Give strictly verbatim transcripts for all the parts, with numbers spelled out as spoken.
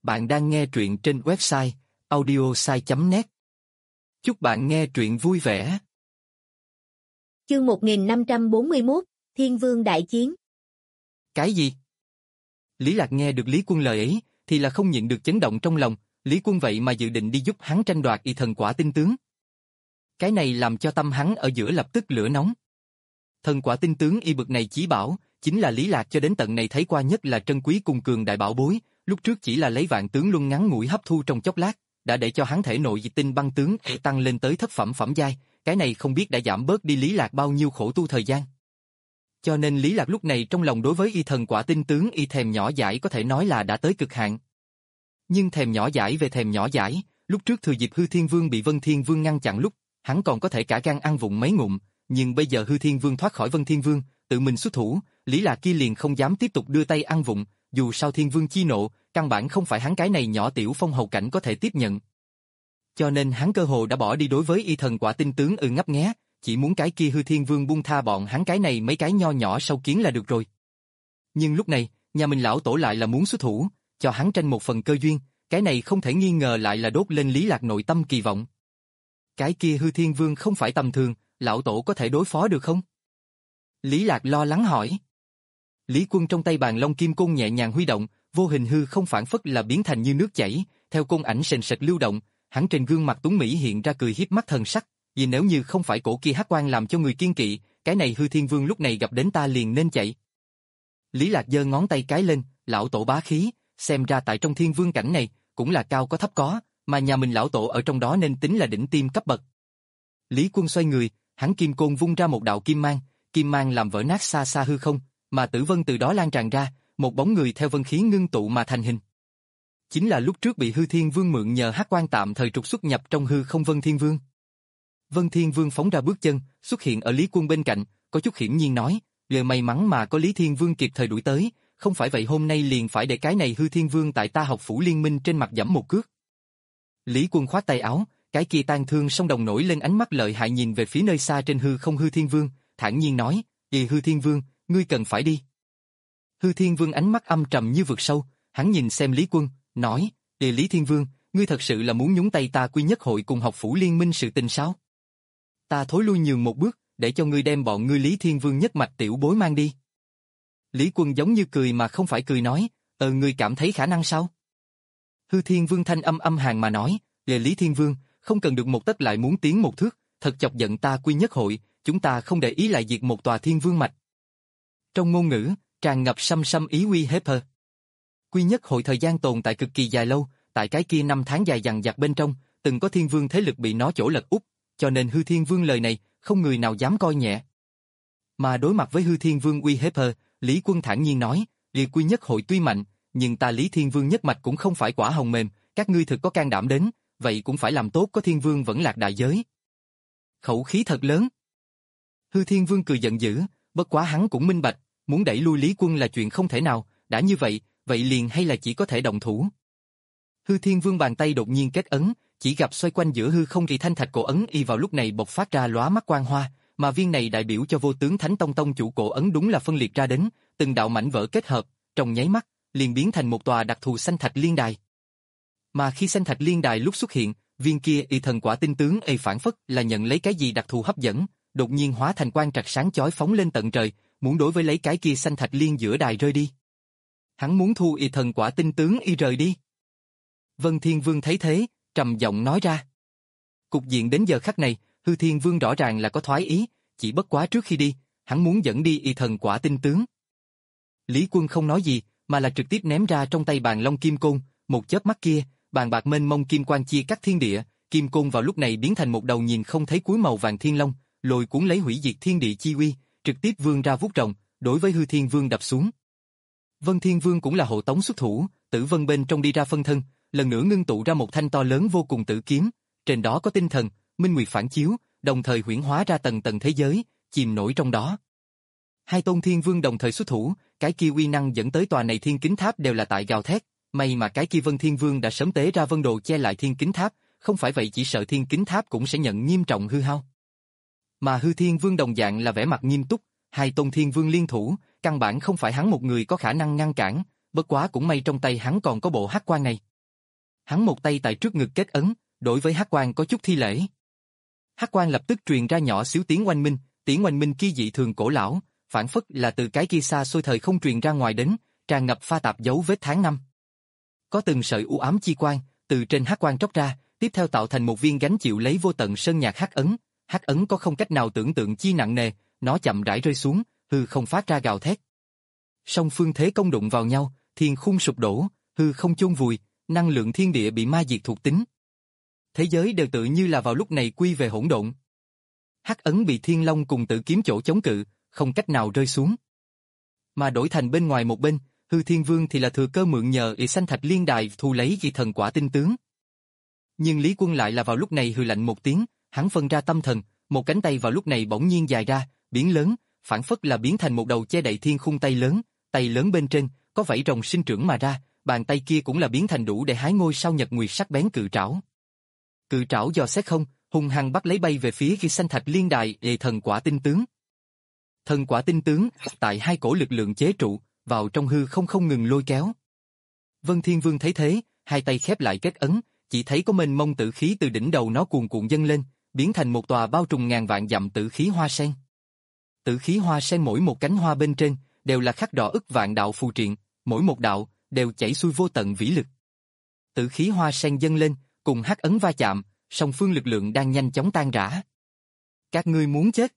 Bạn đang nghe truyện trên website audiosai chấm net. Chúc bạn nghe truyện vui vẻ. Chương một nghìn năm trăm bốn mươi mốt, Thiên Vương Đại Chiến. Cái gì? Lý Lạc nghe được Lý Quân lời ấy, thì là không nhịn được chấn động trong lòng, Lý Quân vậy mà dự định đi giúp hắn tranh đoạt y thần quả tinh tướng. Cái này làm cho tâm hắn ở giữa lập tức lửa nóng. Thần quả tinh tướng y bực này chí bảo, chính là Lý Lạc cho đến tận này thấy qua nhất là trân quý cùng cường đại bảo bối, lúc trước chỉ là lấy vạn tướng luân ngắn ngủi hấp thu trong chốc lát, đã để cho hắn thể nội tinh băng tướng tăng lên tới thất phẩm phẩm giai, cái này không biết đã giảm bớt đi Lý Lạc bao nhiêu khổ tu thời gian. Cho nên Lý Lạc lúc này trong lòng đối với y thần quả tinh tướng y thèm nhỏ dãi có thể nói là đã tới cực hạn. Nhưng thèm nhỏ dãi về thèm nhỏ dãi, lúc trước thừa dịp Hư Thiên Vương bị Vân Thiên Vương ngăn chặn lúc, hắn còn có thể cả gan ăn vụng mấy ngụm, nhưng bây giờ Hư Thiên Vương thoát khỏi Vân Thiên Vương, tự mình xuất thủ, Lý Lạc kia liền không dám tiếp tục đưa tay ăn vụng, dù sao Thiên Vương chi nộ, căn bản không phải hắn cái này nhỏ tiểu phong hầu cảnh có thể tiếp nhận. Cho nên hắn cơ hồ đã bỏ đi đối với y thần quả tinh tướng ừ ngấp nghé, chỉ muốn cái kia Hư Thiên Vương buông tha bọn hắn cái này mấy cái nho nhỏ sâu kiến là được rồi. Nhưng lúc này, nhà mình lão tổ lại là muốn xuất thủ, cho hắn tranh một phần cơ duyên, cái này không thể nghi ngờ lại là đốt lên Lý Lạc nội tâm kỳ vọng. Cái kia Hư Thiên Vương không phải tầm thường, lão tổ có thể đối phó được không? Lý Lạc lo lắng hỏi. Lý Quân trong tay bàn long kim côn nhẹ nhàng huy động, vô hình hư không phản phất là biến thành như nước chảy, theo côn ảnh sền sệt lưu động, hắn trên gương mặt tuấn mỹ hiện ra cười hiếp mắt thần sắc, vì nếu như không phải cổ kia hắc quang làm cho người kiên kỵ, cái này Hư Thiên Vương lúc này gặp đến ta liền nên chạy. Lý Lạc giơ ngón tay cái lên, lão tổ bá khí, xem ra tại trong Thiên Vương cảnh này, cũng là cao có thấp có, mà nhà mình lão tổ ở trong đó nên tính là đỉnh tiêm cấp bậc. Lý Quân xoay người, hắn kim côn vung ra một đạo kim mang, kim mang làm vỡ nát xa xa hư không, mà tử vân từ đó lan tràn ra, một bóng người theo vân khí ngưng tụ mà thành hình. Chính là lúc trước bị Hư Thiên Vương mượn nhờ hắc quan tạm thời trục xuất nhập trong hư không Vân Thiên Vương. Vân Thiên Vương phóng ra bước chân, xuất hiện ở Lý Quân bên cạnh, có chút hiển nhiên nói, nhờ may mắn mà có Lý Thiên Vương kịp thời đuổi tới, không phải vậy hôm nay liền phải để cái này Hư Thiên Vương tại ta học phủ liên minh trên mặt giẫm một cước. Lý Quân khoát tay áo, cái kia tang thương song đồng nổi lên ánh mắt lợi hại nhìn về phía nơi xa trên hư không Hư Thiên Vương, thản nhiên nói, "Ê Hư Thiên Vương, ngươi cần phải đi." Hư Thiên Vương ánh mắt âm trầm như vực sâu, hắn nhìn xem Lý Quân, nói, "Ê Lý Thiên Vương, ngươi thật sự là muốn nhúng tay ta Quy Nhất Hội cùng học phủ liên minh sự tình sao? Ta thối lui nhường một bước, để cho ngươi đem bọn ngươi Lý Thiên Vương nhất mạch tiểu bối mang đi." Lý Quân giống như cười mà không phải cười nói, "Ờ ngươi cảm thấy khả năng sao?" Hư Thiên Vương thanh âm âm hàn mà nói, "Ê Lý Thiên Vương, không cần được một tấc lại muốn tiến một thước, thật chọc giận ta Quy Nhất Hội, chúng ta không để ý lại diệt một tòa Thiên Vương mạch." Trong ngôn ngữ, tràn ngập xăm xăm ý uy hiếp hờ. Quy Nhất Hội thời gian tồn tại cực kỳ dài lâu, tại cái kia năm tháng dài dằng dặc bên trong, từng có Thiên Vương thế lực bị nó chỗ lật úp, cho nên Hư Thiên Vương lời này, không người nào dám coi nhẹ. Mà đối mặt với Hư Thiên Vương uy hiếp hờ, Lý Quân thản nhiên nói, "Lý Quy Nhất Hội tuy mạnh, nhưng ta Lý Thiên Vương nhất mạch cũng không phải quả hồng mềm, các ngươi thực có can đảm đến, vậy cũng phải làm tốt có Thiên Vương vẫn lạc đại giới." Khẩu khí thật lớn. Hư Thiên Vương cười giận dữ, bất quá hắn cũng minh bạch, muốn đẩy lui Lý Quân là chuyện không thể nào, đã như vậy, vậy liền hay là chỉ có thể động thủ. Hư Thiên Vương bàn tay đột nhiên kết ấn, chỉ gặp xoay quanh giữa hư không kỳ thanh thạch cổ ấn y vào lúc này bộc phát ra lóa mắt quang hoa, mà viên này đại biểu cho Vô Tướng Thánh Tông tông chủ cổ ấn đúng là phân liệt ra đến, từng đạo mảnh vỡ kết hợp, trong nháy mắt, liền biến thành một tòa đặc thù xanh thạch liên đài. Mà khi xanh thạch liên đài lúc xuất hiện, viên kia y thần quả tinh tướng y phản phất là nhận lấy cái gì đặc thù hấp dẫn, đột nhiên hóa thành quang trạch sáng chói phóng lên tận trời, muốn đối với lấy cái kia xanh thạch liên giữa đài rơi đi. Hắn muốn thu y thần quả tinh tướng y rời đi. Vân Thiên Vương thấy thế, trầm giọng nói ra. Cục diện đến giờ khắc này, Hư Thiên Vương rõ ràng là có thoái ý, chỉ bất quá trước khi đi, hắn muốn dẫn đi y thần quả tinh tướng. Lý Quân không nói gì, mà là trực tiếp ném ra trong tay bàn long kim côn, một chớp mắt kia, bàn bạc mênh mông kim quang chia cắt thiên địa, kim côn vào lúc này biến thành một đầu nhìn không thấy cuối màu vàng thiên long, lôi cuốn lấy hủy diệt thiên địa chi uy, trực tiếp vươn ra vút rồng, đối với Hư Thiên Vương đập xuống. Vân Thiên Vương cũng là hộ tống xuất thủ, tử vân bên trong đi ra phân thân, lần nữa ngưng tụ ra một thanh to lớn vô cùng tử kiếm, trên đó có tinh thần, minh nguyệt phản chiếu, đồng thời huyễn hóa ra tầng tầng thế giới, chìm nổi trong đó. Hai tôn Thiên Vương đồng thời xuất thủ, cái kia uy năng dẫn tới tòa này Thiên Kính Tháp đều là tại gào thét, may mà cái kia Vân Thiên Vương đã sớm tế ra vân đồ che lại Thiên Kính Tháp, không phải vậy chỉ sợ Thiên Kính Tháp cũng sẽ nhận nghiêm trọng hư hao. Mà Hư Thiên Vương đồng dạng là vẻ mặt nghiêm túc, hai tôn Thiên Vương liên thủ, căn bản không phải hắn một người có khả năng ngăn cản, bất quá cũng may trong tay hắn còn có bộ hắc quan này. Hắn một tay tại trước ngực kết ấn, đối với Hắc Quang có chút thi lễ. Hắc Quang lập tức truyền ra nhỏ xíu tiếng oanh minh, tiếng oanh minh kia dị thường cổ lão, phản phất là từ cái kia xa xôi thời không truyền ra ngoài đến, tràn ngập pha tạp dấu vết tháng năm. Có từng sợi u ám chi quang từ trên Hắc Quang tróc ra, tiếp theo tạo thành một viên gánh chịu lấy vô tận sơn nhạc hắc ấn. Hắc ấn có không cách nào tưởng tượng chi nặng nề, nó chậm rãi rơi xuống, hư không phát ra gào thét. Song phương thế công đụng vào nhau, thiên khung sụp đổ, hư không chôn vùi, năng lượng thiên địa bị ma diệt thuộc tính. Thế giới đều tự như là vào lúc này quy về hỗn độn. Hắc ấn bị Thiên Long cùng Tử Kiếm chỗ chống cự, không cách nào rơi xuống. Mà đổi thành bên ngoài một bên, Hư Thiên Vương thì là thừa cơ mượn nhờ ỷ sanh thạch liên đài thu lấy kỳ thần quả tinh tướng. Nhưng Lý Quân lại là vào lúc này hừ lạnh một tiếng, hắn phân ra tâm thần, một cánh tay vào lúc này bỗng nhiên dài ra, biến lớn, phản phất là biến thành một đầu che đậy thiên khung tay lớn, tay lớn bên trên có vảy rồng sinh trưởng mà ra, bàn tay kia cũng là biến thành đủ để hái ngôi sao nhật nguyệt sắc bén cự trảo. Cự trảo dò xét không, hung hăng bắt lấy bay về phía khi sanh thạch liên đài ề thần quả tinh tướng. Thần quả tinh tướng tại hai cổ lực lượng chế trụ, vào trong hư không không ngừng lôi kéo. Vân Thiên Vương thấy thế, hai tay khép lại kết ấn, chỉ thấy có mênh mông tử khí từ đỉnh đầu nó cuồn cuộn dâng lên, biến thành một tòa bao trùm ngàn vạn dặm tử khí hoa sen. Tử khí hoa sen mỗi một cánh hoa bên trên đều là khắc đỏ ức vạn đạo phù triện, mỗi một đạo đều chảy xuôi vô tận vĩ lực. Tử khí hoa sen dâng lên, cùng hắc ấn va chạm, song phương lực lượng đang nhanh chóng tan rã. Các ngươi muốn chết?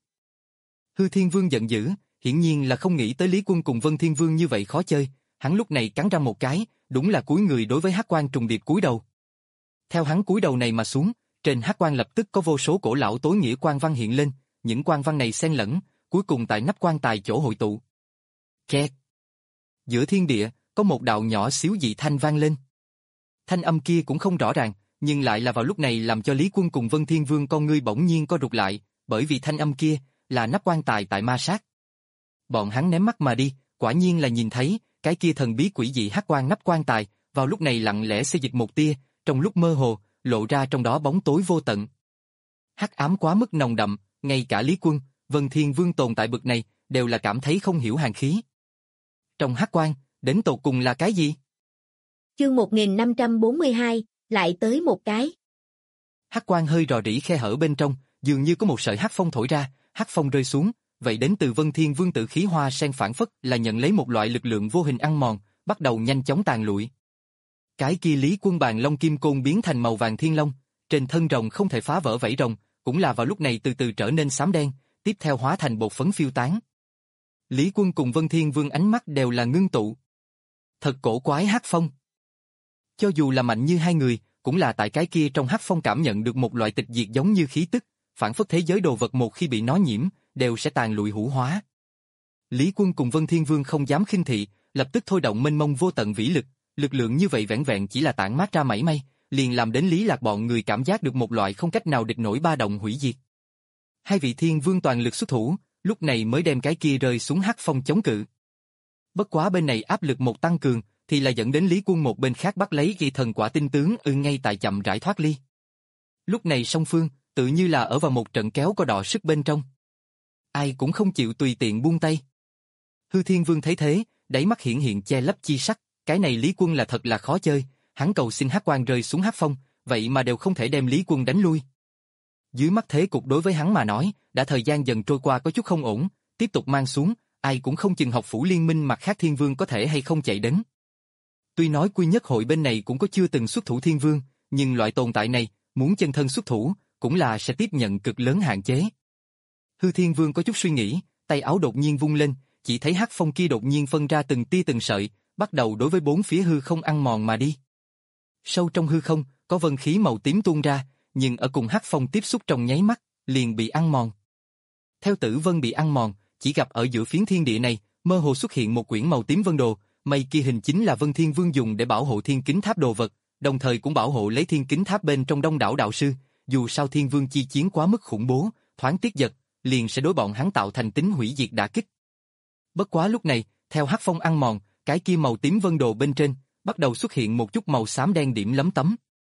Hư Thiên Vương giận dữ, hiển nhiên là không nghĩ tới Lý Quân cùng Vân Thiên Vương như vậy khó chơi, hắn lúc này cắn ra một cái, đúng là cúi người đối với hắc quang trùng điệp cúi đầu. Theo hắn cúi đầu này mà xuống, trên hắc quang lập tức có vô số cổ lão tối nghĩa quang văn hiện lên, những quang văn này xen lẫn, cuối cùng tại nắp quan tài chỗ hội tụ. Kẹt. Giữa thiên địa, có một đạo nhỏ xíu dị thanh vang lên. Thanh âm kia cũng không rõ ràng, nhưng lại là vào lúc này làm cho Lý Quân cùng Vân Thiên Vương con ngươi bỗng nhiên co rụt lại, bởi vì thanh âm kia là nắp quan tài tại ma sát. Bọn hắn ném mắt mà đi, quả nhiên là nhìn thấy cái kia thần bí quỷ dị hắc quang nắp quan tài, vào lúc này lặng lẽ xê dịch một tia, trong lúc mơ hồ, lộ ra trong đó bóng tối vô tận. Hắc ám quá mức nồng đậm, ngay cả Lý Quân, Vân Thiên Vương tồn tại bực này, đều là cảm thấy không hiểu hàn khí. Trong hắc quang, đến tột cùng là cái gì? Chương một nghìn năm trăm bốn mươi hai, lại tới một cái. Hắc quang hơi rò rỉ khe hở bên trong, dường như có một sợi hắc phong thổi ra, hắc phong rơi xuống, vậy đến từ Vân Thiên Vương tử khí hoa sen phản phất là nhận lấy một loại lực lượng vô hình ăn mòn, bắt đầu nhanh chóng tàn lụi. Cái kia Lý Quân bàn long kim côn biến thành màu vàng thiên long, trên thân rồng không thể phá vỡ vảy rồng, cũng là vào lúc này từ từ trở nên xám đen, tiếp theo hóa thành bột phấn phiêu tán. Lý Quân cùng Vân Thiên Vương ánh mắt đều là ngưng tụ. Thật cổ quái hắc phong. Cho dù là mạnh như hai người, cũng là tại cái kia trong hắc phong cảm nhận được một loại tịch diệt giống như khí tức, phản phất thế giới đồ vật một khi bị nó nhiễm, đều sẽ tàn lụi hủ hóa. Lý Quân cùng Vân Thiên Vương không dám khinh thị, lập tức thôi động mênh mông vô tận vĩ lực, lực lượng như vậy vẻn vẹn chỉ là tản mát ra mảy may, liền làm đến Lý Lạc bọn người cảm giác được một loại không cách nào địch nổi ba động hủy diệt. Hai vị Thiên Vương toàn lực xuất thủ, lúc này mới đem cái kia rơi xuống hắc phong chống cự. Bất quá bên này áp lực một tăng cường, thì là dẫn đến Lý Quân một bên khác bắt lấy kỳ thần quả tinh tướng ư ngay tại chậm rãi thoát ly. Lúc này song phương, tự như là ở vào một trận kéo co đọ sức bên trong. Ai cũng không chịu tùy tiện buông tay. Hư Thiên Vương thấy thế, đáy mắt hiện hiện che lấp chi sắc, cái này Lý Quân là thật là khó chơi, hắn cầu xin hắc quang rơi xuống hắc phong, vậy mà đều không thể đem Lý Quân đánh lui. Dưới mắt thế cục đối với hắn mà nói, đã thời gian dần trôi qua có chút không ổn, tiếp tục mang xuống, ai cũng không chừng học phủ liên minh mặt khác Thiên Vương có thể hay không chạy đến. Tuy nói quy nhất hội bên này cũng có chưa từng xuất thủ Thiên Vương, nhưng loại tồn tại này, muốn chân thân xuất thủ, cũng là sẽ tiếp nhận cực lớn hạn chế. Hư Thiên Vương có chút suy nghĩ, tay áo đột nhiên vung lên, chỉ thấy hắc phong kia đột nhiên phân ra từng tia từng sợi, bắt đầu đối với bốn phía hư không ăn mòn mà đi. Sâu trong hư không, có vân khí màu tím tuôn ra, nhưng ở cùng hắc phong tiếp xúc trong nháy mắt, liền bị ăn mòn. Theo tử vân bị ăn mòn, chỉ gặp ở giữa phiến thiên địa này, mơ hồ xuất hiện một quyển màu tím vân đồ, mây kia hình chính là Vân Thiên Vương dùng để bảo hộ Thiên Kính Tháp đồ vật, đồng thời cũng bảo hộ lấy Thiên Kính Tháp bên trong đông đảo đạo sư, dù sao Thiên Vương chi chiến quá mức khủng bố, thoáng tiết giật, liền sẽ đối bọn hắn tạo thành tính hủy diệt đả kích. Bất quá lúc này, theo hắc phong ăn mòn, cái kia màu tím vân đồ bên trên, bắt đầu xuất hiện một chút màu xám đen điểm lấm tấm.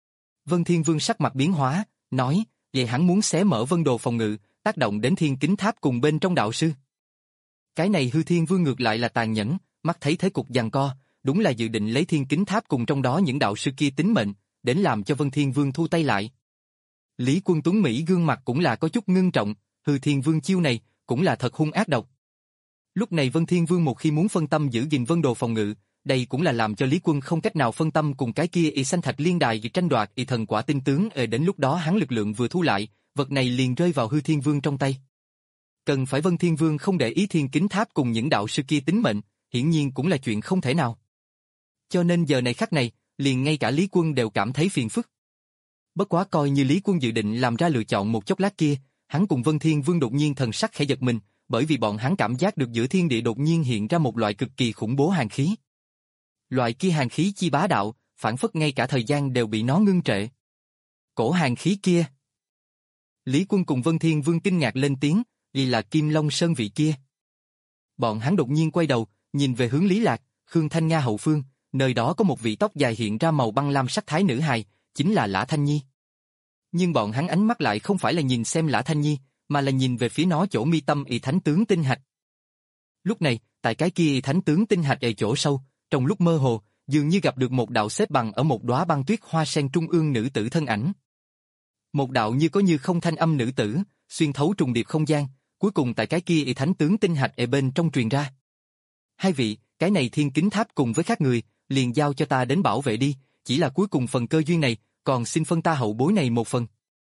Vân Thiên Vương sắc mặt biến hóa, nói, vậy hắn muốn xé mở vân đồ phòng ngự, tác động đến Thiên Kính Tháp cùng bên trong đạo sư. Cái này Hư Thiên Vương ngược lại là tàn nhẫn, mắt thấy thế cục giằng co, đúng là dự định lấy Thiên Kính Tháp cùng trong đó những đạo sư kia tính mệnh, đến làm cho Vân Thiên Vương thu tay lại. Lý Quân Tuấn Mỹ gương mặt cũng là có chút ngưng trọng, Hư Thiên Vương chiêu này cũng là thật hung ác độc. Lúc này Vân Thiên Vương một khi muốn phân tâm giữ gìn Vân Đồ phòng ngự, đây cũng là làm cho Lý Quân không cách nào phân tâm cùng cái kia y sanh thạch liên đài tranh đoạt y thần quả tinh tướng. Ở đến lúc đó hắn lực lượng vừa thu lại, vật này liền rơi vào Hư Thiên Vương trong tay. Cần phải Vân Thiên Vương không để ý Thiên Kính Tháp cùng những đạo sư kia tính mệnh, hiển nhiên cũng là chuyện không thể nào. Cho nên giờ này khắc này, liền ngay cả Lý Quân đều cảm thấy phiền phức. Bất quá coi như Lý Quân dự định làm ra lựa chọn một chốc lát kia, hắn cùng Vân Thiên Vương đột nhiên thần sắc khẽ giật mình, bởi vì bọn hắn cảm giác được giữa thiên địa đột nhiên hiện ra một loại cực kỳ khủng bố hàn khí. Loại kia hàn khí chi bá đạo, phản phất ngay cả thời gian đều bị nó ngưng trệ. Cổ hàn khí kia. Lý Quân cùng Vân Thiên Vương kinh ngạc lên tiếng, vì là Kim Long Sơn vị kia. Bọn hắn đột nhiên quay đầu, nhìn về hướng Lý Lạc, Khương Thanh Nga hậu phương, nơi đó có một vị tóc dài hiện ra màu băng lam sắc thái nữ hài, chính là Lã Thanh Nhi. Nhưng bọn hắn ánh mắt lại không phải là nhìn xem Lã Thanh Nhi, mà là nhìn về phía nó chỗ mi tâm y thánh tướng tinh hạch. Lúc này, tại cái kia y thánh tướng tinh hạch ở chỗ sâu, trong lúc mơ hồ, dường như gặp được một đạo xếp bằng ở một đóa băng tuyết hoa sen trung ương nữ tử thân ảnh. Một đạo như có như không thanh âm nữ tử, xuyên thấu trùng điệp không gian, cuối cùng tại cái kia y thánh tướng tinh hạch ở bên trong truyền ra. Hai vị, cái này Thiên Kính Tháp cùng với các người, liền giao cho ta đến bảo vệ đi, chỉ là cuối cùng phần cơ duyên này, còn xin phân ta hậu bối này một phần.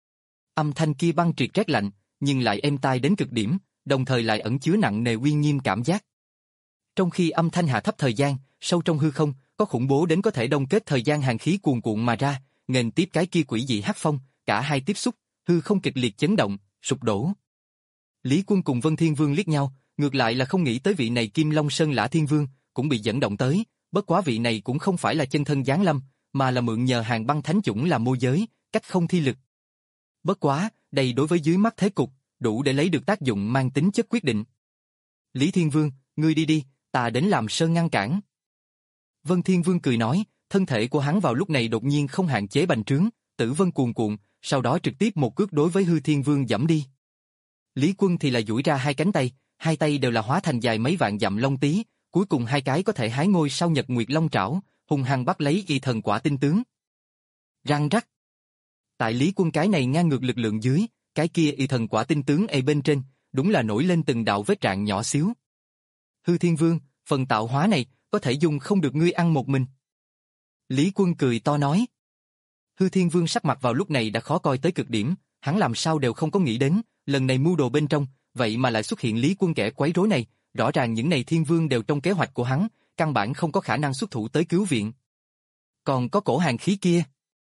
Âm thanh kia băng triệt rét lạnh, nhưng lại êm tai đến cực điểm, đồng thời lại ẩn chứa nặng nề uy nghiêm cảm giác. Trong khi âm thanh hạ thấp thời gian, sâu trong hư không, có khủng bố đến có thể đông kết thời gian hàn khí cuồn cuộn mà ra, nghênh tiếp cái kia quỷ dị hắc phong, cả hai tiếp xúc, hư không kịch liệt chấn động, sụp đổ. Lý Quân cùng Vân Thiên Vương liếc nhau, ngược lại là không nghĩ tới vị này Kim Long Sơn Lã Thiên Vương cũng bị dẫn động tới, bất quá vị này cũng không phải là chân thân giáng lâm, mà là mượn nhờ hàng băng thánh chủng làm môi giới, cách không thi lực. Bất quá, đây đối với dưới mắt thế cục, đủ để lấy được tác dụng mang tính chất quyết định. Lý Thiên Vương, ngươi đi đi, ta đến làm sơn ngăn cản. Vân Thiên Vương cười nói, thân thể của hắn vào lúc này đột nhiên không hạn chế bành trướng, tử vân cuồn cuộn, sau đó trực tiếp một cước đối với Hư Thiên Vương giẫm đi. Lý Quân thì là duỗi ra hai cánh tay, hai tay đều là hóa thành dài mấy vạn dặm long tí, cuối cùng hai cái có thể hái ngôi sao nhật nguyệt long trảo, hung hăng bắt lấy y thần quả tinh tướng. Răng rắc. Tại Lý Quân cái này ngang ngược lực lượng dưới, cái kia y thần quả tinh tướng ở bên trên, đúng là nổi lên từng đạo vết rạn nhỏ xíu. Hư Thiên Vương, phần tạo hóa này, có thể dùng không được ngươi ăn một mình. Lý Quân cười to nói. Hư Thiên Vương sắc mặt vào lúc này đã khó coi tới cực điểm, hắn làm sao đều không có nghĩ đến, lần này mưu đồ bên trong, vậy mà lại xuất hiện Lý Quân kẻ quấy rối này, rõ ràng những này thiên vương đều trong kế hoạch của hắn, căn bản không có khả năng xuất thủ tới cứu viện. Còn có cổ hàn khí kia.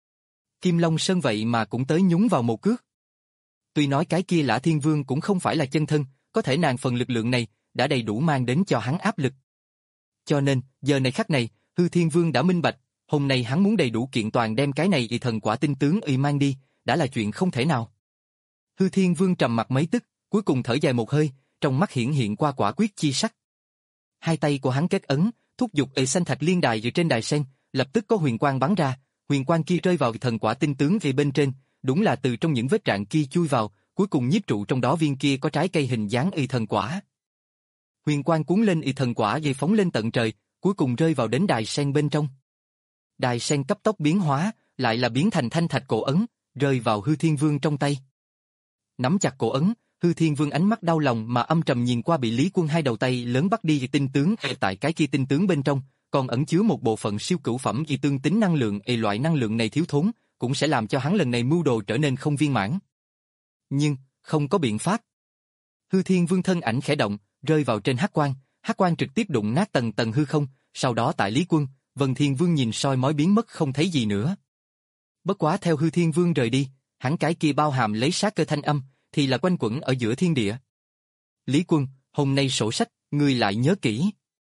Kim Long Sơn vậy mà cũng tới nhúng vào một cước. Tuy nói cái kia Lã Thiên Vương cũng không phải là chân thân, có thể nàng phần lực lượng này, đã đầy đủ mang đến cho hắn áp lực. Cho nên, giờ này khắc này, Hư Thiên Vương đã minh bạch, hôm nay hắn muốn đầy đủ kiện toàn đem cái này y thần quả tinh tướng y mang đi, đã là chuyện không thể nào. Hư Thiên Vương trầm mặt mấy tức, cuối cùng thở dài một hơi, trong mắt hiển hiện qua quả quyết chi sắc. Hai tay của hắn kết ấn, thúc giục ệ xanh thạch liên đài ở trên đài sen, lập tức có huyền quang bắn ra, huyền quang kia rơi vào thần quả tinh tướng về bên trên, đúng là từ trong những vết rạn kia chui vào, cuối cùng nhiếp trụ trong đó viên kia có trái cây hình dáng y thần quả. Huyền quang cuốn lên y thần quả dây phóng lên tận trời, cuối cùng rơi vào đến đài sen bên trong. Đài sen cấp tốc biến hóa, lại là biến thành thanh thạch cổ ấn, rơi vào Hư Thiên Vương trong tay. Nắm chặt cổ ấn, Hư Thiên Vương ánh mắt đau lòng mà âm trầm nhìn qua bị Lý Quân hai đầu tay lớn bắt đi tinh tướng, tại cái kia tinh tướng bên trong, còn ẩn chứa một bộ phận siêu cửu phẩm y tương tính năng lượng, y loại năng lượng này thiếu thốn, cũng sẽ làm cho hắn lần này mưu đồ trở nên không viên mãn. Nhưng, không có biện pháp. Hư Thiên Vương thân ảnh khẽ động, rơi vào trên hắc quang, hắc quang trực tiếp đụng nát tầng tầng hư không, sau đó tại Lý Quân, Vân Thiên Vương nhìn soi mói biến mất không thấy gì nữa. Bất quá theo Hư Thiên Vương rời đi, hắn cái kia bao hàm lấy sát cơ thanh âm, thì là quanh quẩn ở giữa thiên địa. Lý Quân, hôm nay sổ sách, ngươi lại nhớ kỹ.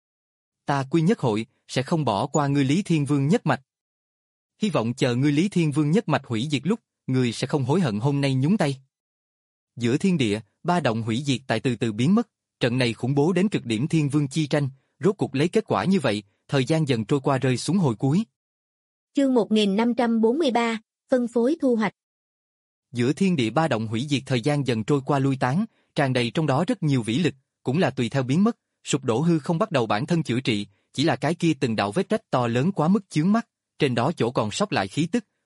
Ta Quy Nhất Hội, sẽ không bỏ qua ngươi Lý Thiên Vương nhất mạch. Hy vọng chờ ngươi Lý Thiên Vương nhất mạch hủy diệt lúc, ngươi sẽ không hối hận hôm nay nhúng tay. Giữa thiên địa, ba động hủy diệt tại từ từ biến mất, trận này khủng bố đến cực điểm thiên vương chi tranh, rốt cục lấy kết quả như vậy, thời gian dần trôi qua rơi xuống hồi cuối. Chương một nghìn năm trăm bốn mươi ba, phân phối thu hoạch. Giữa thiên địa ba động hủy diệt thời gian dần trôi qua lui tán, tràn đầy trong đó rất nhiều vĩ lực, cũng là tùy theo biến mất, sụp đổ hư không bắt đầu bản thân chữa trị, chỉ là cái kia từng đạo vết rách to lớn quá mức chướng mắt, trên đó chỗ còn sót lại khí tức,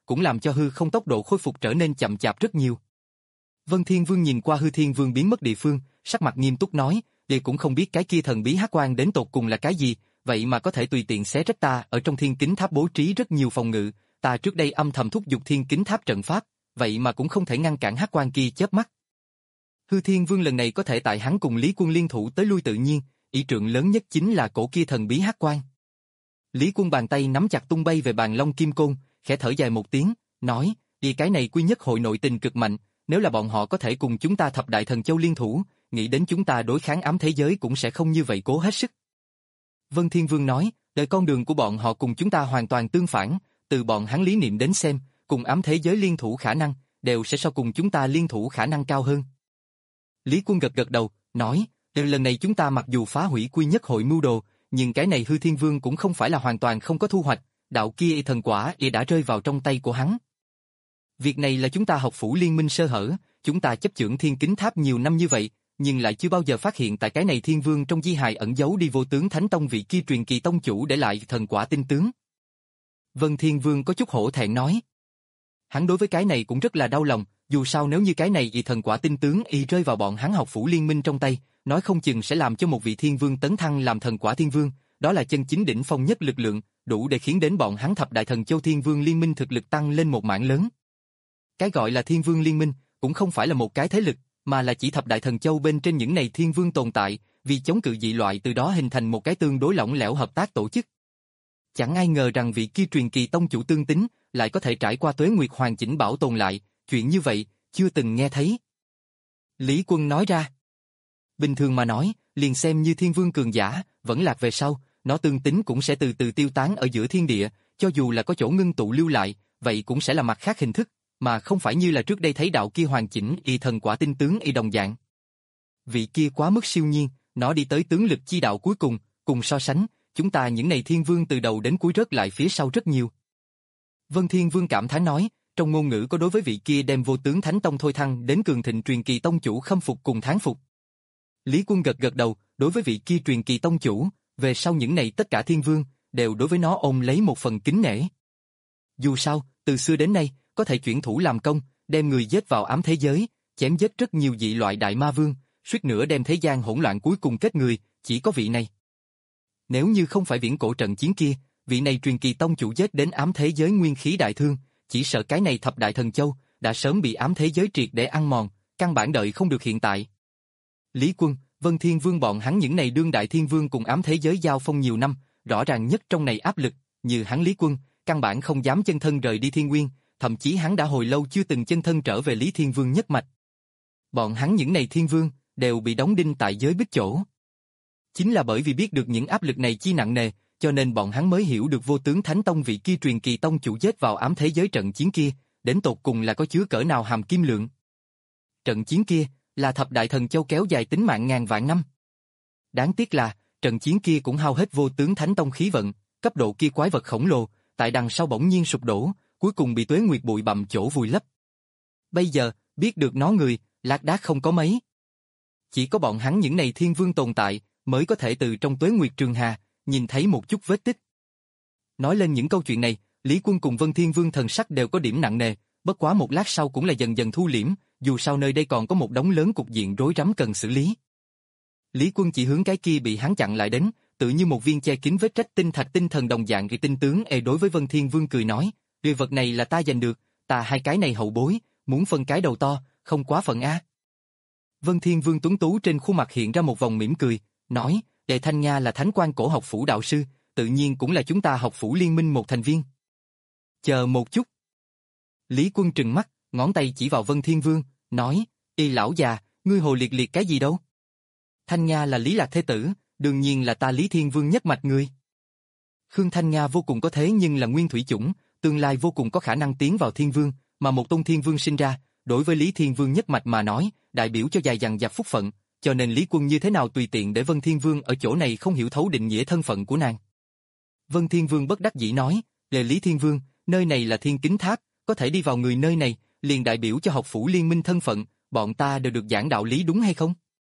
cũng làm cho hư không tốc độ khôi phục trở nên chậm chạp rất nhiều. Vân Thiên Vương nhìn qua hư thiên vương biến mất địa phương, sắc mặt nghiêm túc nói, "Đệ cũng không biết cái kia thần bí hắc quan đến tột cùng là cái gì, vậy mà có thể tùy tiện xé rách ta." Ở trong thiên kính tháp bố trí rất nhiều phòng ngự, ta trước đây âm thầm thúc giục thiên kính tháp trận pháp, vậy mà cũng không thể ngăn cản hắc quan kia chớp mắt. Hư Thiên Vương lần này có thể tại hắn cùng Lý Quân liên thủ tới lui tự nhiên, ý trượng lớn nhất chính là cổ kia thần bí hắc quan. Lý Quân bàn tay nắm chặt tung bay về bàn long kim côn, khẽ thở dài một tiếng, nói, "Đi cái này quy nhất hội nội tình cực mạnh, nếu là bọn họ có thể cùng chúng ta thập đại thần châu liên thủ, nghĩ đến chúng ta đối kháng ám thế giới cũng sẽ không như vậy cố hết sức." Vân Thiên Vương nói, "Đời con đường của bọn họ cùng chúng ta hoàn toàn tương phản, từ bọn hắn lý niệm đến xem, cùng ám thế giới liên thủ khả năng, đều sẽ so cùng chúng ta liên thủ khả năng cao hơn." Lý Quân gật gật đầu, nói, "Từ lần này chúng ta mặc dù phá hủy quy nhất hội mưu đồ, nhưng cái này Hư Thiên Vương cũng không phải là hoàn toàn không có thu hoạch, đạo kia y thần quả y đã rơi vào trong tay của hắn. Việc này là chúng ta học phủ liên minh sơ hở, chúng ta chấp chưởng thiên kính tháp nhiều năm như vậy, nhưng lại chưa bao giờ phát hiện tại cái này Thiên Vương trong di hài ẩn giấu đi vô tướng Thánh Tông vị kia truyền kỳ tông chủ để lại thần quả tinh tướng." Vân Thiên Vương có chút hổ thẹn nói. Hắn đối với cái này cũng rất là đau lòng, dù sao nếu như cái này y thần quả tinh tướng y rơi vào bọn hắn học phủ liên minh trong tay, nói không chừng sẽ làm cho một vị thiên vương tấn thăng làm thần quả thiên vương, đó là chân chính đỉnh phong nhất lực lượng, đủ để khiến đến bọn hắn thập đại thần châu thiên vương liên minh thực lực tăng lên một mảng lớn. Cái gọi là thiên vương liên minh, cũng không phải là một cái thế lực, mà là chỉ thập đại thần châu bên trên những này thiên vương tồn tại, vì chống cự dị loại từ đó hình thành một cái tương đối lỏng lẻo hợp tác tổ chức. Chẳng ai ngờ rằng vị kia truyền kỳ tông chủ tương tính, lại có thể trải qua tuế nguyệt hoàn chỉnh bảo tồn lại, chuyện như vậy, chưa từng nghe thấy. Lý Quân nói ra. Bình thường mà nói, liền xem như thiên vương cường giả, vẫn lạc về sau, nó tương tính cũng sẽ từ từ tiêu tán ở giữa thiên địa, cho dù là có chỗ ngưng tụ lưu lại, vậy cũng sẽ là mặt khác hình thức, mà không phải như là trước đây thấy đạo kia hoàn chỉnh y thần quả tinh tướng y đồng dạng. Vị kia quá mức siêu nhiên, nó đi tới tướng lực chi đạo cuối cùng, cùng so sánh, chúng ta những này thiên vương từ đầu đến cuối rớt lại phía sau rất nhiều. Vân Thiên Vương cảm thán nói, trong ngôn ngữ có đối với vị kia đem vô tướng Thánh Tông thôi thăng đến cường thịnh truyền kỳ tông chủ khâm phục cùng thán phục. Lý Quân gật gật đầu, đối với vị kia truyền kỳ tông chủ, về sau những này tất cả thiên vương, đều đối với nó ôm lấy một phần kính nể. Dù sao, từ xưa đến nay, có thể chuyển thủ làm công, đem người giết vào ám thế giới, chém giết rất nhiều dị loại đại ma vương, suýt nữa đem thế gian hỗn loạn cuối cùng kết người, chỉ có vị này. Nếu như không phải viễn cổ trận chiến kia, vị này truyền kỳ tông chủ giết đến ám thế giới nguyên khí đại thương, chỉ sợ cái này thập đại thần châu đã sớm bị ám thế giới triệt để ăn mòn, căn bản đợi không được hiện tại. Lý Quân, Vân Thiên Vương bọn hắn những này đương đại thiên vương cùng ám thế giới giao phong nhiều năm, rõ ràng nhất trong này áp lực, như hắn Lý Quân, căn bản không dám chân thân rời đi Thiên Nguyên, thậm chí hắn đã hồi lâu chưa từng chân thân trở về Lý Thiên Vương nhất mạch. Bọn hắn những này thiên vương đều bị đóng đinh tại giới bích chỗ. Chính là bởi vì biết được những áp lực này chi nặng nề, cho nên bọn hắn mới hiểu được vô tướng Thánh Tông vị kia truyền kỳ tông chủ giết vào ám thế giới trận chiến kia, đến tột cùng là có chứa cỡ nào hàm kim lượng. Trận chiến kia là thập đại thần châu kéo dài tính mạng ngàn vạn năm. Đáng tiếc là, trận chiến kia cũng hao hết vô tướng Thánh Tông khí vận, cấp độ kia quái vật khổng lồ, tại đằng sau bỗng nhiên sụp đổ, cuối cùng bị tuế nguyệt bụi bặm chỗ vùi lấp. Bây giờ, biết được nó người, lác đác không có mấy. Chỉ có bọn hắn những này thiên vương tồn tại, mới có thể từ trong tuế nguyệt trường hà, nhìn thấy một chút vết tích. Nói lên những câu chuyện này, Lý Quân cùng Vân Thiên Vương thần sắc đều có điểm nặng nề, bất quá một lát sau cũng là dần dần thu liễm, dù sao nơi đây còn có một đống lớn cục diện rối rắm cần xử lý. Lý Quân chỉ hướng cái kia bị hắn chặn lại đến, tự như một viên che kín vết rách tinh thạch tinh thần đồng dạng, tinh tướng e đối với Vân Thiên Vương cười nói, "Điều vật này là ta giành được, ta hai cái này hậu bối, muốn phân cái đầu to, không quá phận a." Vân Thiên Vương tuấn tú trên khuôn mặt hiện ra một vòng mỉm cười, nói, "Đệ Thanh Nha là thánh quan cổ học phủ đạo sư, tự nhiên cũng là chúng ta học phủ liên minh một thành viên." "Chờ một chút." Lý Quân trừng mắt, ngón tay chỉ vào Vân Thiên Vương, nói, "Y lão già, ngươi hồ liệt liệt cái gì đâu? Thanh Nha là Lý Lạc thế tử, đương nhiên là ta Lý Thiên Vương nhất mạch ngươi." Khương Thanh Nha vô cùng có thế nhưng là nguyên thủy chủng, tương lai vô cùng có khả năng tiến vào Thiên Vương, mà một tôn Thiên Vương sinh ra, đối với Lý Thiên Vương nhất mạch mà nói, đại biểu cho dài dằng dặc phúc phận, cho nên Lý Quân như thế nào tùy tiện để Vân Thiên Vương ở chỗ này không hiểu thấu định nghĩa thân phận của nàng. Vân Thiên Vương bất đắc dĩ nói, "Lệ Lý Thiên Vương, nơi này là Thiên Kính Tháp, có thể đi vào người nơi này, liền đại biểu cho học phủ liên minh thân phận, bọn ta đều được giảng đạo lý đúng hay không?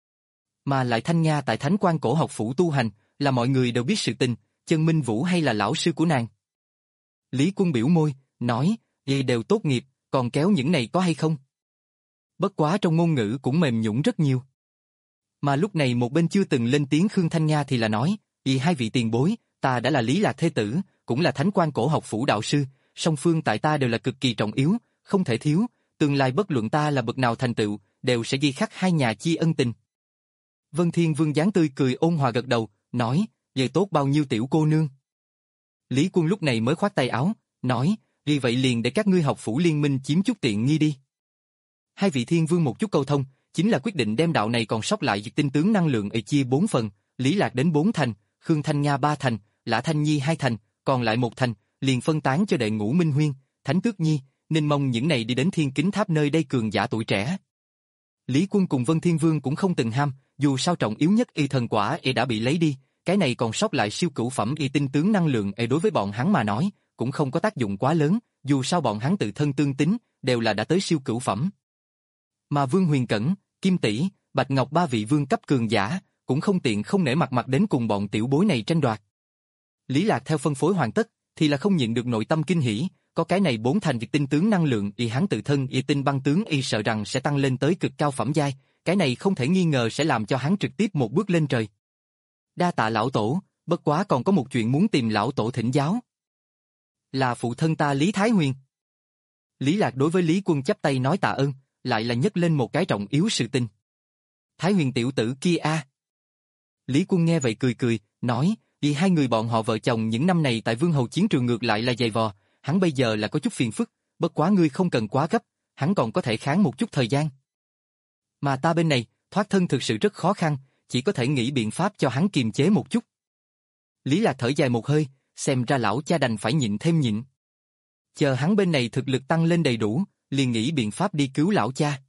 Mà lại Thanh Nha tại Thánh Quan cổ học phủ tu hành, là mọi người đều biết sự tình, Chân Minh Vũ hay là lão sư của nàng." Lý Quân biểu môi, nói, Y đều tốt nghiệp, còn kéo những này có hay không? Bất quá trong ngôn ngữ cũng mềm nhũn rất nhiều. Mà lúc này một bên chưa từng lên tiếng Khương Thanh Nga thì là nói, Y hai vị tiền bối, ta đã là Lý Lạc thế tử, cũng là Thánh Quan Cổ Học Phủ đạo sư, song phương tại ta đều là cực kỳ trọng yếu, không thể thiếu, tương lai bất luận ta là bậc nào thành tựu, đều sẽ ghi khắc hai nhà chi ân tình. Vân Thiên Vương dáng tươi cười ôn hòa gật đầu, nói, vậy tốt bao nhiêu tiểu cô nương. Lý Quân lúc này mới khoát tay áo, nói, vì vậy liền để các ngươi học phủ liên minh chiếm chút tiện nghi đi. Hai vị Thiên Vương một chút câu thông, chính là quyết định đem đạo này còn sót lại tinh tướng năng lượng ấy chia bốn phần, Lý Lạc đến bốn thành, Khương Thanh Nga ba thành, Lã Thanh Nhi hai thành, còn lại một thành, liền phân tán cho đệ ngũ Minh Huyên, Thánh Tước Nhi, Ninh Mông những này đi đến Thiên Kính Tháp nơi đây cường giả tuổi trẻ. Lý Quân cùng Vân Thiên Vương cũng không từng ham, dù sao trọng yếu nhất y thần quả y đã bị lấy đi, cái này còn sót lại siêu cửu phẩm y tinh tướng năng lượng y đối với bọn hắn mà nói, cũng không có tác dụng quá lớn, dù sao bọn hắn tự thân tương tính, đều là đã tới siêu cửu phẩm. Mà Vương Huyền Cẩn, Kim Tỷ, Bạch Ngọc ba vị vương cấp cường giả, cũng không tiện không nể mặt mặt đến cùng bọn tiểu bối này tranh đoạt. Lý Lạc theo phân phối hoàn tất, thì là không nhịn được nội tâm kinh hỉ, có cái này bốn thành việc tinh tướng năng lượng y hắn tự thân y tinh băng tướng y sợ rằng sẽ tăng lên tới cực cao phẩm giai, cái này không thể nghi ngờ sẽ làm cho hắn trực tiếp một bước lên trời. Đa tạ lão tổ, bất quá còn có một chuyện muốn tìm lão tổ thỉnh giáo. Là phụ thân ta Lý Thái Huyền. Lý Lạc đối với Lý Quân chắp tay nói tạ ơn, lại là nhấc lên một cái trọng yếu sự tình. Thái Huyền tiểu tử kia a. Lý Quân nghe vậy cười cười, nói, vì hai người bọn họ vợ chồng những năm này tại Vương Hầu chiến trường ngược lại là dày vò, hắn bây giờ là có chút phiền phức, bất quá ngươi không cần quá gấp, hắn còn có thể kháng một chút thời gian. Mà ta bên này, thoát thân thực sự rất khó khăn, chỉ có thể nghĩ biện pháp cho hắn kiềm chế một chút. Lý Lạc thở dài một hơi, xem ra lão cha đành phải nhịn thêm nhịn. Chờ hắn bên này thực lực tăng lên đầy đủ, liền nghĩ biện pháp đi cứu lão cha.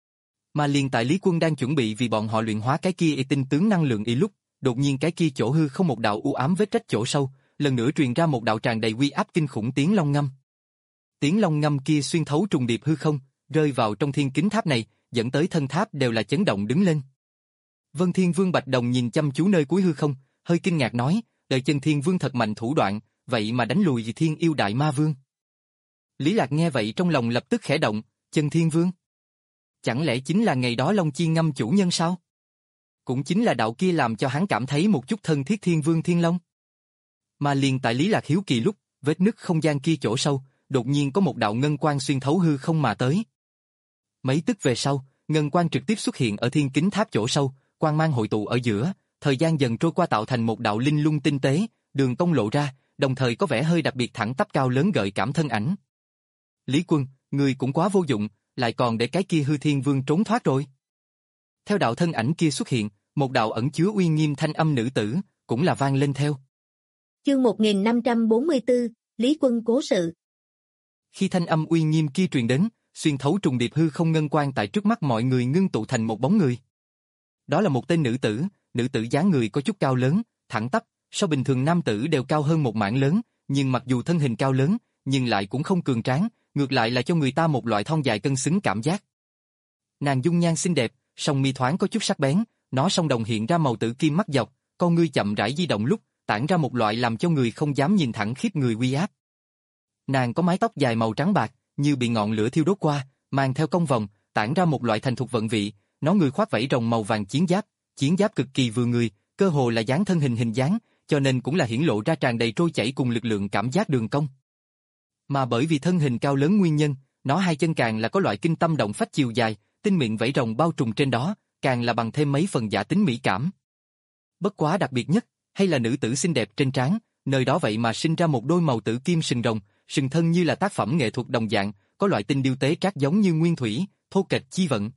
Mà liền tại Lý Quân đang chuẩn bị vì bọn họ luyện hóa cái kia y tinh tướng năng lượng y lúc, đột nhiên cái kia chỗ hư không một đạo u ám vết rách chỗ sâu, lần nữa truyền ra một đạo tràn đầy uy áp kinh khủng tiếng long ngâm. Tiếng long ngâm kia xuyên thấu trùng điệp hư không, rơi vào trong thiên kính tháp này, dẫn tới thân tháp đều là chấn động đứng lên. Vân Thiên Vương Bạch Đồng nhìn chăm chú nơi cuối hư không, hơi kinh ngạc nói, đời chân Thiên Vương thật mạnh thủ đoạn, vậy mà đánh lùi Thiên Yêu Đại Ma Vương. Lý Lạc nghe vậy trong lòng lập tức khẽ động, chân Thiên Vương. Chẳng lẽ chính là ngày đó Long Chi Ngâm chủ nhân sao? Cũng chính là đạo kia làm cho hắn cảm thấy một chút thân thiết Thiên Vương Thiên Long. Mà liền tại Lý Lạc hiếu kỳ lúc, vết nứt không gian kia chỗ sâu, đột nhiên có một đạo ngân quang xuyên thấu hư không mà tới. Mấy tức về sau, ngân quang trực tiếp xuất hiện ở thiên kính tháp chỗ sâu, quang mang hội tụ ở giữa, thời gian dần trôi qua tạo thành một đạo linh lung tinh tế, đường cong lộ ra, đồng thời có vẻ hơi đặc biệt thẳng tắp cao lớn gợi cảm thân ảnh. Lý Quân, người cũng quá vô dụng, lại còn để cái kia hư thiên vương trốn thoát rồi. Theo đạo thân ảnh kia xuất hiện, một đạo ẩn chứa uy nghiêm thanh âm nữ tử, cũng là vang lên theo. Chương một nghìn năm trăm bốn mươi tư, Lý Quân cố sự. Khi thanh âm uy nghiêm kia truyền đến, xuyên thấu trùng điệp hư không ngân quang tại trước mắt mọi người ngưng tụ thành một bóng người. Đó là một tên nữ tử, nữ tử dáng người có chút cao lớn, thẳng tắp, so bình thường nam tử đều cao hơn một mảng lớn, nhưng mặc dù thân hình cao lớn, nhưng lại cũng không cường tráng, ngược lại là cho người ta một loại thon dài cân xứng cảm giác. Nàng dung nhan xinh đẹp, song mi thoáng có chút sắc bén, nó song đồng hiện ra màu tử kim mắt dọc, con ngươi chậm rãi di động lúc, tản ra một loại làm cho người không dám nhìn thẳng khiếp người uy áp. Nàng có mái tóc dài màu trắng bạc, như bị ngọn lửa thiêu đốt qua, mang theo cong vòng, tản ra một loại thành thục vận vị, nó người khoác vảy rồng màu vàng chiến giáp, chiến giáp cực kỳ vừa người, cơ hồ là dáng thân hình hình dáng, cho nên cũng là hiển lộ ra tràn đầy trôi chảy cùng lực lượng cảm giác đường cong. Mà bởi vì thân hình cao lớn nguyên nhân, nó hai chân càng là có loại kinh tâm động phách chiều dài, tinh miệng vảy rồng bao trùm trên đó, càng là bằng thêm mấy phần giả tính mỹ cảm. Bất quá đặc biệt nhất, hay là nữ tử xinh đẹp trên trán, nơi đó vậy mà sinh ra một đôi màu tử kim sừng rồng, sừng thân như là tác phẩm nghệ thuật đồng dạng, có loại tinh điêu tế trác giống như nguyên thủy, thô kệch chi vận.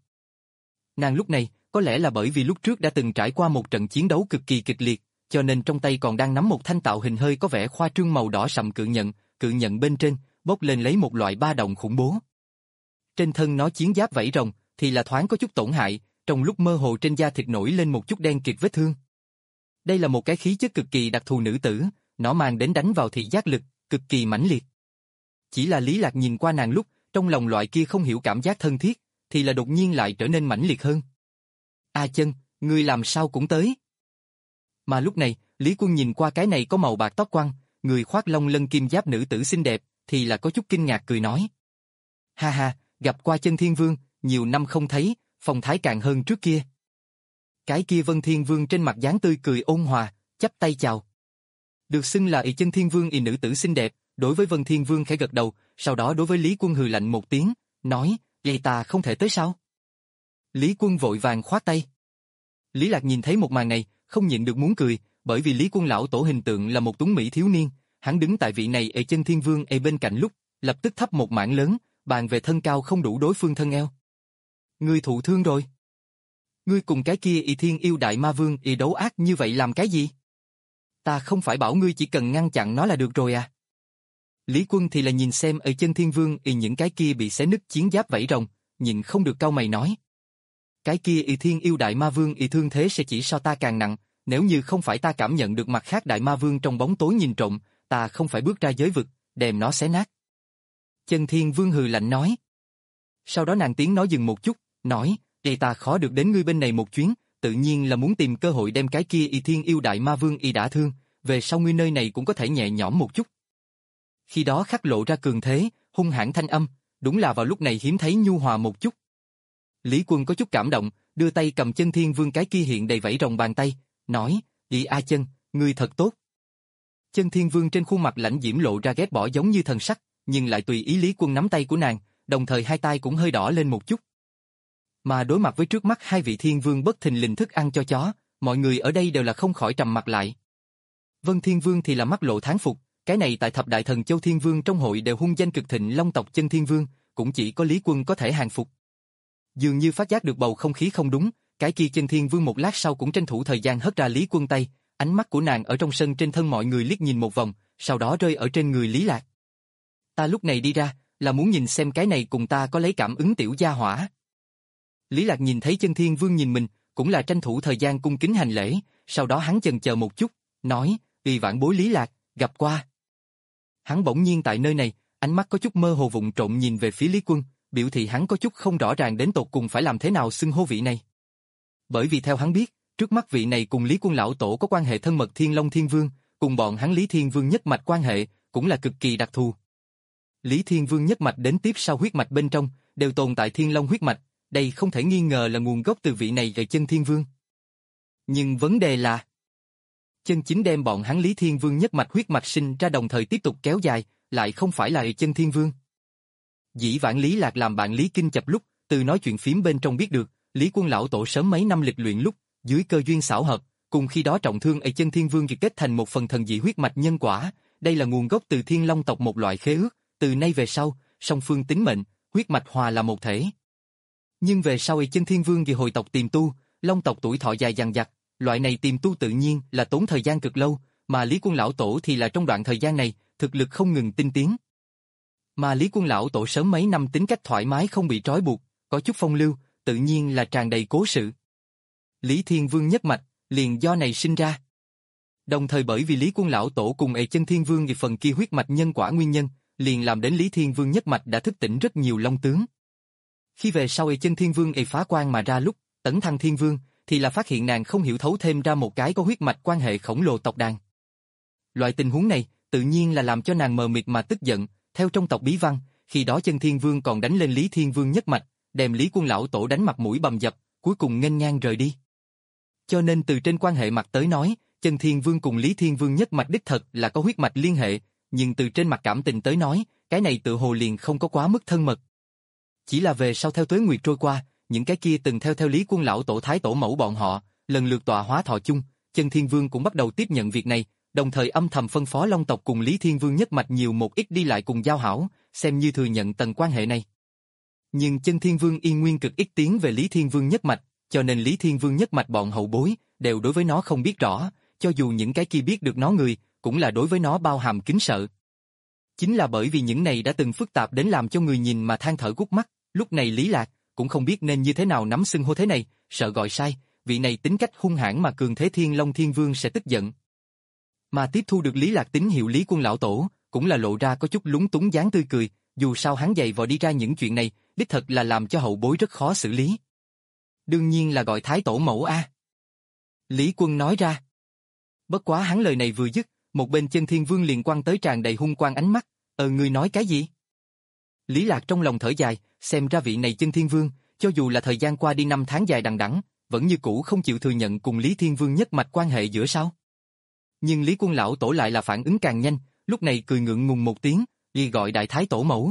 Nàng lúc này, có lẽ là bởi vì lúc trước đã từng trải qua một trận chiến đấu cực kỳ kịch liệt, cho nên trong tay còn đang nắm một thanh tạo hình hơi có vẻ khoa trương màu đỏ sậm cự nhận, cự nhận bên trên, bốc lên lấy một loại ba động khủng bố. Trên thân nó chiến giáp vảy rồng, thì là thoáng có chút tổn hại, trong lúc mơ hồ trên da thịt nổi lên một chút đen kịt vết thương. Đây là một cái khí chất cực kỳ đặc thù nữ tử, nó mang đến đánh vào thị giác lực, cực kỳ mãnh liệt. Chỉ là Lý Lạc nhìn qua nàng lúc, trong lòng loại kia không hiểu cảm giác thân thiết, thì là đột nhiên lại trở nên mãnh liệt hơn. A Chân, ngươi làm sao cũng tới. Mà lúc này, Lý Quân nhìn qua cái này có màu bạc tóc quăn, người khoác long lân kim giáp nữ tử xinh đẹp, thì là có chút kinh ngạc cười nói, Ha ha, gặp qua Chân Thiên Vương, nhiều năm không thấy, phong thái càng hơn trước kia. Cái kia Vân Thiên Vương trên mặt dáng tươi cười ôn hòa, chắp tay chào. Được xưng là ỷ Chân Thiên Vương ỷ nữ tử xinh đẹp, đối với Vân Thiên Vương khẽ gật đầu, sau đó đối với Lý Quân hừ lạnh một tiếng, nói, vậy ta không thể tới sao? Lý Quân vội vàng khoát tay. Lý Lạc nhìn thấy một màn này, không nhịn được muốn cười, bởi vì Lý Quân lão tổ hình tượng là một tuấn mỹ thiếu niên, hắn đứng tại vị này ỷ Chân Thiên Vương ỷ bên cạnh lúc, lập tức thấp một mảng lớn, bàn về thân cao không đủ đối phương thân eo. Ngươi thụ thương rồi. Ngươi cùng cái kia ỷ Thiên Yêu Đại Ma Vương ỷ đấu ác như vậy làm cái gì? Ta không phải bảo ngươi chỉ cần ngăn chặn nó là được rồi à? Lý Quân thì là nhìn xem ỷ Chân Thiên Vương ỷ những cái kia bị xé nứt chiến giáp vảy rồng, nhịn không được cau mày nói. Cái kia ỷ Thiên Yêu Đại Ma Vương ỷ thương thế sẽ chỉ so ta càng nặng, nếu như không phải ta cảm nhận được mặt khác Đại Ma Vương trong bóng tối nhìn trộm, ta không phải bước ra giới vực, đem nó xé nát. Chân Thiên Vương hừ lạnh nói. Sau đó nàng tiếng nói dừng một chút, nói, thì ta khó được đến ngươi bên này một chuyến, tự nhiên là muốn tìm cơ hội đem cái kia ỷ Thiên Yêu Đại Ma Vương ỷ đả thương, về sau ngươi nơi này cũng có thể nhẹ nhõm một chút. Khi đó khắc lộ ra cường thế, hung hãn thanh âm, đúng là vào lúc này hiếm thấy nhu hòa một chút. Lý Quân có chút cảm động, đưa tay cầm Chân Thiên Vương cái kia hiện đầy vảy rồng bàn tay, nói, ỷ A Chân, ngươi thật tốt. Chân Thiên Vương trên khuôn mặt lãnh diễm lộ ra ghét bỏ giống như thần sắc, nhưng lại tùy ý Lý Quân nắm tay của nàng, đồng thời hai tay cũng hơi đỏ lên một chút. Mà đối mặt với trước mắt hai vị Thiên Vương bất thình lình thức ăn cho chó, mọi người ở đây đều là không khỏi trầm mặt lại. Vân Thiên Vương thì là mắt lộ thán phục, cái này tại thập đại thần châu Thiên Vương trong hội đều hung danh cực thịnh Long tộc Chân Thiên Vương, cũng chỉ có Lý Quân có thể hàng phục. Dường như phát giác được bầu không khí không đúng, cái kia Chân Thiên Vương một lát sau cũng tranh thủ thời gian hất ra Lý Quân tay, ánh mắt của nàng ở trong sân trên thân mọi người liếc nhìn một vòng, sau đó rơi ở trên người Lý Lạc. Ta lúc này đi ra, là muốn nhìn xem cái này cùng ta có lấy cảm ứng tiểu gia hỏa. Lý Lạc nhìn thấy Chân Thiên Vương nhìn mình, cũng là tranh thủ thời gian cung kính hành lễ, sau đó hắn chần chờ một chút, nói, "Tùy vãn bối Lý Lạc, gặp qua." Hắn bỗng nhiên tại nơi này, ánh mắt có chút mơ hồ vụng trộm nhìn về phía Lý Quân, biểu thị hắn có chút không rõ ràng đến tột cùng phải làm thế nào xưng hô vị này. Bởi vì theo hắn biết, trước mắt vị này cùng Lý Quân lão tổ có quan hệ thân mật Thiên Long Thiên Vương, cùng bọn hắn Lý Thiên Vương nhất mạch quan hệ, cũng là cực kỳ đặc thù. Lý Thiên Vương nhất mạch đến tiếp sau huyết mạch bên trong, đều tồn tại Thiên Long huyết mạch, đây không thể nghi ngờ là nguồn gốc từ vị này về Chân Thiên Vương. Nhưng vấn đề là, chân chính đem bọn hắn Lý Thiên Vương nhất mạch huyết mạch sinh ra đồng thời tiếp tục kéo dài, lại không phải là Chân Thiên Vương. Dĩ vãng Lý Lạc làm bạn Lý Kinh Chập lúc, từ nói chuyện phím bên trong biết được, Lý Quân lão tổ sớm mấy năm lịch luyện lúc, dưới cơ duyên xảo hợp, cùng khi đó trọng thương ở Chân Thiên Vương kết kết thành một phần thần dị huyết mạch nhân quả, đây là nguồn gốc từ Thiên Long tộc một loại khế ước, từ nay về sau, song phương tính mệnh, huyết mạch hòa là một thể. Nhưng về sau Chân Thiên Vương vì hồi tộc tìm tu, Long tộc tuổi thọ dài dằng dặc, loại này tìm tu tự nhiên là tốn thời gian cực lâu, mà Lý Quân lão tổ thì là trong đoạn thời gian này, thực lực không ngừng tinh tiến. Mà Lý Quân lão tổ sớm mấy năm tính cách thoải mái không bị trói buộc, có chút phong lưu, tự nhiên là tràn đầy cố sự. Lý Thiên Vương nhất mạch, liền do này sinh ra. Đồng thời bởi vì Lý Quân lão tổ cùng ệ Chân Thiên Vương vì phần kia huyết mạch nhân quả nguyên nhân, liền làm đến Lý Thiên Vương nhất mạch đã thức tỉnh rất nhiều long tướng. Khi về sau ệ Chân Thiên Vương ệ phá quan mà ra lúc, tấn thăng Thiên Vương, thì là phát hiện nàng không hiểu thấu thêm ra một cái có huyết mạch quan hệ khổng lồ tộc đàn. Loại tình huống này, tự nhiên là làm cho nàng mờ mịt mà tức giận, theo trong tộc bí văn, khi đó Chân Thiên Vương còn đánh lên Lý Thiên Vương nhất mạch, đem Lý Quân lão tổ đánh mặt mũi bầm dập, cuối cùng nghênh ngang rời đi. Cho nên từ trên quan hệ mặt tới nói, Chân Thiên Vương cùng Lý Thiên Vương nhất mạch đích thật là có huyết mạch liên hệ, nhưng từ trên mặt cảm tình tới nói, cái này tự hồ liền không có quá mức thân mật. Chỉ là về sau theo tuế nguyệt trôi qua, những cái kia từng theo theo Lý Quân lão tổ thái tổ mẫu bọn họ, lần lượt tọa hóa thọ chung, Chân Thiên Vương cũng bắt đầu tiếp nhận việc này, đồng thời âm thầm phân phó Long tộc cùng Lý Thiên Vương nhất mạch nhiều một ít đi lại cùng giao hảo, xem như thừa nhận tầng quan hệ này. Nhưng Chân Thiên Vương yên nguyên cực ít tiến về Lý Thiên Vương nhất mạch, cho nên Lý Thiên Vương nhất mạch bọn hậu bối đều đối với nó không biết rõ, cho dù những cái kia biết được nó người, cũng là đối với nó bao hàm kính sợ. Chính là bởi vì những này đã từng phức tạp đến làm cho người nhìn mà than thở gút mắt, lúc này Lý Lạc cũng không biết nên như thế nào nắm xưng hô thế này, sợ gọi sai, vị này tính cách hung hãn mà cường thế Thiên Long Thiên Vương sẽ tức giận. Mà tiếp thu được Lý Lạc tín hiệu Lý Quân lão tổ, cũng là lộ ra có chút lúng túng dáng tươi cười, dù sao hắn dày vò đi ra những chuyện này, đích thật là làm cho hậu bối rất khó xử lý. Đương nhiên là gọi thái tổ mẫu a. Lý Quân nói ra. Bất quá hắn lời này vừa dứt, một bên Chân Thiên Vương liền quăng tới tràn đầy hung quang ánh mắt, ờ ngươi nói cái gì? Lý Lạc trong lòng thở dài, xem ra vị này Chân Thiên Vương, cho dù là thời gian qua đi năm tháng dài đằng đẵng, vẫn như cũ không chịu thừa nhận cùng Lý Thiên Vương nhất mạch quan hệ giữa sao. Nhưng Lý Quân lão tổ lại là phản ứng càng nhanh, lúc này cười ngượng ngùng một tiếng, ghi gọi đại thái tổ mẫu.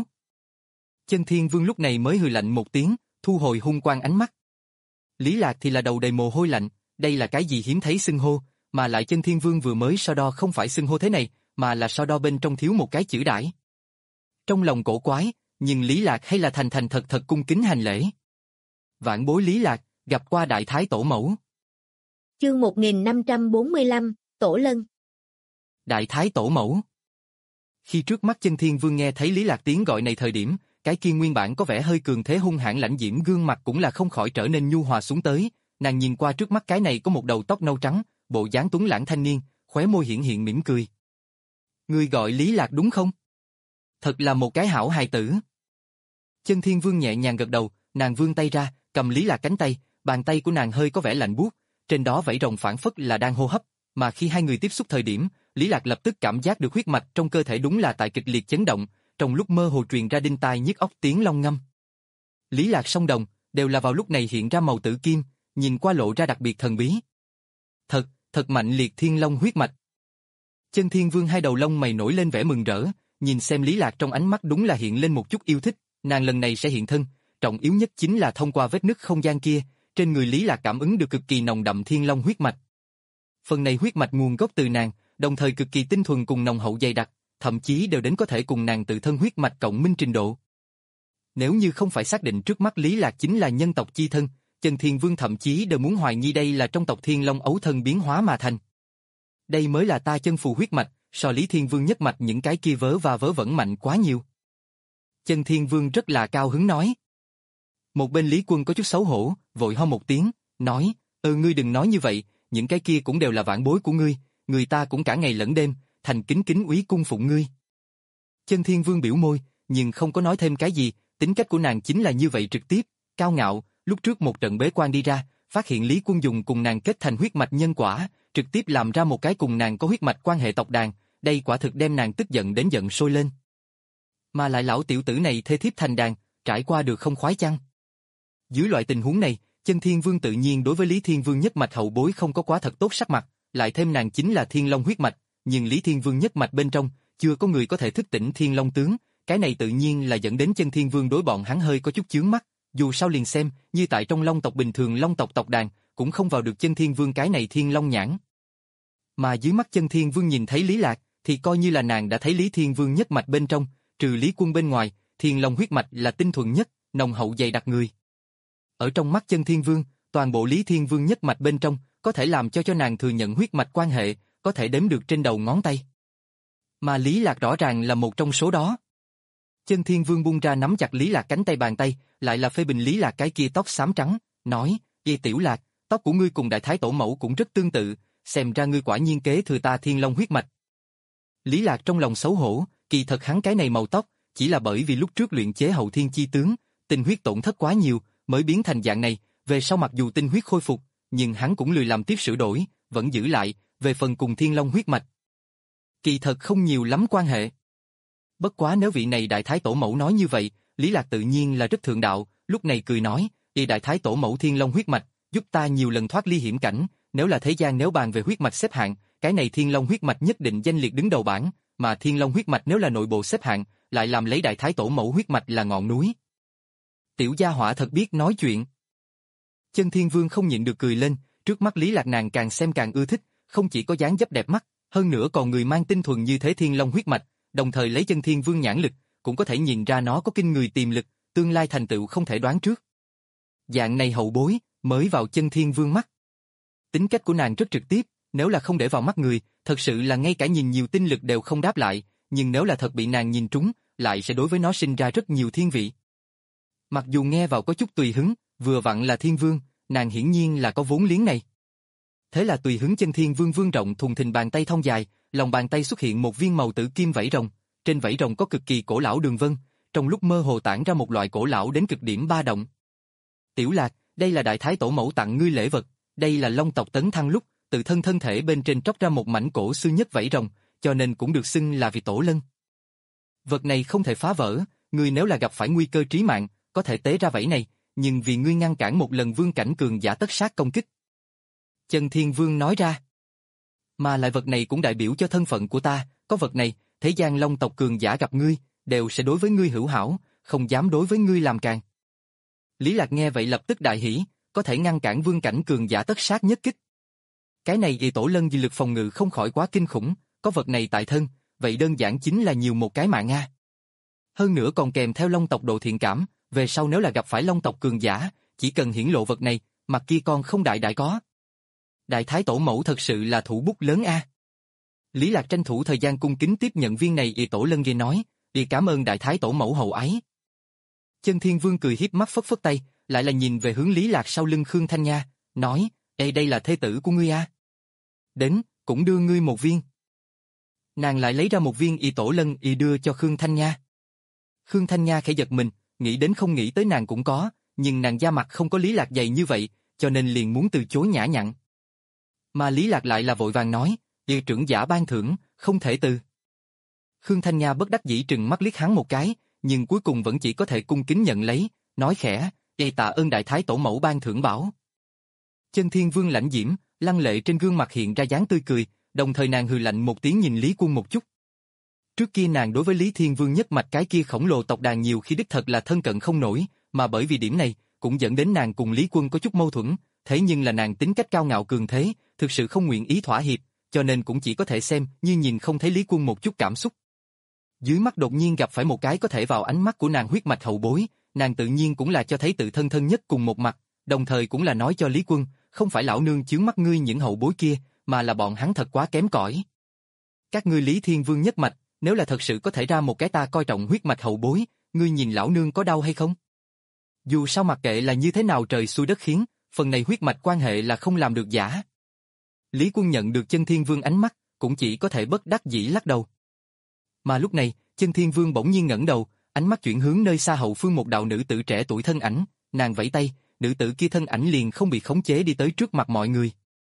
Chân Thiên Vương lúc này mới hừ lạnh một tiếng, thu hồi hung quang ánh mắt. Lý Lạc thì là đầu đầy mồ hôi lạnh, đây là cái gì hiếm thấy xưng hô, mà lại Chân Thiên Vương vừa mới so đo không phải xưng hô thế này, mà là so đo bên trong thiếu một cái chữ đãi. Trong lòng cổ quái, nhưng Lý Lạc hay là thành thành thật thật cung kính hành lễ. Vạn bối Lý Lạc, gặp qua đại thái tổ mẫu. Chương một nghìn năm trăm bốn mươi lăm, Tổ Lân. Đại thái tổ mẫu. Khi trước mắt Chân Thiên Vương nghe thấy Lý Lạc tiếng gọi này thời điểm, cái kia nguyên bản có vẻ hơi cường thế hung hãn lãnh diễm gương mặt cũng là không khỏi trở nên nhu hòa xuống tới, nàng nhìn qua trước mắt cái này có một đầu tóc nâu trắng, bộ dáng tuấn lãng thanh niên, khóe môi hiển hiện mỉm cười. Ngươi gọi Lý Lạc đúng không? Thật là một cái hảo hài tử. Chân Thiên Vương nhẹ nhàng gật đầu, nàng vươn tay ra, cầm Lý Lạc cánh tay, bàn tay của nàng hơi có vẻ lạnh buốt, trên đó vảy rồng phảng phất là đang hô hấp, mà khi hai người tiếp xúc thời điểm, Lý Lạc lập tức cảm giác được huyết mạch trong cơ thể đúng là tại kịch liệt chấn động, trong lúc mơ hồ truyền ra đinh tai nhức óc tiếng long ngâm. Lý Lạc song đồng, đều là vào lúc này hiện ra màu tử kim, nhìn qua lộ ra đặc biệt thần bí. Thật, thật mạnh liệt thiên long huyết mạch. Chân Thiên Vương hai đầu lông mày nổi lên vẻ mừng rỡ, nhìn xem Lý Lạc trong ánh mắt đúng là hiện lên một chút yêu thích, nàng lần này sẽ hiện thân, trọng yếu nhất chính là thông qua vết nứt không gian kia, trên người Lý Lạc cảm ứng được cực kỳ nồng đậm thiên long huyết mạch. Phần này huyết mạch nguồn gốc từ nàng, đồng thời cực kỳ tinh thuần cùng nồng hậu dày đặc, thậm chí đều đến có thể cùng nàng tự thân huyết mạch cộng minh trình độ. Nếu như không phải xác định trước mắt Lý Lạc chính là nhân tộc chi thân, Chân Thiên Vương thậm chí đều muốn hoài nghi đây là trong tộc Thiên Long ấu thân biến hóa mà thành. Đây mới là ta chân phù huyết mạch, so Lý Thiên Vương nhất mạch những cái kia vớ và vớ vẩn mạnh quá nhiều. Chân Thiên Vương rất là cao hứng nói. Một bên Lý Quân có chút xấu hổ, vội ho một tiếng, nói, ừ ngươi đừng nói như vậy, những cái kia cũng đều là vãn bối của ngươi, người ta cũng cả ngày lẫn đêm, thành kính kính úy cung phụng ngươi. Chân Thiên Vương biểu môi, nhưng không có nói thêm cái gì, tính cách của nàng chính là như vậy trực tiếp, cao ngạo, lúc trước một trận bế quan đi ra, phát hiện Lý Quân dùng cùng nàng kết thành huyết mạch nhân quả, trực tiếp làm ra một cái cùng nàng có huyết mạch quan hệ tộc đàn, đây quả thực đem nàng tức giận đến giận sôi lên. Mà lại lão tiểu tử này thê thiếp thành đàn, trải qua được không khoái chăng? Dưới loại tình huống này, Chân Thiên Vương tự nhiên đối với Lý Thiên Vương nhất mạch hậu bối không có quá thật tốt sắc mặt, lại thêm nàng chính là Thiên Long huyết mạch, nhưng Lý Thiên Vương nhất mạch bên trong, chưa có người có thể thức tỉnh Thiên Long tướng, cái này tự nhiên là dẫn đến Chân Thiên Vương đối bọn hắn hơi có chút chướng mắt, dù sao liền xem, như tại trong Long tộc bình thường Long tộc tộc đàn, cũng không vào được Chân Thiên Vương cái này Thiên Long nhãn. Mà dưới mắt Chân Thiên Vương nhìn thấy Lý Lạc, thì coi như là nàng đã thấy Lý Thiên Vương nhất mạch bên trong, trừ Lý Quân bên ngoài, Thiên Long huyết mạch là tinh thuần nhất, nồng hậu dày đặc người. Ở trong mắt Chân Thiên Vương, toàn bộ Lý Thiên Vương nhất mạch bên trong, có thể làm cho cho nàng thừa nhận huyết mạch quan hệ, có thể đếm được trên đầu ngón tay. Mà Lý Lạc rõ ràng là một trong số đó. Chân Thiên Vương buông ra nắm chặt Lý Lạc cánh tay bàn tay, lại là phê bình Lý Lạc cái kia tóc xám trắng, nói, "Ê Tiểu Lạc, tóc của ngươi cùng đại thái tổ mẫu cũng rất tương tự, xem ra ngươi quả nhiên kế thừa ta Thiên Long huyết mạch." Lý Lạc trong lòng xấu hổ, kỳ thật hắn cái này màu tóc, chỉ là bởi vì lúc trước luyện chế hậu thiên chi tướng, tinh huyết tổn thất quá nhiều, mới biến thành dạng này, về sau mặc dù tinh huyết khôi phục, nhưng hắn cũng lười làm tiếp sửa đổi, vẫn giữ lại, về phần cùng Thiên Long huyết mạch. Kỳ thật không nhiều lắm quan hệ. Bất quá nếu vị này đại thái tổ mẫu nói như vậy, Lý Lạc tự nhiên là rất thượng đạo, lúc này cười nói, "Y đại thái tổ mẫu Thiên Long huyết mạch, giúp ta nhiều lần thoát ly hiểm cảnh, nếu là thế gian nếu bàn về huyết mạch xếp hạng, cái này Thiên Long huyết mạch nhất định danh liệt đứng đầu bảng, mà Thiên Long huyết mạch nếu là nội bộ xếp hạng, lại làm lấy đại thái tổ mẫu huyết mạch là ngọn núi." Tiểu gia hỏa thật biết nói chuyện. Chân Thiên Vương không nhịn được cười lên, trước mắt Lý Lạc nàng càng xem càng ưa thích, không chỉ có dáng dấp đẹp mắt, hơn nữa còn người mang tinh thuần như thế Thiên Long huyết mạch, đồng thời lấy Chân Thiên Vương nhãn lực, cũng có thể nhìn ra nó có kinh người tiềm lực, tương lai thành tựu không thể đoán trước. Dạng này hậu bối, mới vào Chân Thiên Vương mắt. Tính cách của nàng rất trực tiếp, nếu là không để vào mắt người, thật sự là ngay cả nhìn nhiều tinh lực đều không đáp lại, nhưng nếu là thật bị nàng nhìn trúng, lại sẽ đối với nó sinh ra rất nhiều thiên vị. Mặc dù nghe vào có chút tùy hứng, vừa vặn là Thiên Vương, nàng hiển nhiên là có vốn liếng này. Thế là tùy hứng Chân Thiên Vương vương rộng thùng thình bàn tay thon dài, lòng bàn tay xuất hiện một viên màu tử kim vảy rồng, trên vảy rồng có cực kỳ cổ lão đường vân, trong lúc mơ hồ tản ra một loại cổ lão đến cực điểm ba động. "Tiểu Lạc, đây là đại thái tổ mẫu tặng ngươi lễ vật, đây là Long tộc tấn thăng lúc, tự thân thân thể bên trên tróc ra một mảnh cổ xưa nhất vảy rồng, cho nên cũng được xưng là vì tổ lân. Vật này không thể phá vỡ, ngươi nếu là gặp phải nguy cơ trí mạng, có thể tế ra vảy này, nhưng vì ngươi ngăn cản một lần vương cảnh cường giả tất sát công kích. Chân Thiên Vương nói ra. Mà lại vật này cũng đại biểu cho thân phận của ta, có vật này, thế gian Long tộc cường giả gặp ngươi, đều sẽ đối với ngươi hữu hảo, không dám đối với ngươi làm càng. Lý Lạc nghe vậy lập tức đại hỉ, có thể ngăn cản vương cảnh cường giả tất sát nhất kích. Cái này vì tổ lân di lực phòng ngự không khỏi quá kinh khủng, có vật này tại thân, vậy đơn giản chính là nhiều một cái mạng Nga. Hơn nữa còn kèm theo Long tộc độ thiện cảm, về sau nếu là gặp phải Long tộc cường giả, chỉ cần hiển lộ vật này, mặt kia con không đại đại có. Đại Thái Tổ mẫu thật sự là thủ bút lớn a. Lý Lạc tranh thủ thời gian cung kính tiếp nhận viên này y tổ lân ghi nói, y cảm ơn Đại Thái Tổ mẫu hậu ái. Chân Thiên Vương cười hiếp mắt phất phất tay, lại là nhìn về hướng Lý Lạc sau lưng Khương Thanh Nha, nói, Ê đây là thê tử của ngươi a. Đến, cũng đưa ngươi một viên. Nàng lại lấy ra một viên y tổ lân y đưa cho Khương Thanh Nha. Khương Thanh Nha khẽ giật mình, nghĩ đến không nghĩ tới nàng cũng có, nhưng nàng da mặt không có Lý Lạc dày như vậy, cho nên liền muốn từ chối nhã nhặn. Mà Lý Lạc lại là vội vàng nói, y trưởng giả ban thưởng, không thể từ. Khương Thanh Nha bất đắc dĩ trừng mắt liếc hắn một cái, nhưng cuối cùng vẫn chỉ có thể cung kính nhận lấy, nói khẽ, y tạ ơn Đại Thái Tổ mẫu ban thưởng bảo. Chân Thiên Vương lãnh diễm, lăng lệ trên gương mặt hiện ra dáng tươi cười, đồng thời nàng hừ lạnh một tiếng nhìn Lý Quân một chút. Trước kia nàng đối với Lý Thiên Vương nhất mạch cái kia khổng lồ tộc đàn nhiều khi đích thật là thân cận không nổi, mà bởi vì điểm này, cũng dẫn đến nàng cùng Lý Quân có chút mâu thuẫn, thế nhưng là nàng tính cách cao ngạo cường thế, thực sự không nguyện ý thỏa hiệp, cho nên cũng chỉ có thể xem như nhìn không thấy Lý Quân một chút cảm xúc. Dưới mắt đột nhiên gặp phải một cái có thể vào ánh mắt của nàng huyết mạch hậu bối, nàng tự nhiên cũng là cho thấy tự thân thân nhất cùng một mặt, đồng thời cũng là nói cho Lý Quân, không phải lão nương chướng mắt ngươi những hậu bối kia, mà là bọn hắn thật quá kém cỏi. Các ngươi Lý Thiên Vương nhất mạch, nếu là thật sự có thể ra một cái ta coi trọng huyết mạch hậu bối, ngươi nhìn lão nương có đau hay không? Dù sao mặc kệ là như thế nào trời xui đất khiến, phần này huyết mạch quan hệ là không làm được giả. Lý Quân nhận được Chân Thiên Vương ánh mắt, cũng chỉ có thể bất đắc dĩ lắc đầu. Mà lúc này, Chân Thiên Vương bỗng nhiên ngẩng đầu, ánh mắt chuyển hướng nơi xa hậu phương một đạo nữ tử trẻ tuổi thân ảnh, nàng vẫy tay, nữ tử kia thân ảnh liền không bị khống chế đi tới trước mặt mọi người.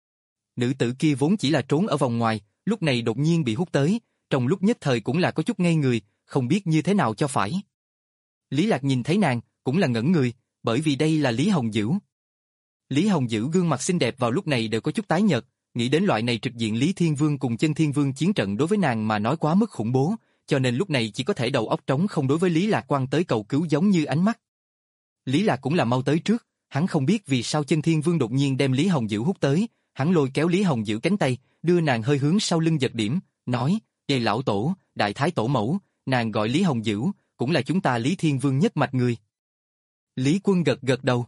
Nữ tử kia vốn chỉ là trốn ở vòng ngoài, lúc này đột nhiên bị hút tới, trong lúc nhất thời cũng là có chút ngây người, không biết như thế nào cho phải. Lý Lạc nhìn thấy nàng, cũng là ngẩn người, bởi vì đây là Lý Hồng Dữ. Lý Hồng Dữ gương mặt xinh đẹp vào lúc này đều có chút tái nhợt, nghĩ đến loại này trực diện Lý Thiên Vương cùng Chân Thiên Vương chiến trận đối với nàng mà nói quá mức khủng bố, cho nên lúc này chỉ có thể đầu óc trống không đối với Lý Lạc quan tới cầu cứu giống như ánh mắt. Lý Lạc cũng là mau tới trước, hắn không biết vì sao Chân Thiên Vương đột nhiên đem Lý Hồng Dữ hút tới, hắn lôi kéo Lý Hồng Dữ cánh tay, đưa nàng hơi hướng sau lưng giật điểm, nói, "Đây lão tổ, Đại Thái Tổ mẫu, nàng gọi Lý Hồng Dữ, cũng là chúng ta Lý Thiên Vương nhất mạch người." Lý Quân gật gật đầu.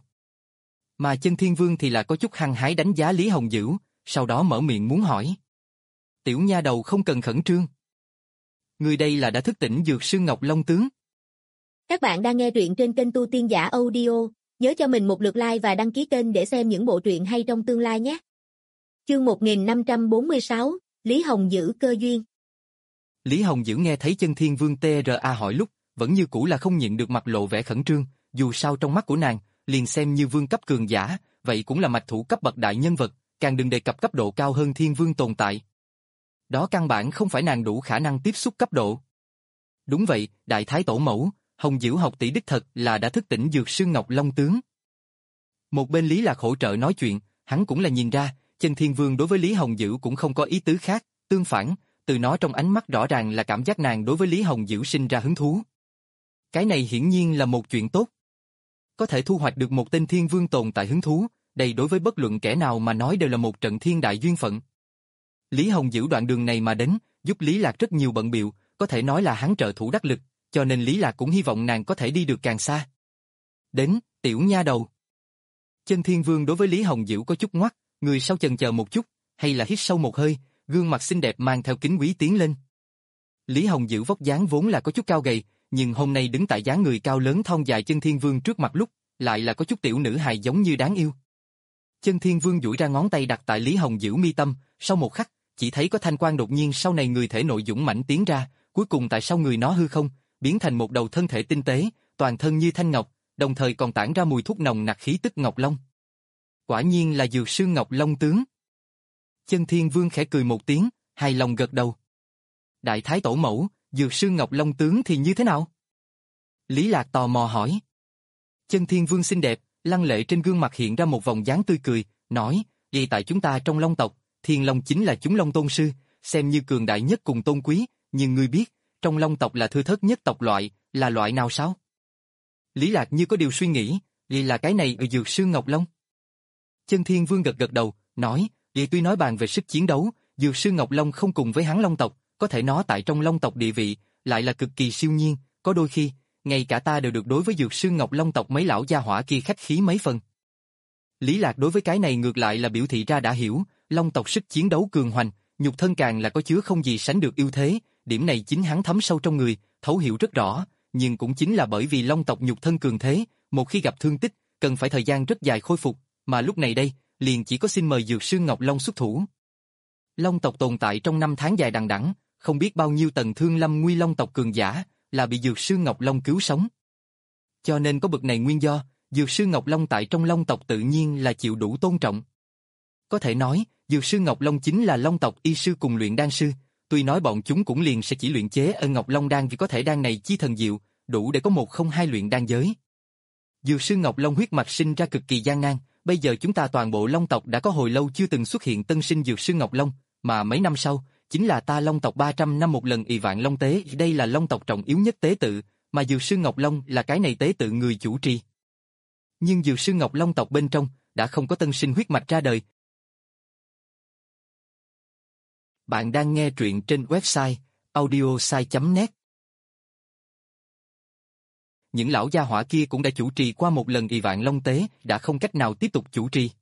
Mà Chân Thiên Vương thì là có chút hăng hái đánh giá Lý Hồng Dữ, sau đó mở miệng muốn hỏi. "Tiểu nha đầu không cần khẩn trương. Người đây là đã thức tỉnh Dược Sư Ngọc Long tướng." Các bạn đang nghe truyện trên kênh Tu Tiên Giả Audio, nhớ cho mình một lượt like và đăng ký kênh để xem những bộ truyện hay trong tương lai nhé. Chương một nghìn năm trăm bốn mươi sáu, Lý Hồng Dữ cơ duyên. Lý Hồng Dữ nghe thấy Chân Thiên Vương tê rờ a hỏi lúc, vẫn như cũ là không nhịn được mặt lộ vẻ khẩn trương, dù sao trong mắt của nàng, liền xem như vương cấp cường giả, vậy cũng là mạch thủ cấp bậc đại nhân vật, càng đừng đề cập cấp độ cao hơn Thiên Vương tồn tại. Đó căn bản không phải nàng đủ khả năng tiếp xúc cấp độ. Đúng vậy, Đại Thái Tổ mẫu, Hồng Dữ học tỷ đích thật là đã thức tỉnh Dược Sư Ngọc Long tướng. Một bên Lý Lạc hỗ trợ nói chuyện, hắn cũng là nhìn ra, Chân Thiên Vương đối với Lý Hồng Dữ cũng không có ý tứ khác, tương phản, từ nó trong ánh mắt rõ ràng là cảm giác nàng đối với Lý Hồng Dữ sinh ra hứng thú. Cái này hiển nhiên là một chuyện tốt. Có thể thu hoạch được một tên Thiên Vương tồn tại hứng thú, đây đối với bất luận kẻ nào mà nói đều là một trận thiên đại duyên phận. Lý Hồng Dữ đoạn đường này mà đến, giúp Lý Lạc rất nhiều bận bịu, có thể nói là hắn trợ thủ đắc lực, cho nên Lý Lạc cũng hy vọng nàng có thể đi được càng xa. Đến, tiểu nha đầu. Chân Thiên Vương đối với Lý Hồng Dữ có chút ngoắt, người sau chần chờ một chút, hay là hít sâu một hơi, gương mặt xinh đẹp mang theo kính quý tiến lên. Lý Hồng Dữ vóc dáng vốn là có chút cao gầy, nhưng hôm nay đứng tại dáng người cao lớn thon dài Chân Thiên Vương trước mặt lúc, lại là có chút tiểu nữ hài giống như đáng yêu. Chân Thiên Vương duỗi ra ngón tay đặt tại Lý Hồng Dữ mi tâm, sau một khắc, chỉ thấy có thanh quang đột nhiên sau này người thể nội dũng mãnh tiến ra, cuối cùng tại sau người nó hư không, biến thành một đầu thân thể tinh tế, toàn thân như thanh ngọc, đồng thời còn tản ra mùi thuốc nồng nặc khí tức ngọc long. Quả nhiên là Dược Sư Ngọc Long tướng. Chân Thiên Vương khẽ cười một tiếng, hài lòng gật đầu. Đại Thái Tổ mẫu, Dược Sư Ngọc Long tướng thì như thế nào? Lý Lạc tò mò hỏi. Chân Thiên Vương xinh đẹp, lăng lệ trên gương mặt hiện ra một vòng dáng tươi cười, nói, vậy tại chúng ta trong Long tộc, Thiên Long chính là chúng Long tôn sư, xem như cường đại nhất cùng tôn quý, nhưng ngươi biết, trong Long tộc là thưa thớt nhất tộc loại, là loại nào sao? Lý Lạc như có điều suy nghĩ, vậy là cái này ở Dược Sư Ngọc Long. Chân Thiên Vương gật gật đầu, nói, vậy tuy nói bàn về sức chiến đấu, Dược Sư Ngọc Long không cùng với hắn Long tộc, có thể nó tại trong Long tộc địa vị, lại là cực kỳ siêu nhiên, có đôi khi, ngay cả ta đều được đối với Dược Sư Ngọc Long tộc mấy lão gia hỏa kia khách khí mấy phần. Lý Lạc đối với cái này ngược lại là biểu thị ra đã hiểu, Long tộc sức chiến đấu cường hoành, nhục thân càng là có chứa không gì sánh được ưu thế, điểm này chính hắn thấm sâu trong người, thấu hiểu rất rõ, nhưng cũng chính là bởi vì Long tộc nhục thân cường thế, một khi gặp thương tích, cần phải thời gian rất dài khôi phục, mà lúc này đây, liền chỉ có xin mời Dược Sư Ngọc Long xuất thủ. Long tộc tồn tại trong năm tháng dài đằng đẵng, không biết bao nhiêu tầng thương lâm nguy Long tộc cường giả, là bị Dược Sư Ngọc Long cứu sống. Cho nên có bực này nguyên do, Dược Sư Ngọc Long tại trong Long tộc tự nhiên là chịu đủ tôn trọng. Có thể nói, Dược Sư Ngọc Long chính là Long tộc y sư cùng luyện đan sư, tuy nói bọn chúng cũng liền sẽ chỉ luyện chế ở Ngọc Long đan vì có thể đan này chi thần diệu, đủ để có một không hai luyện đan giới. Dược Sư Ngọc Long huyết mạch sinh ra cực kỳ gian nan, bây giờ chúng ta toàn bộ Long tộc đã có hồi lâu chưa từng xuất hiện tân sinh Dược Sư Ngọc Long, mà mấy năm sau, chính là ta Long tộc ba trăm năm một lần ỷ vạn Long tế, đây là Long tộc trọng yếu nhất tế tự, mà Dược Sư Ngọc Long là cái này tế tự người chủ trì. Nhưng Dược Sư Ngọc Long tộc bên trong, đã không có tân sinh huyết mạch ra đời. Bạn đang nghe truyện trên website audiosai chấm net. Những lão gia hỏa kia cũng đã chủ trì qua một lần ỷ vạn Long tế, đã không cách nào tiếp tục chủ trì.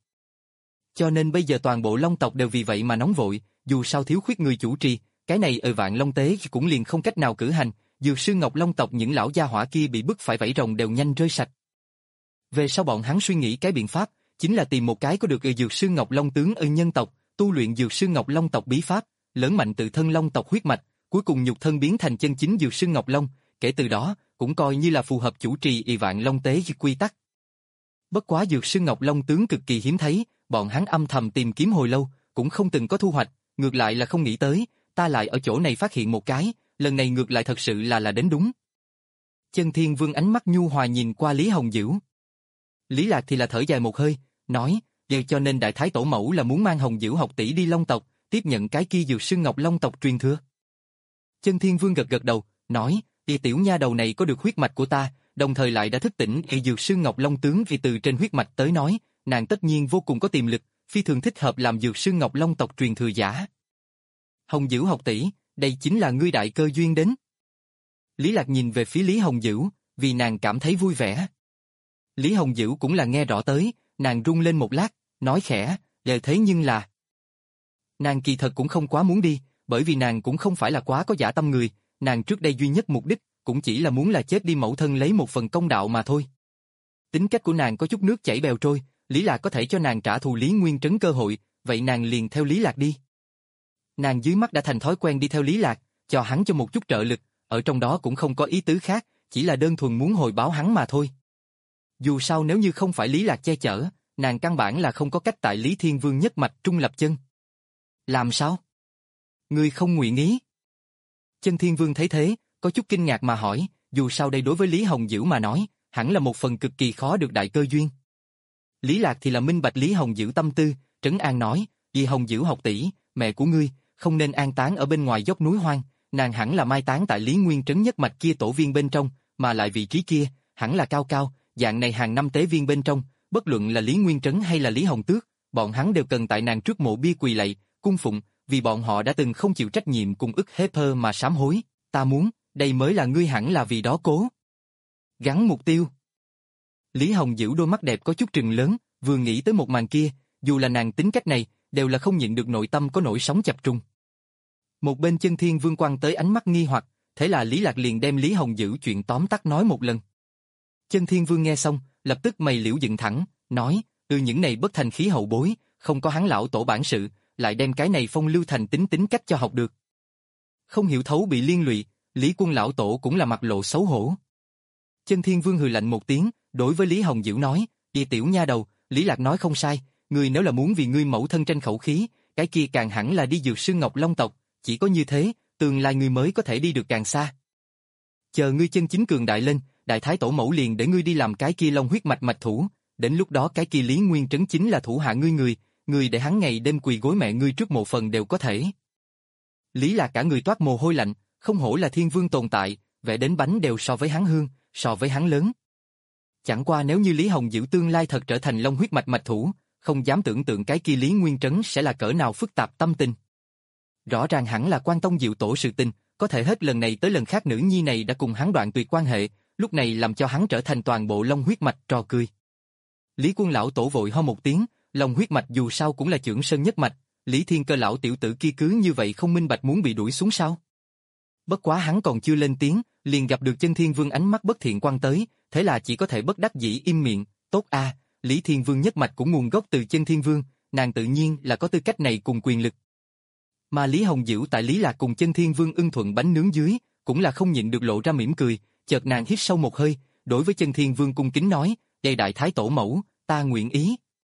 Cho nên bây giờ toàn bộ Long tộc đều vì vậy mà nóng vội, dù sao thiếu khuyết người chủ trì, cái này ỷ vạn Long tế cũng liền không cách nào cử hành, Dược Sư Ngọc Long tộc những lão gia hỏa kia bị bức phải vẫy rồng đều nhanh rơi sạch. Về sau bọn hắn suy nghĩ cái biện pháp, chính là tìm một cái có được ở Dược Sư Ngọc Long tướng ở nhân tộc, tu luyện Dược Sư Ngọc Long tộc bí pháp, lớn mạnh tự thân Long tộc huyết mạch, cuối cùng nhục thân biến thành chân chính Dược Sư Ngọc Long, kể từ đó, cũng coi như là phù hợp chủ trì ỷ vạn Long tế quy tắc. Bất quá Dược Sư Ngọc Long tướng cực kỳ hiếm thấy, bọn hắn âm thầm tìm kiếm hồi lâu, cũng không từng có thu hoạch, ngược lại là không nghĩ tới, ta lại ở chỗ này phát hiện một cái, lần này ngược lại thật sự là là đến đúng. Chân Thiên Vương ánh mắt nhu hòa nhìn qua Lý Hồng Dữ. Lý Lạc thì là thở dài một hơi, nói, vậy cho nên Đại Thái Tổ Mẫu là muốn mang Hồng Dữ học tỷ đi Long tộc, tiếp nhận cái kia Dược Sư Ngọc Long tộc truyền thừa. Chân Thiên Vương gật gật đầu, nói, y tiểu nha đầu này có được huyết mạch của ta, đồng thời lại đã thức tỉnh y Dược Sư Ngọc Long tướng, vì từ trên huyết mạch tới nói, nàng tất nhiên vô cùng có tiềm lực, phi thường thích hợp làm Dược Sư Ngọc Long tộc truyền thừa giả. Hồng Dữ học tỷ, đây chính là ngươi đại cơ duyên đến. Lý Lạc nhìn về phía Lý Hồng Dữ, vì nàng cảm thấy vui vẻ. Lý Hồng Dữ cũng là nghe rõ tới, nàng rung lên một lát, nói khẽ, "Giờ thế nhưng là..." Nàng kỳ thật cũng không quá muốn đi, bởi vì nàng cũng không phải là quá có dã tâm người, nàng trước đây duy nhất mục đích, cũng chỉ là muốn là chết đi mẫu thân lấy một phần công đạo mà thôi. Tính cách của nàng có chút nước chảy bèo trôi, Lý Lạc có thể cho nàng trả thù Lý Nguyên Trấn cơ hội, vậy nàng liền theo Lý Lạc đi. Nàng dưới mắt đã thành thói quen đi theo Lý Lạc, cho hắn cho một chút trợ lực, ở trong đó cũng không có ý tứ khác, chỉ là đơn thuần muốn hồi báo hắn mà thôi. Dù sao nếu như không phải Lý Lạc che chở, nàng căn bản là không có cách tại Lý Thiên Vương nhất mạch trung lập chân. Làm sao? Ngươi không nguyện ý? Chân Thiên Vương thấy thế, có chút kinh ngạc mà hỏi, dù sao đây đối với Lý Hồng Dữ mà nói, hẳn là một phần cực kỳ khó được đại cơ duyên. Lý Lạc thì là minh bạch Lý Hồng Dữ tâm tư, trấn an nói, vì Hồng Dữ học tỷ, mẹ của ngươi, không nên an táng ở bên ngoài dốc núi hoang, nàng hẳn là mai táng tại Lý Nguyên Trấn nhất mạch kia tổ viên bên trong, mà lại vị trí kia, hẳn là cao cao, dạng này hàng năm tế viên bên trong, bất luận là Lý Nguyên Trấn hay là Lý Hồng Tước, bọn hắn đều cần tại nàng trước mộ bia quỳ lạy, cung phụng, vì bọn họ đã từng không chịu trách nhiệm cùng ức hế pơ mà sám hối, ta muốn, đây mới là ngươi hẳn là vì đó cố gắng mục tiêu. Lý Hồng Dữ đôi mắt đẹp có chút trừng lớn, vừa nghĩ tới một màn kia, dù là nàng tính cách này, đều là không nhịn được nội tâm có nỗi sóng chập trùng. Một bên Chân Thiên Vương quăng tới ánh mắt nghi hoặc, thế là Lý Lạc liền đem Lý Hồng Dữ chuyện tóm tắt nói một lần. Chân Thiên Vương nghe xong, lập tức mày liễu dựng thẳng, nói, từ những này bất thành khí hậu bối, không có hắn lão tổ bản sự, lại đem cái này phong lưu thành tính tính cách cho học được. Không hiểu thấu bị liên lụy, Lý Quân lão tổ cũng là mặt lộ xấu hổ. Chân Thiên Vương hừ lạnh một tiếng, đối với Lý Hồng Dữ nói, "Đi tiểu nha đầu, Lý Lạc nói không sai, ngươi nếu là muốn vì ngươi mẫu thân tranh khẩu khí, cái kia càng hẳn là đi Dược Sư Ngọc Long tộc, chỉ có như thế, tương lai ngươi mới có thể đi được càng xa. Chờ ngươi chân chính cường đại lên, đại thái tổ mẫu liền để ngươi đi làm cái kia long huyết mạch mạch thủ, đến lúc đó cái kia Lý Nguyên Trấn chính là thủ hạ ngươi người, ngươi để hắn ngày đêm quỳ gối mẹ ngươi trước mộ phần đều có thể. Lý Lạc cả người toát mồ hôi lạnh, không hổ là thiên vương tồn tại, vẽ đến bánh đều so với hắn hương, so với hắn lớn. Chẳng qua nếu như Lý Hồng Dữ tương lai thật trở thành long huyết mạch mạch thủ, không dám tưởng tượng cái kia Lý Nguyên Trấn sẽ là cỡ nào phức tạp tâm tình. Rõ ràng hẳn là quan tông diệu tổ sự tình, có thể hết lần này tới lần khác nữ nhi này đã cùng hắn đoạn tuyệt quan hệ, lúc này làm cho hắn trở thành toàn bộ long huyết mạch trò cười. Lý Quân lão tổ vội ho một tiếng, long huyết mạch dù sao cũng là chưởng sơn nhất mạch, Lý Thiên Cơ lão tiểu tử kia cứ như vậy không minh bạch muốn bị đuổi xuống sao? Bất quá hắn còn chưa lên tiếng, liền gặp được Chân Thiên Vương ánh mắt bất thiện quăng tới, thế là chỉ có thể bất đắc dĩ im miệng. Tốt a, Lý Thiên Vương nhất mạch cũng nguồn gốc từ Chân Thiên Vương, nàng tự nhiên là có tư cách này cùng quyền lực. Mà Lý Hồng Dữ tại Lý Lạc cùng Chân Thiên Vương ưng thuận bánh nướng dưới, cũng là không nhịn được lộ ra mỉm cười, chợt nàng hít sâu một hơi, đối với Chân Thiên Vương cung kính nói, "Đây đại thái tổ mẫu, ta nguyện ý."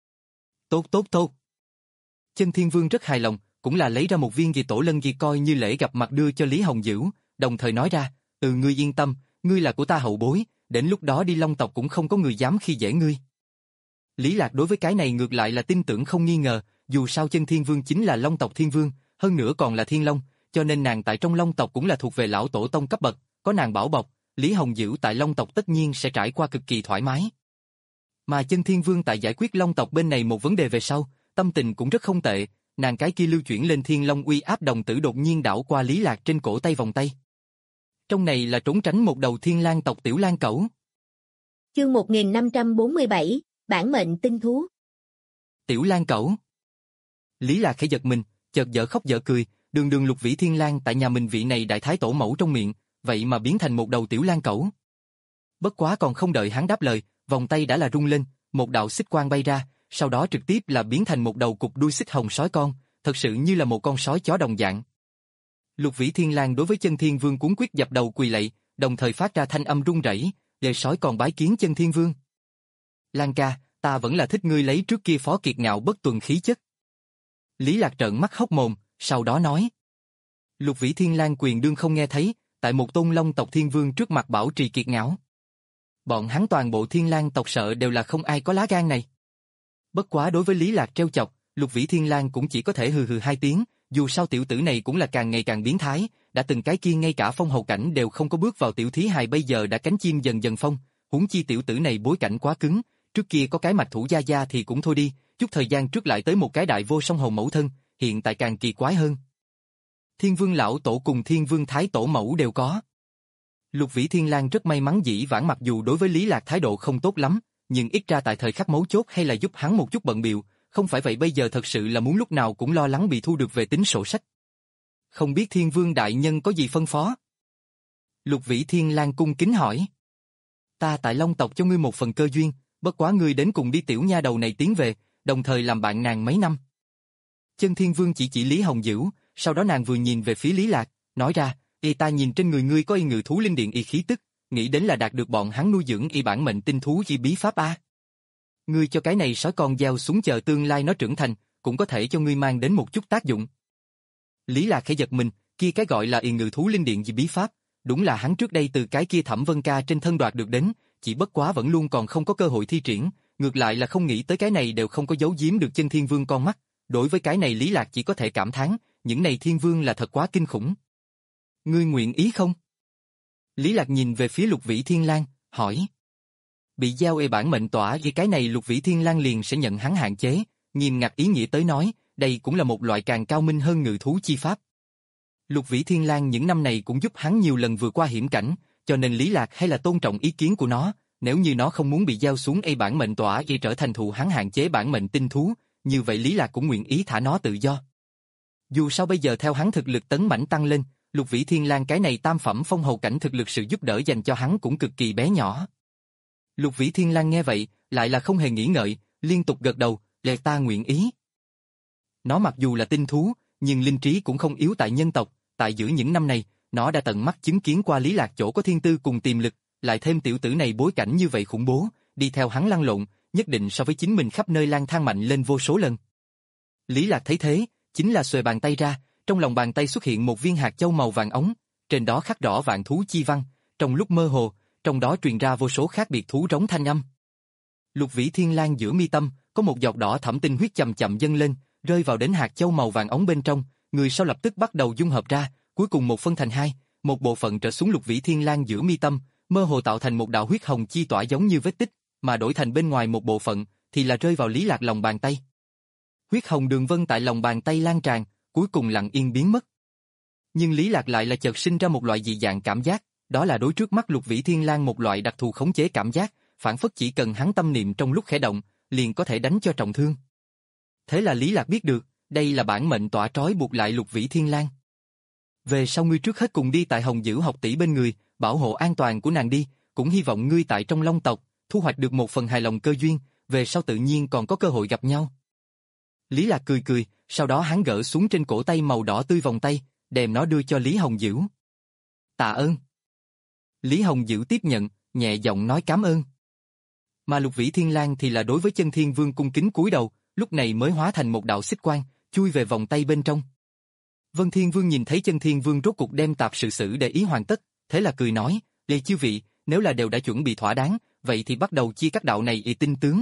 Tốt tốt tốt. Chân Thiên Vương rất hài lòng, cũng là lấy ra một viên kỳ tổ lân kỳ coi như lễ gặp mặt đưa cho Lý Hồng Dữ, đồng thời nói ra, "Ừ, ngươi yên tâm, ngươi là của ta hậu bối, đến lúc đó đi Long tộc cũng không có người dám khi dễ ngươi." Lý Lạc đối với cái này ngược lại là tin tưởng không nghi ngờ, dù sao Chân Thiên Vương chính là Long tộc Thiên Vương, hơn nữa còn là Thiên Long, cho nên nàng tại trong Long tộc cũng là thuộc về lão tổ tông cấp bậc, có nàng bảo bọc, Lý Hồng Dữ tại Long tộc tất nhiên sẽ trải qua cực kỳ thoải mái. Mà Chân Thiên Vương tại giải quyết Long tộc bên này một vấn đề về sau, tâm tình cũng rất không tệ, nàng cái kia lưu chuyển lên Thiên Long uy áp đồng tử đột nhiên đảo qua Lý Lạc trên cổ tay vòng tay. Trong này là trốn tránh một đầu Thiên Lang tộc tiểu lang cẩu. Chương một nghìn năm trăm bốn mươi bảy, bản mệnh tinh thú. Tiểu lang cẩu. Lý Lạc khẽ giật mình, chợt dở khóc dở cười, đường đường Lục Vĩ Thiên Lang tại nhà mình vị này đại thái tổ mẫu trong miệng, vậy mà biến thành một đầu tiểu lang cẩu. Bất quá còn không đợi hắn đáp lời, vòng tay đã là rung lên, một đạo xích quang bay ra, sau đó trực tiếp là biến thành một đầu cục đuôi xích hồng sói con, thật sự như là một con sói chó đồng dạng. Lục Vĩ Thiên Lang đối với Chân Thiên Vương cuống quyết dập đầu quỳ lạy, đồng thời phát ra thanh âm rung rẩy, để sói còn bái kiến Chân Thiên Vương. Lang ca, ta vẫn là thích ngươi lấy trước kia phó kiệt ngạo bất tuần khí chất. Lý Lạc trợn mắt hốc mồm, sau đó nói. Lục Vĩ Thiên Lang quyền đương không nghe thấy, tại một tôn long tộc Thiên Vương trước mặt bảo trì kiệt ngạo. Bọn hắn toàn bộ Thiên Lang tộc sợ đều là không ai có lá gan này. Bất quá đối với Lý Lạc trêu chọc, Lục Vĩ Thiên Lang cũng chỉ có thể hừ hừ hai tiếng, dù sao tiểu tử này cũng là càng ngày càng biến thái, đã từng cái kia ngay cả phong hầu cảnh đều không có bước vào tiểu thí hài bây giờ đã cánh chim dần dần phong, huống chi tiểu tử này bối cảnh quá cứng, trước kia có cái mạch thủ gia gia thì cũng thôi đi, chút thời gian trước lại tới một cái đại vô song hầu mẫu thân, hiện tại càng kỳ quái hơn. Thiên Vương lão tổ cùng Thiên Vương thái tổ mẫu đều có. Lục Vĩ Thiên Lang rất may mắn dĩ vãng mặc dù đối với Lý Lạc thái độ không tốt lắm, nhưng ít ra tại thời khắc mấu chốt hay là giúp hắn một chút bận bịu, không phải vậy bây giờ thật sự là muốn lúc nào cũng lo lắng bị thu được về tính sổ sách. Không biết Thiên Vương đại nhân có gì phân phó? Lục Vĩ Thiên Lang cung kính hỏi. Ta tại Long tộc cho ngươi một phần cơ duyên, bất quá ngươi đến cùng đi tiểu nha đầu này tiến về, đồng thời làm bạn nàng mấy năm. Chân Thiên Vương chỉ chỉ Lý Hồng Dữ, sau đó nàng vừa nhìn về phía Lý Lạc, nói ra, y ta nhìn trên người ngươi có y ngự thú linh điện y khí tức, nghĩ đến là đạt được bọn hắn nuôi dưỡng y bản mệnh tinh thú y bí pháp a. Ngươi cho cái này sói con gieo xuống chờ tương lai nó trưởng thành, cũng có thể cho ngươi mang đến một chút tác dụng. Lý Lạc khẽ giật mình, kia cái gọi là y ngự thú linh điện y bí pháp, đúng là hắn trước đây từ cái kia Thẩm Vân Ca trên thân đoạt được đến, chỉ bất quá vẫn luôn còn không có cơ hội thi triển, ngược lại là không nghĩ tới cái này đều không có giấu giếm được Chân Thiên Vương con mắt, đối với cái này Lý Lạc chỉ có thể cảm thán, những này Thiên Vương là thật quá kinh khủng. Ngươi nguyện ý không? Lý Lạc nhìn về phía Lục Vĩ Thiên Lang, hỏi. Bị giao ê bản mệnh tỏa vì cái này Lục Vĩ Thiên Lang liền sẽ nhận hắn hạn chế, nghiêm ngặt ý nghĩa tới nói, đây cũng là một loại càng cao minh hơn ngự thú chi pháp. Lục Vĩ Thiên Lang những năm này cũng giúp hắn nhiều lần vượt qua hiểm cảnh, cho nên Lý Lạc hay là tôn trọng ý kiến của nó, nếu như nó không muốn bị giao xuống ê bản mệnh tỏa vì trở thành thù hắn hạn chế bản mệnh tinh thú, như vậy Lý Lạc cũng nguyện ý thả nó tự do. Dù sao bây giờ theo hắn thực lực tấn mãnh tăng lên, Lục Vĩ Thiên Lang cái này tam phẩm phong hầu cảnh thực lực sự giúp đỡ dành cho hắn cũng cực kỳ bé nhỏ. Lục Vĩ Thiên Lang nghe vậy, lại là không hề nghĩ ngợi, liên tục gật đầu, lệ ta nguyện ý. Nó mặc dù là tinh thú, nhưng linh trí cũng không yếu tại nhân tộc, tại giữa những năm này, nó đã tận mắt chứng kiến qua Lý Lạc chỗ có thiên tư cùng tiềm lực, lại thêm tiểu tử này bối cảnh như vậy khủng bố, đi theo hắn lăn lộn, nhất định so với chính mình khắp nơi lang thang mạnh lên vô số lần. Lý Lạc thấy thế, chính là xuề bàn tay ra, trong lòng bàn tay xuất hiện một viên hạt châu màu vàng ống, trên đó khắc rõ vạn thú chi văn, trong lúc mơ hồ, trong đó truyền ra vô số khác biệt thú rống thanh âm. Lục Vĩ Thiên Lang giữa mi tâm, có một giọt đỏ thẫm tinh huyết chậm chậm dâng lên, rơi vào đến hạt châu màu vàng ống bên trong, người sau lập tức bắt đầu dung hợp ra, cuối cùng một phân thành hai, một bộ phận trở xuống Lục Vĩ Thiên Lang giữa mi tâm, mơ hồ tạo thành một đạo huyết hồng chi tỏa giống như vết tích, mà đổi thành bên ngoài một bộ phận thì là rơi vào Lý Lạc lòng bàn tay. Huyết hồng đường vân tại lòng bàn tay lan tràn, cuối cùng lặng yên biến mất. Nhưng Lý Lạc lại là chợt sinh ra một loại dị dạng cảm giác, đó là đối trước mắt Lục Vĩ Thiên Lang một loại đặc thù khống chế cảm giác, phản phất chỉ cần hắn tâm niệm trong lúc khẽ động, liền có thể đánh cho trọng thương. Thế là Lý Lạc biết được, đây là bản mệnh tỏa trói buộc lại Lục Vĩ Thiên Lang. Về sau ngươi trước hết cùng đi tại Hồng Dữ học tỷ bên người, bảo hộ an toàn của nàng đi, cũng hy vọng ngươi tại trong Long tộc, thu hoạch được một phần hài lòng cơ duyên, về sau tự nhiên còn có cơ hội gặp nhau. Lý Lạc cười cười, sau đó hắn gỡ xuống trên cổ tay màu đỏ tươi vòng tay, đem nó đưa cho Lý Hồng Dữ. Tạ ơn. Lý Hồng Dữ tiếp nhận, nhẹ giọng nói cảm ơn. Mà Lục Vĩ Thiên Lang thì là đối với Chân Thiên Vương cung kính cúi đầu, lúc này mới hóa thành một đạo xích quang, chui về vòng tay bên trong. Vân Thiên Vương nhìn thấy Chân Thiên Vương rốt cục đem tạp sự xử để ý hoàn tất, thế là cười nói, Lê chư vị, nếu là đều đã chuẩn bị thỏa đáng, vậy thì bắt đầu chia các đạo này y tinh tướng.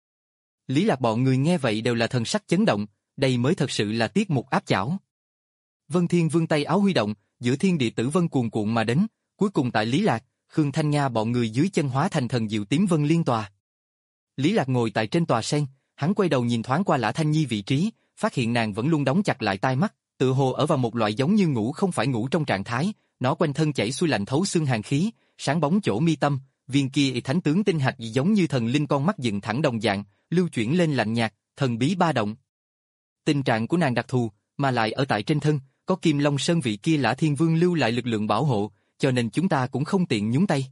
Lý Lạc bọn người nghe vậy đều là thần sắc chấn động, đây mới thật sự là tiết mục áp chảo. Vân Thiên Vương tay áo huy động, giữa thiên địa tử vân cuồn cuộn mà đến, cuối cùng tại Lý Lạc, Khương Thanh Nga bọn người dưới chân hóa thành thần diệu tím vân liên tòa. Lý Lạc ngồi tại trên tòa sen, hắn quay đầu nhìn thoáng qua Lã Thanh Nhi vị trí, phát hiện nàng vẫn luôn đóng chặt lại tai mắt, tự hồ ở vào một loại giống như ngủ không phải ngủ trong trạng thái, nó quanh thân chảy xuôi lạnh thấu xương hàn khí, sáng bóng chỗ mi tâm, viên kia y thánh tướng tinh hạch giống như thần linh con mắt dựng thẳng đồng dạng, lưu chuyển lên lạnh nhạt, thần bí ba động. Tình trạng của nàng đặc thù, mà lại ở tại trên thân, có Kim Long Sơn vị kia Lã Thiên Vương lưu lại lực lượng bảo hộ, cho nên chúng ta cũng không tiện nhúng tay.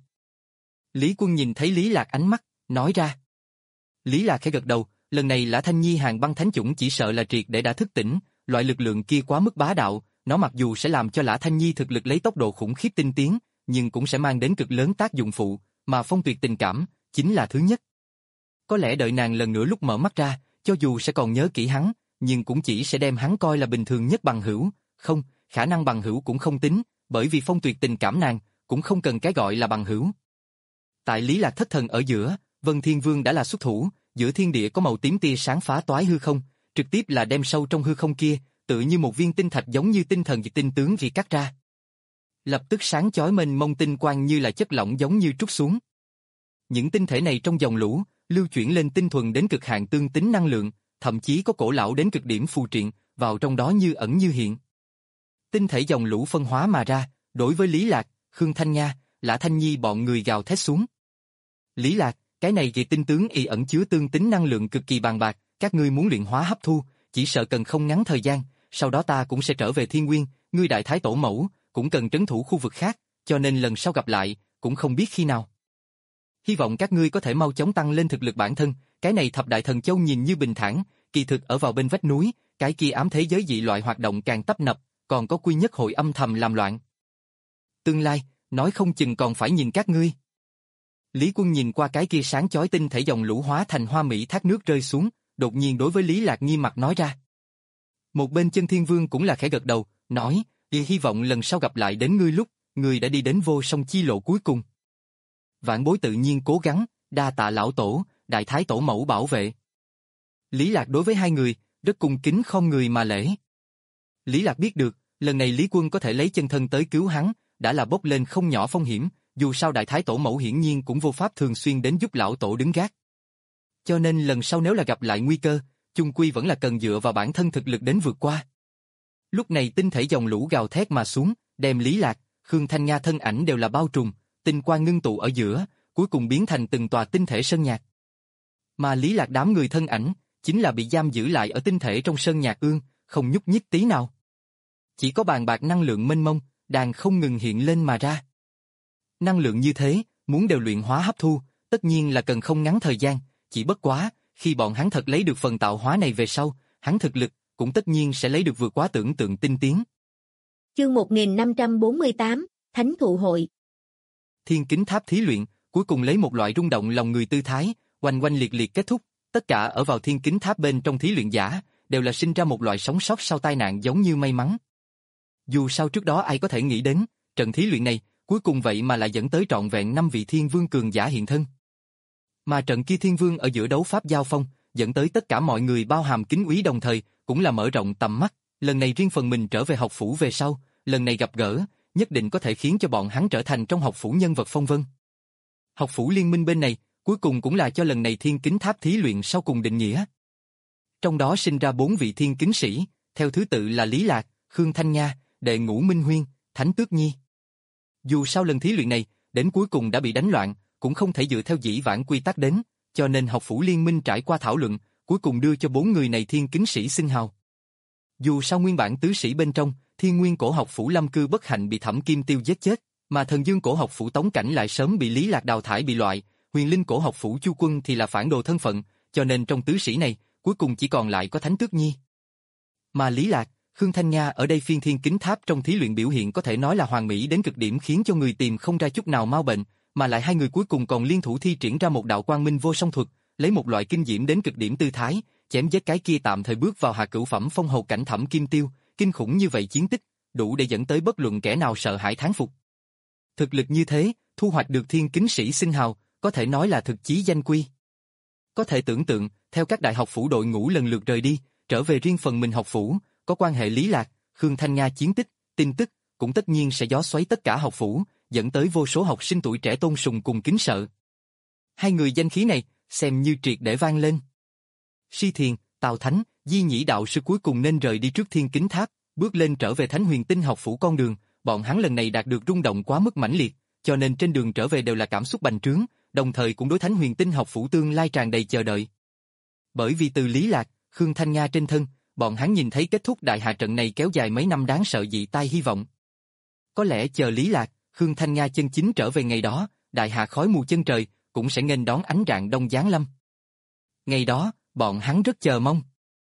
Lý Quân nhìn thấy Lý Lạc ánh mắt, nói ra. Lý Lạc khẽ gật đầu, lần này Lã Thanh Nhi hàng băng thánh chủng chỉ sợ là triệt để đã thức tỉnh, loại lực lượng kia quá mức bá đạo, nó mặc dù sẽ làm cho Lã Thanh Nhi thực lực lấy tốc độ khủng khiếp tinh tiến, nhưng cũng sẽ mang đến cực lớn tác dụng phụ, mà phong tuyệt tình cảm, chính là thứ nhất. Có lẽ đợi nàng lần nữa lúc mở mắt ra, cho dù sẽ còn nhớ kỹ hắn, nhưng cũng chỉ sẽ đem hắn coi là bình thường nhất bằng hữu, không, khả năng bằng hữu cũng không tính, bởi vì phong tuyệt tình cảm nàng, cũng không cần cái gọi là bằng hữu. Tại Lý Lạc thất thần ở giữa, Vân Thiên Vương đã là xuất thủ, giữa thiên địa có màu tím tia sáng phá toái hư không, trực tiếp là đem sâu trong hư không kia, tự như một viên tinh thạch giống như tinh thần và tinh tướng vì cắt ra. Lập tức sáng chói mênh mông tinh quang như là chất lỏng giống như trút xuống. Những tinh thể này trong dòng lũ, lưu chuyển lên tinh thuần đến cực hạn tương tính năng lượng, thậm chí có cổ lão đến cực điểm phù triện, vào trong đó như ẩn như hiện. Tinh thể dòng lũ phân hóa mà ra, đối với Lý Lạc, Khương Thanh Nga, Lã Thanh Nhi bọn người gào thét xuống. Lý Lạc, cái này kỳ tinh tướng y ẩn chứa tương tính năng lượng cực kỳ bàn bạc, các ngươi muốn luyện hóa hấp thu, chỉ sợ cần không ngắn thời gian, sau đó ta cũng sẽ trở về Thiên Nguyên, ngươi đại thái tổ mẫu, cũng cần trấn thủ khu vực khác, cho nên lần sau gặp lại, cũng không biết khi nào. Hy vọng các ngươi có thể mau chóng tăng lên thực lực bản thân, cái này thập đại thần châu nhìn như bình thản, kỳ thực ở vào bên vách núi, cái kia ám thế giới dị loại hoạt động càng tấp nập, còn có quy nhất hội âm thầm làm loạn. Tương lai, nói không chừng còn phải nhìn các ngươi. Lý Quân nhìn qua cái kia sáng chói tinh thể dòng lũ hóa thành hoa mỹ thác nước rơi xuống, đột nhiên đối với Lý Lạc nghiêm mặt nói ra. Một bên Chân Thiên Vương cũng là khẽ gật đầu, nói, hy vọng lần sau gặp lại đến ngươi lúc, ngươi đã đi đến vô song chi lộ cuối cùng. Vạn bối tự nhiên cố gắng, đa tạ lão tổ, đại thái tổ mẫu bảo vệ. Lý Lạc đối với hai người, rất cung kính không người mà lễ. Lý Lạc biết được, lần này Lý Quân có thể lấy chân thân tới cứu hắn, đã là bốc lên không nhỏ phong hiểm, dù sao đại thái tổ mẫu hiển nhiên cũng vô pháp thường xuyên đến giúp lão tổ đứng gác. Cho nên lần sau nếu là gặp lại nguy cơ, chung quy vẫn là cần dựa vào bản thân thực lực đến vượt qua. Lúc này tinh thể dòng lũ gào thét mà xuống, đem Lý Lạc, Khương Thanh Nga thân ảnh đều là bao trùm, tinh quang ngưng tụ ở giữa, cuối cùng biến thành từng tòa tinh thể sơn nhạc. Mà Lý Lạc đám người thân ảnh, chính là bị giam giữ lại ở tinh thể trong sơn nhạc ương, không nhúc nhích tí nào. Chỉ có bàn bạc năng lượng mênh mông, đang không ngừng hiện lên mà ra. Năng lượng như thế, muốn đều luyện hóa hấp thu, tất nhiên là cần không ngắn thời gian, chỉ bất quá, khi bọn hắn thật lấy được phần tạo hóa này về sau, hắn thực lực, cũng tất nhiên sẽ lấy được vượt quá tưởng tượng tinh tiến. Chương một nghìn năm trăm bốn mươi tám, Thánh thụ hội. Thiên kính tháp thí luyện, cuối cùng lấy một loại rung động lòng người tư thái, oanh oanh liệt liệt kết thúc, tất cả ở vào thiên kính tháp bên trong thí luyện giả, đều là sinh ra một loại sống sót sau tai nạn giống như may mắn. Dù sao trước đó ai có thể nghĩ đến, trận thí luyện này, cuối cùng vậy mà lại dẫn tới trọn vẹn năm vị thiên vương cường giả hiện thân. Mà trận kia thiên vương ở giữa đấu pháp giao phong, dẫn tới tất cả mọi người bao hàm kính úy đồng thời, cũng là mở rộng tầm mắt, lần này riêng phần mình trở về học phủ về sau, lần này gặp gỡ, nhất định có thể khiến cho bọn hắn trở thành trong học phủ nhân vật phong vân. Học phủ liên minh bên này, cuối cùng cũng là cho lần này thiên kính tháp thí luyện sau cùng định nghĩa. Trong đó sinh ra bốn vị thiên kính sĩ, theo thứ tự là Lý Lạc, Khương Thanh Nga, Đệ Ngũ Minh Huyên, Thánh Tước Nhi. Dù sau lần thí luyện này, đến cuối cùng đã bị đánh loạn, cũng không thể dựa theo dĩ vãng quy tắc đến, cho nên học phủ liên minh trải qua thảo luận, cuối cùng đưa cho bốn người này thiên kính sĩ xưng hào. Dù sau nguyên bản tứ sĩ bên trong, thiên nguyên cổ học phủ Lâm Cư bất hạnh bị Thẩm Kim Tiêu giết chết, mà thần dương cổ học phủ Tống Cảnh lại sớm bị Lý Lạc đào thải bị loại, huyền linh cổ học phủ Chu Quân thì là phản đồ thân phận, cho nên trong tứ sĩ này, cuối cùng chỉ còn lại có Thánh Tước Nhi. Mà Lý Lạc, Khương Thanh Nga ở đây phiên thiên kính tháp trong thí luyện biểu hiện có thể nói là hoàn mỹ đến cực điểm khiến cho người tìm không ra chút nào mau bệnh, mà lại hai người cuối cùng còn liên thủ thi triển ra một đạo quang minh vô song thuật, lấy một loại kinh diễm đến cực điểm tư thái, chém giết cái kia tạm thời bước vào hạ cửu phẩm phong hầu cảnh Thẩm Kim Tiêu, kinh khủng như vậy chiến tích, đủ để dẫn tới bất luận kẻ nào sợ hãi thán phục. Thực lực như thế, thu hoạch được thiên kính sĩ xưng hào, có thể nói là thực chí danh quy. Có thể tưởng tượng, theo các đại học phủ đội ngũ lần lượt rời đi, trở về riêng phần mình học phủ, có quan hệ Lý Lạc, Khương Thanh Nga chiến tích, tin tức, cũng tất nhiên sẽ gió xoáy tất cả học phủ, dẫn tới vô số học sinh tuổi trẻ tôn sùng cùng kính sợ. Hai người danh khí này, xem như triệt để vang lên. Si Thiền, Tào Thánh, Di Nhĩ đạo sư cuối cùng nên rời đi trước thiên kính tháp, bước lên trở về Thánh Huyền Tinh học phủ con đường, bọn hắn lần này đạt được rung động quá mức mãnh liệt, cho nên trên đường trở về đều là cảm xúc bành trướng, đồng thời cũng đối Thánh Huyền Tinh học phủ tương lai tràn đầy chờ đợi. Bởi vì từ Lý Lạc, Khương Thanh Nga trên thân, bọn hắn nhìn thấy kết thúc đại hạ trận này kéo dài mấy năm đáng sợ dị tai hy vọng. Có lẽ chờ Lý Lạc, Khương Thanh Nga chân chính trở về ngày đó, đại hạ khói mù chân trời, cũng sẽ nghênh đón ánh rạng đông giáng lâm. Ngày đó, bọn hắn rất chờ mong.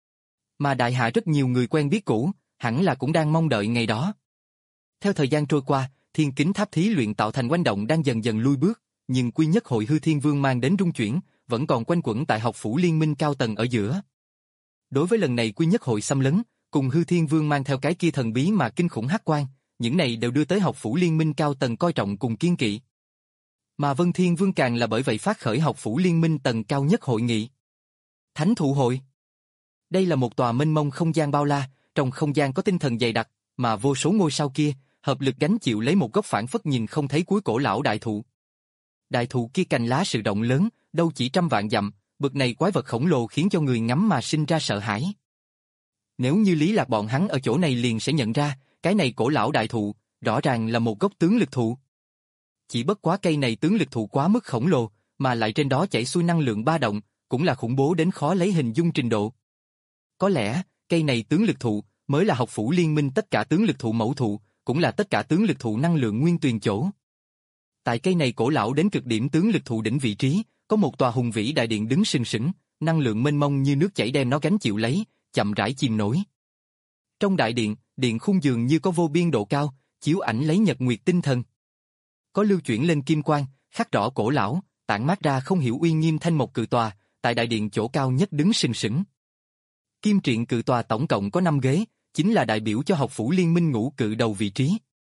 Mà đại hạ rất nhiều người quen biết cũ, hẳn là cũng đang mong đợi ngày đó. Theo thời gian trôi qua, thiên kính tháp thí luyện tạo thành quanh động đang dần dần lui bước, nhưng quy nhất hội hư thiên vương mang đến rung chuyển, vẫn còn quanh quẩn tại học phủ liên minh cao tầng ở giữa. Đối với lần này quy nhất hội xâm lấn, cùng hư thiên vương mang theo cái kia thần bí mà kinh khủng hắc quan, những này đều đưa tới học phủ liên minh cao tầng coi trọng cùng kiên kỵ. Mà Vân Thiên Vương càng là bởi vậy phát khởi học phủ liên minh tầng cao nhất hội nghị. Thánh thụ hội. Đây là một tòa mênh mông không gian bao la, trong không gian có tinh thần dày đặc, mà vô số ngôi sao kia, hợp lực gánh chịu lấy một gốc phản phất nhìn không thấy cuối cổ lão đại thụ. Đại thụ kia cành lá sự rộng lớn, đâu chỉ trăm vạn dặm, bực này quái vật khổng lồ khiến cho người ngắm mà sinh ra sợ hãi. Nếu như Lý Lạc bọn hắn ở chỗ này liền sẽ nhận ra, cái này cổ lão đại thụ, rõ ràng là một gốc tướng lực thụ. Chỉ bất quá cây này tướng lực thụ quá mức khổng lồ, mà lại trên đó chảy xuôi năng lượng ba động, cũng là khủng bố đến khó lấy hình dung trình độ. Có lẽ, cây này tướng lực thụ, mới là học phủ liên minh tất cả tướng lực thụ mẫu thụ, cũng là tất cả tướng lực thụ năng lượng nguyên tuyền chỗ. Tại cây này cổ lão đến cực điểm tướng lực thụ đỉnh vị trí, có một tòa hùng vĩ đại điện đứng sừng sững, năng lượng mênh mông như nước chảy đem nó gánh chịu lấy, chậm rãi chìm nổi. Trong đại điện, điện khung dường như có vô biên độ cao, chiếu ảnh lấy nhật nguyệt tinh thần. Có lưu chuyển lên kim quang, khắc rõ cổ lão, tản mát ra không hiểu uy nghiêm thanh mộc cự tòa, tại đại điện chỗ cao nhất đứng sừng sững. Kim triện cự tòa tổng cộng có năm ghế, chính là đại biểu cho học phủ liên minh ngũ cự đầu vị trí.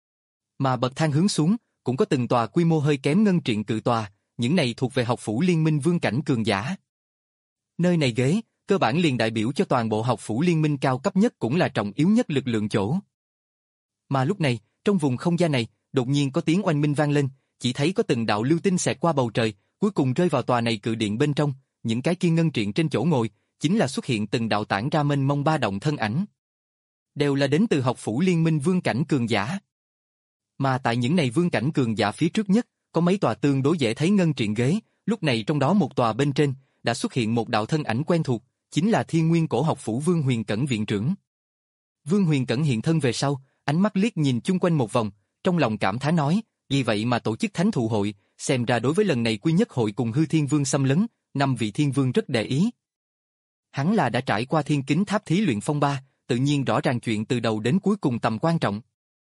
Mà bậc thang hướng xuống, cũng có từng tòa quy mô hơi kém ngân triện cự tòa, những này thuộc về học phủ liên minh vương cảnh cường giả. Nơi này ghế, cơ bản liền đại biểu cho toàn bộ học phủ liên minh cao cấp nhất cũng là trọng yếu nhất lực lượng chỗ. Mà lúc này, trong vùng không gian này, đột nhiên có tiếng oanh minh vang lên, chỉ thấy có từng đạo lưu tinh xẹt qua bầu trời, cuối cùng rơi vào tòa này cự điện bên trong, những cái kia ngân triện trên chỗ ngồi, chính là xuất hiện từng đạo tản ra mênh mông ba động thân ảnh. Đều là đến từ học phủ liên minh vương cảnh cường giả. Mà tại những này vương cảnh cường giả phía trước nhất, có mấy tòa tương đối dễ thấy ngân triện ghế, lúc này trong đó một tòa bên trên, đã xuất hiện một đạo thân ảnh quen thuộc, chính là Thiên Nguyên Cổ học phủ Vương Huyền Cẩn viện trưởng. Vương Huyền Cẩn hiện thân về sau, ánh mắt liếc nhìn chung quanh một vòng, trong lòng cảm thán nói, vì vậy mà tổ chức thánh thụ hội, xem ra đối với lần này quy nhất hội cùng hư thiên vương xâm lấn, năm vị thiên vương rất để ý. Hắn là đã trải qua thiên kính tháp thí luyện phong ba, tự nhiên rõ ràng chuyện từ đầu đến cuối cùng tầm quan trọng.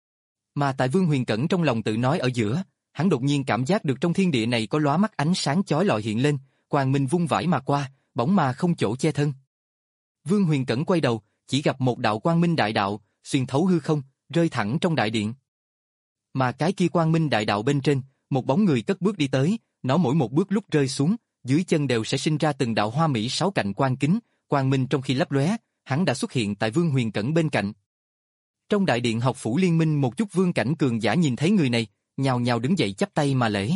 Mà tại Vương Huyền Cẩn trong lòng tự nói ở giữa, hắn đột nhiên cảm giác được trong thiên địa này có lóa mắt ánh sáng chói lọi hiện lên, quang minh vung vãi mà qua, bỗng mà không chỗ che thân. Vương Huyền Cẩn quay đầu, chỉ gặp một đạo quang minh đại đạo, xuyên thấu hư không, rơi thẳng trong đại điện. Mà cái kia quang minh đại đạo bên trên, một bóng người cất bước đi tới, nó mỗi một bước lúc rơi xuống, dưới chân đều sẽ sinh ra từng đạo hoa mỹ sáu cạnh quang kính, quang minh trong khi lấp lóe, hắn đã xuất hiện tại Vương Huyền Cẩn bên cạnh. Trong đại điện học phủ liên minh một chút vương cảnh cường giả nhìn thấy người này, nhào nhào đứng dậy chắp tay mà lễ.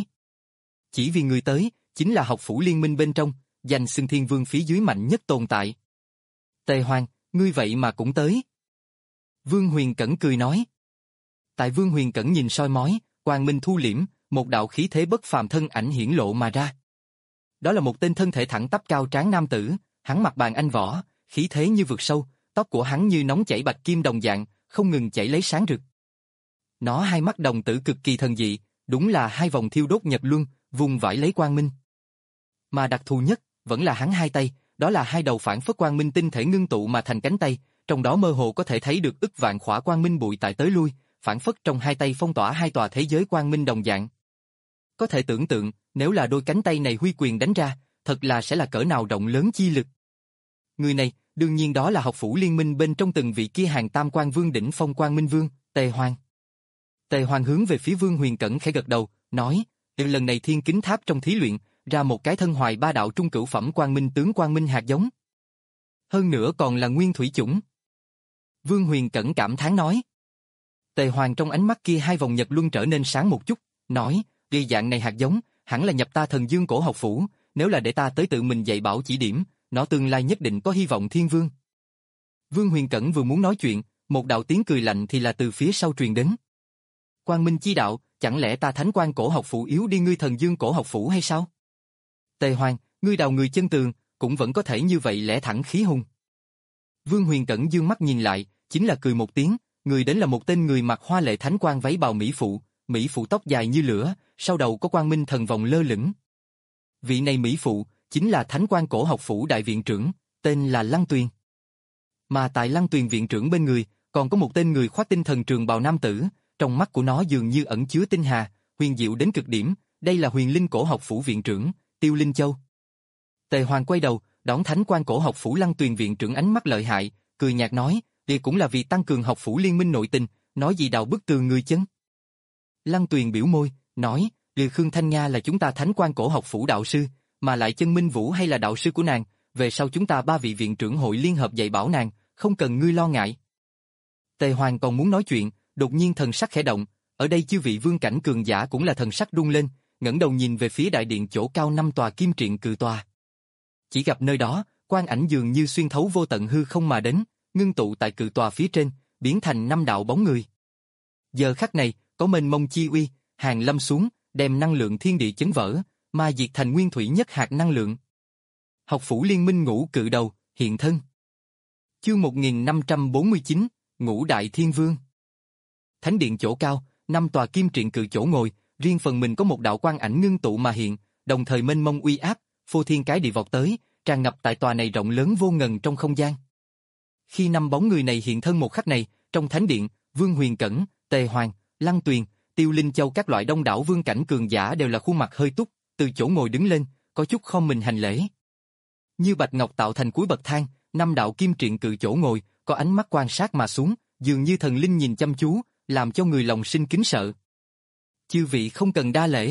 Chỉ vì người tới, chính là học phủ liên minh bên trong, danh xưng thiên vương phía dưới mạnh nhất tồn tại. Tề Hoàng, ngươi vậy mà cũng tới. Vương Huyền Cẩn cười nói. Tại Vương Huyền Cẩn nhìn soi mói, quang minh thu liễm, một đạo khí thế bất phàm thân ảnh hiển lộ mà ra. Đó là một tên thân thể thẳng tắp cao tráng nam tử, hắn mặc bàn anh võ, khí thế như vực sâu, tóc của hắn như nóng chảy bạch kim đồng dạng, không ngừng chảy lấy sáng rực. Nó hai mắt đồng tử cực kỳ thần dị, đúng là hai vòng thiêu đốt nhật luân, vùng vãi lấy quang minh. Mà đặc thù nhất, vẫn là hắn hai tay, đó là hai đầu phản phất quang minh tinh thể ngưng tụ mà thành cánh tay, trong đó mơ hồ có thể thấy được ức vạn khỏa quang minh bụi tại tới lui, phản phất trong hai tay phong tỏa hai tòa thế giới quang minh đồng dạng. Có thể tưởng tượng, nếu là đôi cánh tay này huy quyền đánh ra, thật là sẽ là cỡ nào rộng lớn chi lực. Người này, đương nhiên đó là học phủ liên minh bên trong từng vị kia hàng tam quan vương đỉnh phong quang minh vương, Tề Hoàng. Tề Hoàng hướng về phía Vương Huyền Cẩn khẽ gật đầu, nói, lần này thiên kính tháp trong thí luyện, ra một cái thân hoài ba đạo trung cửu phẩm quang minh tướng quang minh hạt giống. Hơn nữa còn là nguyên thủy chủng. Vương Huyền Cẩn cảm thán nói. Tề Hoàng trong ánh mắt kia hai vòng nhật luân trở nên sáng một chút, nói, vì dạng này hạt giống, hẳn là nhập ta thần dương cổ học phủ, nếu là để ta tới tự mình dạy bảo chỉ điểm, nó tương lai nhất định có hy vọng thiên vương. Vương Huyền Cẩn vừa muốn nói chuyện, một đạo tiếng cười lạnh thì là từ phía sau truyền đến. Quang minh chi đạo, chẳng lẽ ta thánh quan cổ học phủ yếu đi ngươi thần dương cổ học phủ hay sao? Tề Hoàng, ngươi đào người chân tường, cũng vẫn có thể như vậy lẽ thẳng khí hùng. Vương Huyền Cẩn dương mắt nhìn lại, chính là cười một tiếng, người đến là một tên người mặc hoa lệ thánh quan váy bào mỹ phụ, mỹ phụ tóc dài như lửa, sau đầu có quang minh thần vòng lơ lửng. Vị này mỹ phụ, chính là thánh quan cổ học phủ đại viện trưởng, tên là Lăng Tuyền. Mà tại Lăng Tuyền viện trưởng bên người, còn có một tên người khoác tinh thần trường bào nam tử, trong mắt của nó dường như ẩn chứa tinh hà, huyền diệu đến cực điểm, đây là huyền linh cổ học phủ viện trưởng, Tiêu Linh Châu. Tề Hoàng quay đầu, đón thánh quan cổ học phủ Lăng Tuyền viện trưởng ánh mắt lợi hại, cười nhạt nói, đây cũng là vì tăng cường học phủ liên minh nội tình, nói gì đào bức tường người chân. Lăng Tuyền biểu môi, nói, Liêu Khương Thanh Nga là chúng ta thánh quan cổ học phủ đạo sư, mà lại Chân Minh Vũ hay là đạo sư của nàng, về sau chúng ta ba vị viện trưởng hội liên hợp dạy bảo nàng, không cần ngươi lo ngại. Tề Hoàng còn muốn nói chuyện, đột nhiên thần sắc khẽ động, ở đây chư vị vương cảnh cường giả cũng là thần sắc rung lên, ngẩng đầu nhìn về phía đại điện chỗ cao năm tòa kim triện cự tòa. Chỉ gặp nơi đó, quang ảnh dường như xuyên thấu vô tận hư không mà đến, ngưng tụ tại cự tòa phía trên, biến thành năm đạo bóng người. Giờ khắc này, có mênh mông chi uy, hàng lâm xuống, đem năng lượng thiên địa chấn vỡ, mà diệt thành nguyên thủy nhất hạt năng lượng. Học phủ liên minh ngũ cự đầu, hiện thân. Chương một nghìn năm trăm bốn mươi chín, Ngũ Đại Thiên Vương. Thánh điện chỗ cao, năm tòa kim triện cự chỗ ngồi, riêng phần mình có một đạo quang ảnh ngưng tụ mà hiện, đồng thời mênh mông uy áp, phô thiên cái địa vọt tới, tràn ngập tại tòa này rộng lớn vô ngần trong không gian. Khi năm bóng người này hiện thân một khắc này, trong thánh điện, Vương Huyền Cẩn, Tề Hoàng, Lăng Tuyền, Tiêu Linh Châu các loại đông đảo vương cảnh cường giả đều là khuôn mặt hơi túc, từ chỗ ngồi đứng lên, có chút khom mình hành lễ. Như bạch ngọc tạo thành cuối bậc thang, năm đạo kim triện cự chỗ ngồi, có ánh mắt quan sát mà xuống, dường như thần linh nhìn chăm chú, làm cho người lòng sinh kính sợ. Chư vị không cần đa lễ.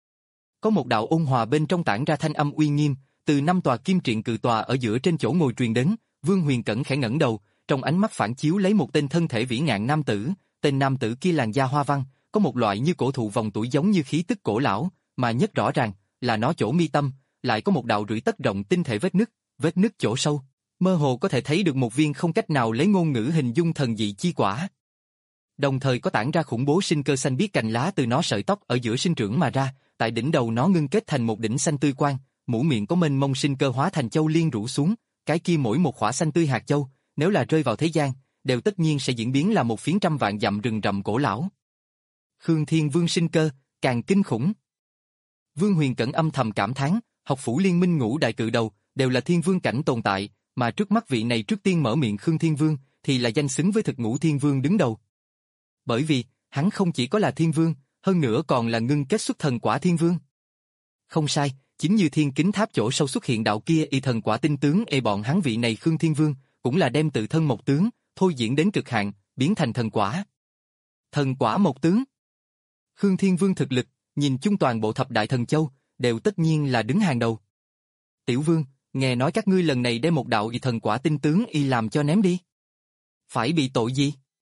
Có một đạo ôn hòa bên trong tản ra thanh âm uy nghiêm, từ năm tòa kim triện cự tòa ở giữa trên chỗ ngồi truyền đến. Vương Huyền Cẩn khẽ ngẩng đầu, trong ánh mắt phản chiếu lấy một tên thân thể vĩ ngạn nam tử, tên nam tử kia làn da hoa văn, có một loại như cổ thụ vòng tuổi giống như khí tức cổ lão, mà nhất rõ ràng là nó chỗ mi tâm, lại có một đạo rưỡi tấc rộng tinh thể vết nứt, vết nứt chỗ sâu, mơ hồ có thể thấy được một viên không cách nào lấy ngôn ngữ hình dung thần dị chi quả. Đồng thời có tản ra khủng bố sinh cơ xanh biếc cành lá từ nó sợi tóc ở giữa sinh trưởng mà ra, tại đỉnh đầu nó ngưng kết thành một đỉnh xanh tươi quang, mũ miệng có mênh mông sinh cơ hóa thành châu liên rủ xuống, cái kia mỗi một khỏa xanh tươi hạt châu, nếu là rơi vào thế gian, đều tất nhiên sẽ diễn biến là một phiến trăm vạn dặm rừng rậm cổ lão. Khương Thiên Vương sinh cơ, càng kinh khủng. Vương Huyền Cẩn âm thầm cảm thán, học phủ liên minh ngũ đại cự đầu, đều là thiên vương cảnh tồn tại, mà trước mắt vị này trước tiên mở miệng Khương Thiên Vương, thì là danh xứng với thực ngũ thiên vương đứng đầu. Bởi vì, hắn không chỉ có là thiên vương, hơn nữa còn là ngưng kết xuất thần quả thiên vương. Không sai, chính như thiên kính tháp chỗ sâu xuất hiện đạo kia y thần quả tinh tướng ê bọn hắn vị này Khương Thiên Vương, cũng là đem tự thân một tướng, thôi diễn đến cực hạn, biến thành thần quả. Thần quả một tướng. Khương Thiên Vương thực lực, nhìn chung toàn bộ thập đại thần châu, đều tất nhiên là đứng hàng đầu. Tiểu Vương, nghe nói các ngươi lần này đem một đạo y thần quả tinh tướng y làm cho ném đi. Phải bị tội gì?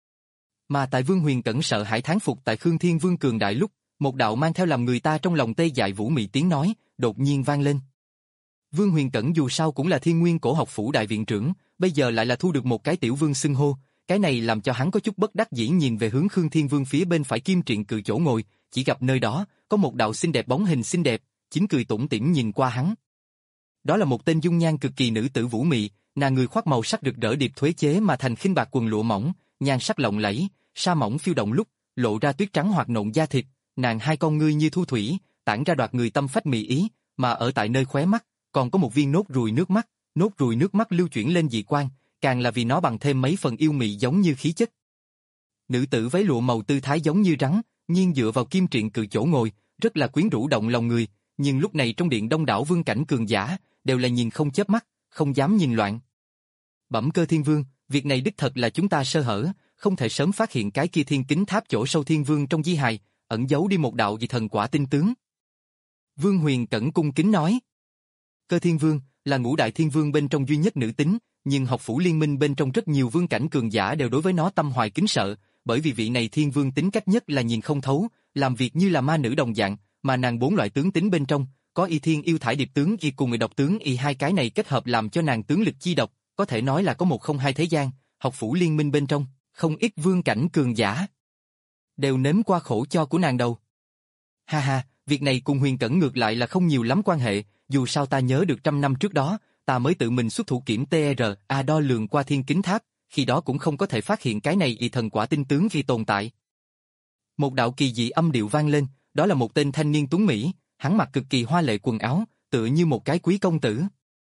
Mà tại Vương Huyền Cẩn sợ hãi thán phục tại Khương Thiên Vương cường đại lúc, một đạo mang theo làm người ta trong lòng tê dại vũ mị tiếng nói, đột nhiên vang lên. Vương Huyền Cẩn dù sao cũng là Thiên Nguyên Cổ Học Phủ đại viện trưởng, bây giờ lại là thu được một cái tiểu vương xưng hô, cái này làm cho hắn có chút bất đắc dĩ nhìn về hướng Khương Thiên Vương phía bên phải kim triện cự chỗ ngồi, chỉ gặp nơi đó có một đạo xinh đẹp bóng hình xinh đẹp, chính cười tủm tỉm nhìn qua hắn. Đó là một tên dung nhan cực kỳ nữ tử vũ mị, nàng người khoác màu sắc rực rỡ điệp thuế chế mà thành khinh bạc quần lụa mỏng, nhan sắc lộng lẫy, sa mỏng phiêu động lúc lộ ra tuyết trắng hoạt nộn da thịt, nàng hai con ngươi như thu thủy, tản ra đoạt người tâm phách mị ý, mà ở tại nơi khóe mắt còn có một viên nốt ruồi nước mắt, nốt ruồi nước mắt lưu chuyển lên dị quang, càng là vì nó bằng thêm mấy phần yêu mị giống như khí chất. Nữ tử váy lụa màu tư thái giống như rắn, nhiên dựa vào kim triện cự chỗ ngồi, rất là quyến rũ động lòng người, nhưng lúc này trong điện đông đảo vương cảnh cường giả, đều là nhìn không chớp mắt, không dám nhìn loạn. Bẩm Cơ Thiên Vương, việc này đích thật là chúng ta sơ hở, không thể sớm phát hiện cái kia thiên kính tháp chỗ sâu Thiên Vương trong di hài, ẩn giấu đi một đạo dị thần quả tinh tướng. Vương Huyền Cẩn cung kính nói. Cơ Thiên Vương là ngũ đại thiên vương bên trong duy nhất nữ tính, nhưng học phủ liên minh bên trong rất nhiều vương cảnh cường giả đều đối với nó tâm hoài kính sợ, bởi vì vị này thiên vương tính cách nhất là nhìn không thấu, làm việc như là ma nữ đồng dạng, mà nàng bốn loại tướng tính bên trong, có y thiên yêu thải điệp tướng y cùng người độc tướng y hai cái này kết hợp làm cho nàng tướng lực chi độc, có thể nói là có một không hai thế gian, học phủ liên minh bên trong, không ít vương cảnh cường giả đều nếm qua khổ cho của nàng đâu. Ha ha, việc này cùng Huyền Cẩn ngược lại là không nhiều lắm quan hệ, dù sao ta nhớ được trăm năm trước đó, ta mới tự mình xuất thủ kiểm tê rờ a đo lường qua thiên kính tháp, khi đó cũng không có thể phát hiện cái này y thần quả tinh tướng khi tồn tại. Một đạo kỳ dị âm điệu vang lên, đó là một tên thanh niên tuấn Mỹ, hắn mặc cực kỳ hoa lệ quần áo, tựa như một cái quý công tử.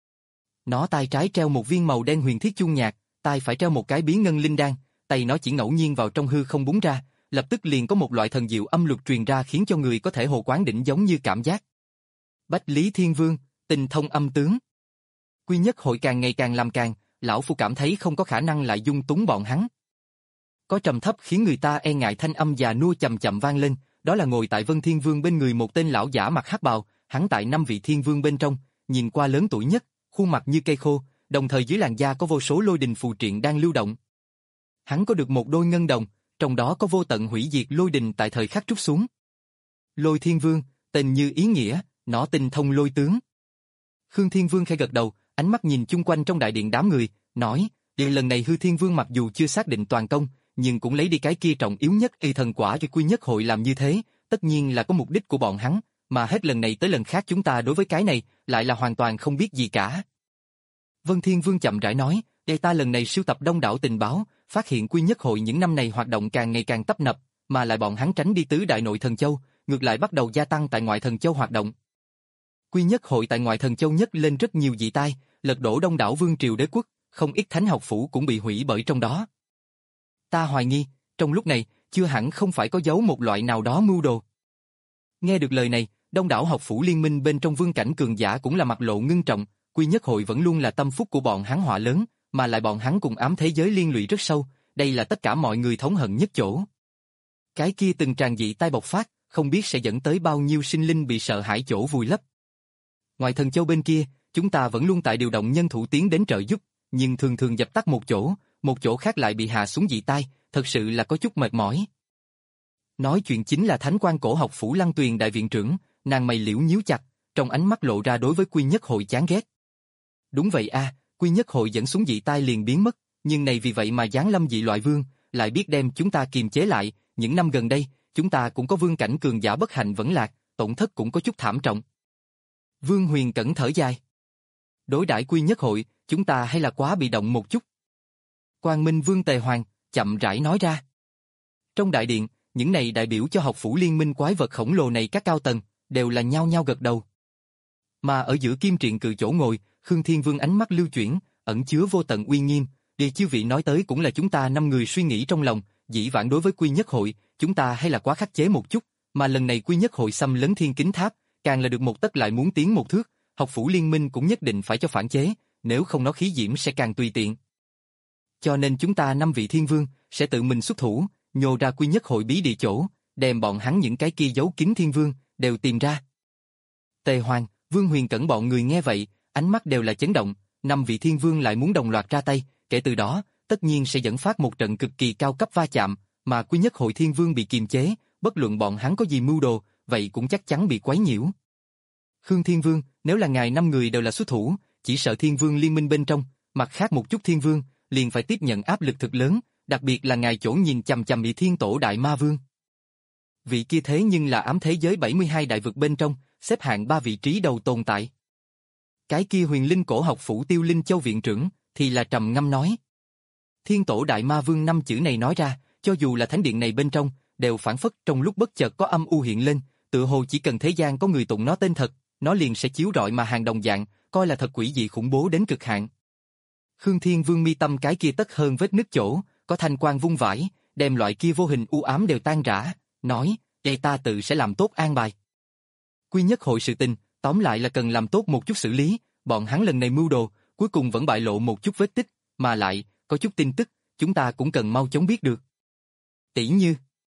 Nó tay trái treo một viên màu đen huyền thiết chuông nhạc, tay phải treo một cái bí ngân linh đan, tay nó chỉ ngẫu nhiên vào trong hư không búng ra, lập tức liền có một loại thần diệu âm luật truyền ra khiến cho người có thể hồ quán đỉnh giống như cảm giác. Bách Lý Thiên Vương, tinh thông âm tướng. Quy Nhất Hội càng ngày càng làm càng, lão phu cảm thấy không có khả năng lại dung túng bọn hắn. Có trầm thấp khiến người ta e ngại thanh âm già nua chậm chậm vang lên, đó là ngồi tại Vân Thiên Vương bên người một tên lão giả mặc hắc bào, hắn tại năm vị thiên vương bên trong, nhìn qua lớn tuổi nhất, khuôn mặt như cây khô, đồng thời dưới làn da có vô số lôi đình phù triện đang lưu động. Hắn có được một đôi ngân đồng, trong đó có vô tận hủy diệt lôi đình tại thời khắc trút xuống. Lôi Thiên Vương, tên như ý nghĩa, nó tinh thông lôi tướng. Khương Thiên Vương khẽ gật đầu, ánh mắt nhìn chung quanh trong đại điện đám người, nói, "Đi lần này Hư Thiên Vương mặc dù chưa xác định toàn công, nhưng cũng lấy đi cái kia trọng yếu nhất y thần quả cho Quy Nhất Hội làm như thế, tất nhiên là có mục đích của bọn hắn, mà hết lần này tới lần khác chúng ta đối với cái này lại là hoàn toàn không biết gì cả." Vân Thiên Vương chậm rãi nói, "Đây ta lần này sưu tập đông đảo tình báo, phát hiện Quy Nhất Hội những năm này hoạt động càng ngày càng tấp nập, mà lại bọn hắn tránh đi tứ đại nội thần châu, ngược lại bắt đầu gia tăng tại ngoại thần châu hoạt động. Quy Nhất Hội tại ngoại thần châu nhất lên rất nhiều dị tai, lật đổ đông đảo vương triều đế quốc, không ít thánh học phủ cũng bị hủy bởi trong đó. Ta hoài nghi, trong lúc này, chưa hẳn không phải có giấu một loại nào đó mưu đồ." Nghe được lời này, đông đảo học phủ liên minh bên trong vương cảnh cường giả cũng là mặt lộ ngưng trọng, Quy Nhất Hội vẫn luôn là tâm phúc của bọn hắn họa lớn, mà lại bọn hắn cùng ám thế giới liên lụy rất sâu, đây là tất cả mọi người thống hận nhất chỗ. Cái kia từng tràn dị tai bộc phát, không biết sẽ dẫn tới bao nhiêu sinh linh bị sợ hãi chỗ vùi lấp. Ngoài thần châu bên kia, chúng ta vẫn luôn tại điều động nhân thủ tiến đến trợ giúp, nhưng thường thường dập tắt một chỗ, một chỗ khác lại bị hạ xuống dị tai, thật sự là có chút mệt mỏi. Nói chuyện chính là Thánh Quan Cổ Học Phủ Lăng Tuyền đại viện trưởng, nàng mày liễu nhíu chặt, trong ánh mắt lộ ra đối với Quy Nhất Hội chán ghét. Đúng vậy a, Quy Nhất Hội dẫn xuống dị tai liền biến mất, nhưng này vì vậy mà giáng lâm dị loại vương, lại biết đem chúng ta kiềm chế lại, những năm gần đây, chúng ta cũng có vương cảnh cường giả bất hạnh vẫn lạc, tổn thất cũng có chút thảm trọng. Vương Huyền Cẩn thở dài. Đối đãi Quy Nhất Hội, chúng ta hay là quá bị động một chút. Quang Minh Vương Tề Hoàng, chậm rãi nói ra. Trong đại điện, những này đại biểu cho học phủ liên minh quái vật khổng lồ này các cao tầng, đều là nhao nhao gật đầu. Mà ở giữa kim triện cự chỗ ngồi, Khương Thiên Vương ánh mắt lưu chuyển, ẩn chứa vô tận uy nghiêm, địa chiêu vị nói tới cũng là chúng ta năm người suy nghĩ trong lòng, dĩ vãng đối với Quy Nhất Hội, chúng ta hay là quá khắc chế một chút, mà lần này Quy Nhất Hội xâm lấn thiên kính tháp, càng là được một tấc lại muốn tiến một thước, học phủ liên minh cũng nhất định phải cho phản chế, nếu không nó khí diễm sẽ càng tùy tiện. Cho nên chúng ta năm vị thiên vương sẽ tự mình xuất thủ, nhô ra Quy Nhất Hội bí địa chỗ, đem bọn hắn những cái kia giấu kín thiên vương, đều tìm ra. Tề Hoàng, Vương Huyền Cẩn bọn người nghe vậy, ánh mắt đều là chấn động, năm vị thiên vương lại muốn đồng loạt ra tay, kể từ đó, tất nhiên sẽ dẫn phát một trận cực kỳ cao cấp va chạm, mà Quy Nhất Hội Thiên Vương bị kiềm chế, bất luận bọn hắn có gì mưu đồ, vậy cũng chắc chắn bị quấy nhiễu. Khương Thiên Vương, nếu là ngài năm người đều là xuất thủ, chỉ sợ Thiên Vương liên minh bên trong, mặt khác một chút Thiên Vương, liền phải tiếp nhận áp lực thực lớn, đặc biệt là ngài chỗ nhìn chằm chằm Bị Thiên Tổ Đại Ma Vương. Vị kia thế nhưng là ám thế giới bảy mươi hai đại vực bên trong, xếp hạng ba vị trí đầu tồn tại. Cái kia Huyền Linh Cổ Học Phủ Tiêu Linh Châu viện trưởng, thì là trầm ngâm nói. Thiên Tổ Đại Ma Vương năm chữ này nói ra, cho dù là thánh điện này bên trong, đều phản phất trong lúc bất chợt có âm u hiện lên, tự hồ chỉ cần thế gian có người tụng nó tên thật, nó liền sẽ chiếu rọi mà hàng đồng dạng, coi là thật quỷ dị khủng bố đến cực hạn. Khương Thiên Vương mi tâm cái kia tất hơn vết nứt chỗ, có thanh quang vung vãi, đem loại kia vô hình u ám đều tan rã, nói, vậy ta tự sẽ làm tốt an bài. Quy Nhất Hội sự tình, tóm lại là cần làm tốt một chút xử lý, bọn hắn lần này mưu đồ, cuối cùng vẫn bại lộ một chút vết tích, mà lại, có chút tin tức, chúng ta cũng cần mau chóng biết được. Tỷ như,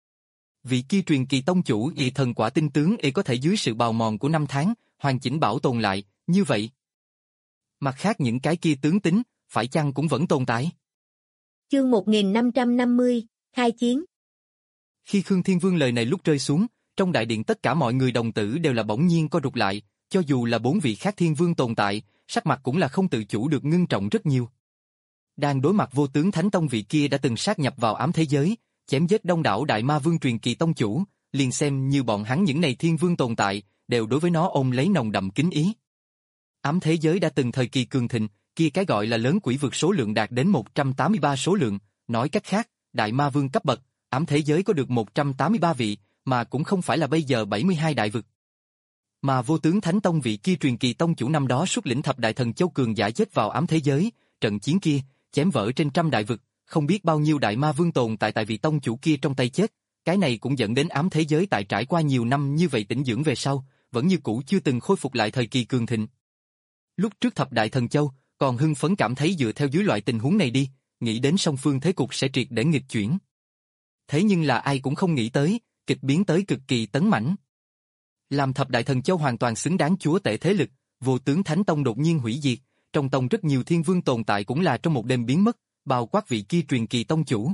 vị kia truyền kỳ tông chủ y thần quả tinh tướng y có thể dưới sự bào mòn của năm tháng, hoàn chỉnh bảo tồn lại, như vậy. Mặt khác những cái kia tướng tính, phải chăng cũng vẫn tồn tại? Chương một nghìn năm trăm năm mươi, khai chiến. Khi Khương Thiên Vương lời này lúc rơi xuống, trong đại điện tất cả mọi người đồng tử đều là bỗng nhiên co rụt lại, cho dù là bốn vị khác thiên vương tồn tại, sắc mặt cũng là không tự chủ được ngưng trọng rất nhiều. Đang đối mặt Vô Tướng Thánh Tông vị kia đã từng sát nhập vào ám thế giới, chém giết đông đảo đại ma vương truyền kỳ tông chủ, liền xem như bọn hắn những này thiên vương tồn tại, đều đối với nó ôm lấy nồng đậm kính ý. Ám thế giới đã từng thời kỳ cường thịnh, kia cái gọi là lớn quỷ vực số lượng đạt đến một trăm tám mươi ba số lượng, nói cách khác, đại ma vương cấp bậc, ám thế giới có được một trăm tám mươi ba vị, mà cũng không phải là bây giờ bảy mươi hai đại vực. Mà Vô Tướng Thánh Tông vị kia truyền kỳ tông chủ năm đó xuất lĩnh thập đại thần châu cường giả chết vào ám thế giới, trận chiến kia, chém vỡ trên trăm đại vực, không biết bao nhiêu đại ma vương tồn tại tại vị tông chủ kia trong tay chết, cái này cũng dẫn đến ám thế giới tại trải qua nhiều năm như vậy tĩnh dưỡng về sau, vẫn như cũ chưa từng khôi phục lại thời kỳ cường thịnh. Lúc trước thập đại thần châu, còn hưng phấn cảm thấy dựa theo dưới loại tình huống này đi, nghĩ đến song phương thế cục sẽ triệt để nghịch chuyển. Thế nhưng là ai cũng không nghĩ tới, kịch biến tới cực kỳ tấn mãnh. Làm thập đại thần châu hoàn toàn xứng đáng chúa tể thế lực, Vô Tướng Thánh Tông đột nhiên hủy diệt, trong tông rất nhiều thiên vương tồn tại cũng là trong một đêm biến mất, bao quát vị kia truyền kỳ tông chủ.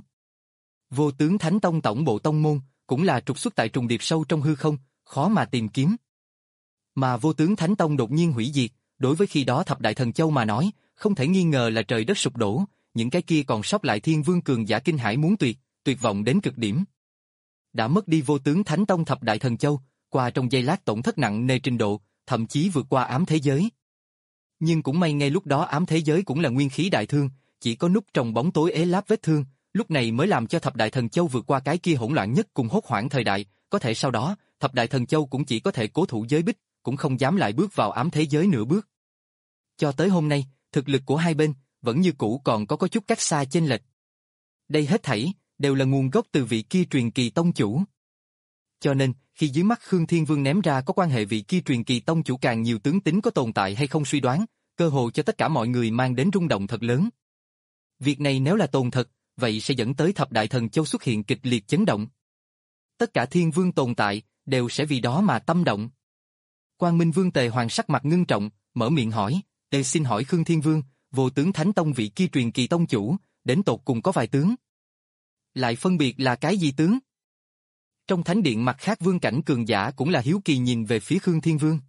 Vô Tướng Thánh Tông tổng bộ tông môn, cũng là trục xuất tại trùng điệp sâu trong hư không, khó mà tìm kiếm. Mà Vô Tướng Thánh Tông đột nhiên hủy diệt, đối với khi đó thập đại thần châu mà nói, không thể nghi ngờ là trời đất sụp đổ, những cái kia còn sót lại thiên vương cường giả kinh hãi muốn tuyệt, tuyệt vọng đến cực điểm. Đã mất đi Vô Tướng Thánh Tông thập đại thần châu, qua trong giây lát tổn thất nặng nề trình độ, thậm chí vượt qua ám thế giới. Nhưng cũng may ngay lúc đó ám thế giới cũng là nguyên khí đại thương, chỉ có núp trong bóng tối ế láp vết thương, lúc này mới làm cho thập đại thần châu vượt qua cái kia hỗn loạn nhất cùng hốt hoảng thời đại, có thể sau đó, thập đại thần châu cũng chỉ có thể cố thủ giới bích, cũng không dám lại bước vào ám thế giới nửa bước. Cho tới hôm nay, thực lực của hai bên, vẫn như cũ còn có có chút cách xa chênh lệch. Đây hết thảy, đều là nguồn gốc từ vị kia truyền kỳ tông chủ. Cho nên, khi dưới mắt Khương Thiên Vương ném ra có quan hệ vị kia truyền kỳ tông chủ càng nhiều tướng tính có tồn tại hay không suy đoán, cơ hội cho tất cả mọi người mang đến rung động thật lớn. Việc này nếu là tồn thật, vậy sẽ dẫn tới thập đại thần châu xuất hiện kịch liệt chấn động. Tất cả thiên vương tồn tại, đều sẽ vì đó mà tâm động. Quang Minh Vương Tề Hoàng sắc mặt ngưng trọng, mở miệng hỏi, Tề xin hỏi Khương Thiên Vương, Vô Tướng Thánh Tông vị kia truyền kỳ tông chủ, đến tột cùng có vài tướng. Lại phân biệt là cái gì tướng? Trong thánh điện mặt khác vương cảnh cường giả cũng là hiếu kỳ nhìn về phía Khương Thiên Vương.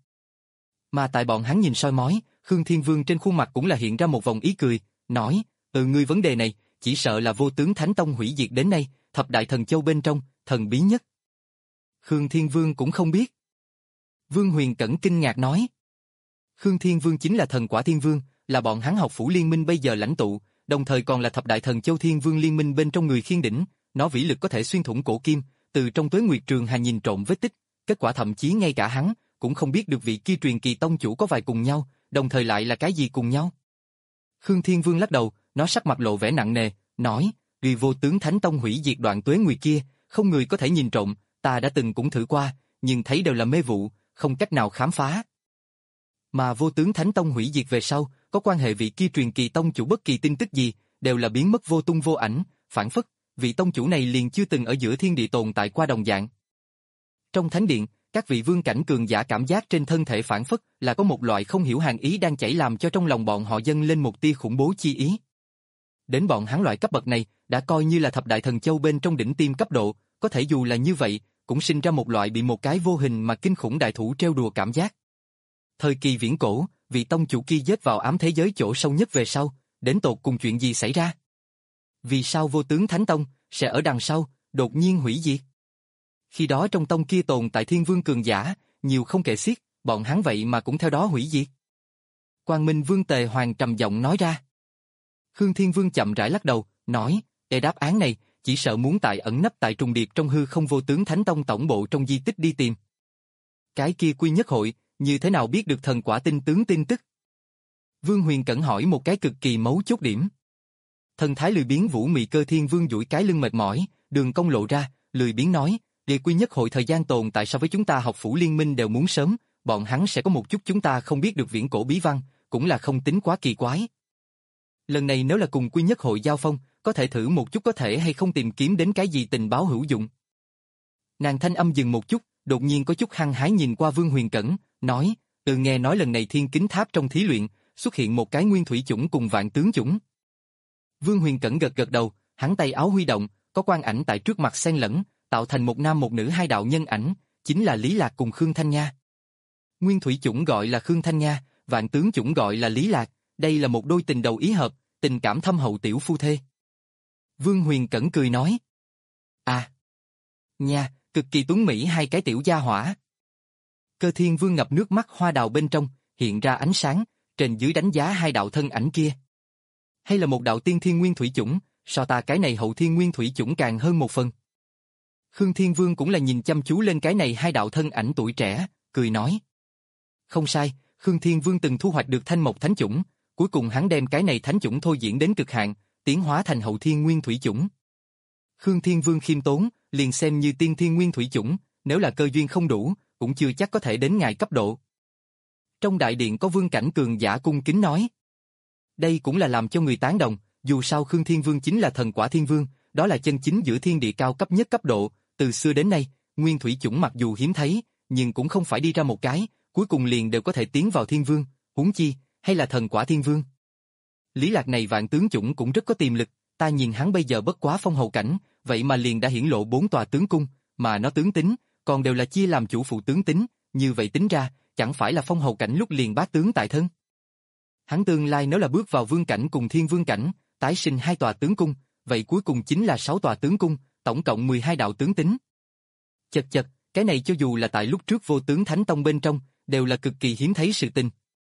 Mà tại bọn hắn nhìn soi mói, Khương Thiên Vương trên khuôn mặt cũng là hiện ra một vòng ý cười, nói, từ ngươi vấn đề này, chỉ sợ là Vô Tướng Thánh Tông hủy diệt đến nay, thập đại thần châu bên trong, thần bí nhất. Khương Thiên Vương cũng không biết. Vương Huyền Cẩn kinh ngạc nói. Khương Thiên Vương chính là thần quả thiên vương, là bọn hắn học phủ liên minh bây giờ lãnh tụ, đồng thời còn là thập đại thần châu thiên vương liên minh bên trong người khiên đỉnh, nó vĩ lực có thể xuyên thủng cổ kim, từ trong Tuế Nguyệt Trường Hà nhìn trộm vết tích, kết quả thậm chí ngay cả hắn cũng không biết được vị kia truyền kỳ tông chủ có vài cùng nhau, đồng thời lại là cái gì cùng nhau. Khương Thiên Vương lắc đầu, nó sắc mặt lộ vẻ nặng nề, nói, vì Vô Tướng Thánh Tông hủy diệt đoạn Tuế Nguyệt kia, không người có thể nhìn trộm, ta đã từng cũng thử qua, nhưng thấy đều là mê vụ, không cách nào khám phá. Mà Vô Tướng Thánh Tông hủy diệt về sau, có quan hệ vị kia truyền kỳ tông chủ bất kỳ tin tức gì, đều là biến mất vô tung vô ảnh, phản phất, vị tông chủ này liền chưa từng ở giữa thiên địa tồn tại qua đồng dạng. Trong thánh điện, các vị vương cảnh cường giả cảm giác trên thân thể phản phất là có một loại không hiểu hàn ý đang chảy làm cho trong lòng bọn họ dâng lên một tia khủng bố chi ý. Đến bọn hắn loại cấp bậc này, đã coi như là thập đại thần châu bên trong đỉnh tiêm cấp độ, có thể dù là như vậy, cũng sinh ra một loại bị một cái vô hình mà kinh khủng đại thủ trêu đùa cảm giác. Thời kỳ viễn cổ, vị tông chủ kia giết vào ám thế giới chỗ sâu nhất về sau, đến tột cùng chuyện gì xảy ra? Vì sao vô tướng Thánh Tông sẽ ở đằng sau, đột nhiên hủy diệt? Khi đó trong tông kia tồn tại thiên vương cường giả, nhiều không kể xiết, bọn hắn vậy mà cũng theo đó hủy diệt. Quang Minh Vương Tề Hoàng trầm giọng nói ra. Khương Thiên Vương chậm rãi lắc đầu, nói, để đáp án này, chỉ sợ muốn tại ẩn nấp tại trùng điệp trong hư không vô tướng Thánh Tông tổng bộ trong di tích đi tìm. Cái kia Quy Nhất Hội, như thế nào biết được thần quả tinh tướng tin tức? Vương Huyền Cẩn hỏi một cái cực kỳ mấu chốt điểm. Thần thái lười biếng Vũ Mị Cơ Thiên Vương duỗi cái lưng mệt mỏi, đường cong lộ ra, lười biếng nói, địa Quy Nhất Hội thời gian tồn tại so với chúng ta học phủ liên minh đều muốn sớm, bọn hắn sẽ có một chút chúng ta không biết được viễn cổ bí văn, cũng là không tính quá kỳ quái. Lần này nếu là cùng Quy Nhất Hội giao phong, có thể thử một chút có thể hay không tìm kiếm đến cái gì tình báo hữu dụng. Nàng thanh âm dừng một chút, đột nhiên có chút hăng hái nhìn qua Vương Huyền Cẩn, nói, từ nghe nói lần này thiên kính tháp trong thí luyện, xuất hiện một cái nguyên thủy chủng cùng vạn tướng chủng. Vương Huyền Cẩn gật gật đầu, hắn tay áo huy động, có quang ảnh tại trước mặt xen lẫn, tạo thành một nam một nữ hai đạo nhân ảnh, chính là Lý Lạc cùng Khương Thanh Nha. Nguyên thủy chủng gọi là Khương Thanh Nha, vạn tướng chủng gọi là Lý Lạc, đây là một đôi tình đầu ý hợp, tình cảm thâm hậu tiểu phu thê. Vương Huyền Cẩn cười nói. À, nha, cực kỳ tuấn mỹ hai cái tiểu gia hỏa. Cơ Thiên Vương ngập nước mắt hoa đào bên trong, hiện ra ánh sáng, trên dưới đánh giá hai đạo thân ảnh kia. Hay là một đạo tiên thiên nguyên thủy chủng, so ta cái này hậu thiên nguyên thủy chủng càng hơn một phần. Khương Thiên Vương cũng là nhìn chăm chú lên cái này hai đạo thân ảnh tuổi trẻ, cười nói. Không sai, Khương Thiên Vương từng thu hoạch được thanh mộc thánh chủng, cuối cùng hắn đem cái này thánh chủng thôi diễn đến cực hạn, tiến hóa thành hậu thiên nguyên thủy chủng. Khương Thiên Vương khiêm tốn, liền xem như tiên thiên nguyên thủy chủng, nếu là cơ duyên không đủ, cũng chưa chắc có thể đến ngài cấp độ. Trong đại điện có vương cảnh cường giả cung kính nói. Đây cũng là làm cho người tán đồng, dù sao Khương Thiên Vương chính là thần quả thiên vương, đó là chân chính giữa thiên địa cao cấp nhất cấp độ, từ xưa đến nay, nguyên thủy chủng mặc dù hiếm thấy, nhưng cũng không phải đi ra một cái, cuối cùng liền đều có thể tiến vào thiên vương, huống chi, hay là thần quả thiên vương. Lý Lạc này vạn tướng chủng cũng rất có tiềm lực, ta nhìn hắn bây giờ bất quá phong hầu cảnh, vậy mà liền đã hiển lộ bốn tòa tướng cung, mà nó tướng tính, còn đều là chia làm chủ phụ tướng tính, như vậy tính ra, chẳng phải là phong hầu cảnh lúc liền bát tướng tại thân. Hắn tương lai nếu là bước vào vương cảnh cùng thiên vương cảnh, tái sinh hai tòa tướng cung, vậy cuối cùng chính là sáu tòa tướng cung, tổng cộng mười hai đạo tướng tính. Chật chật, cái này cho dù là tại lúc trước vô tướng Thánh Tông bên trong, đều là cực kỳ hiếm thấy sự tình.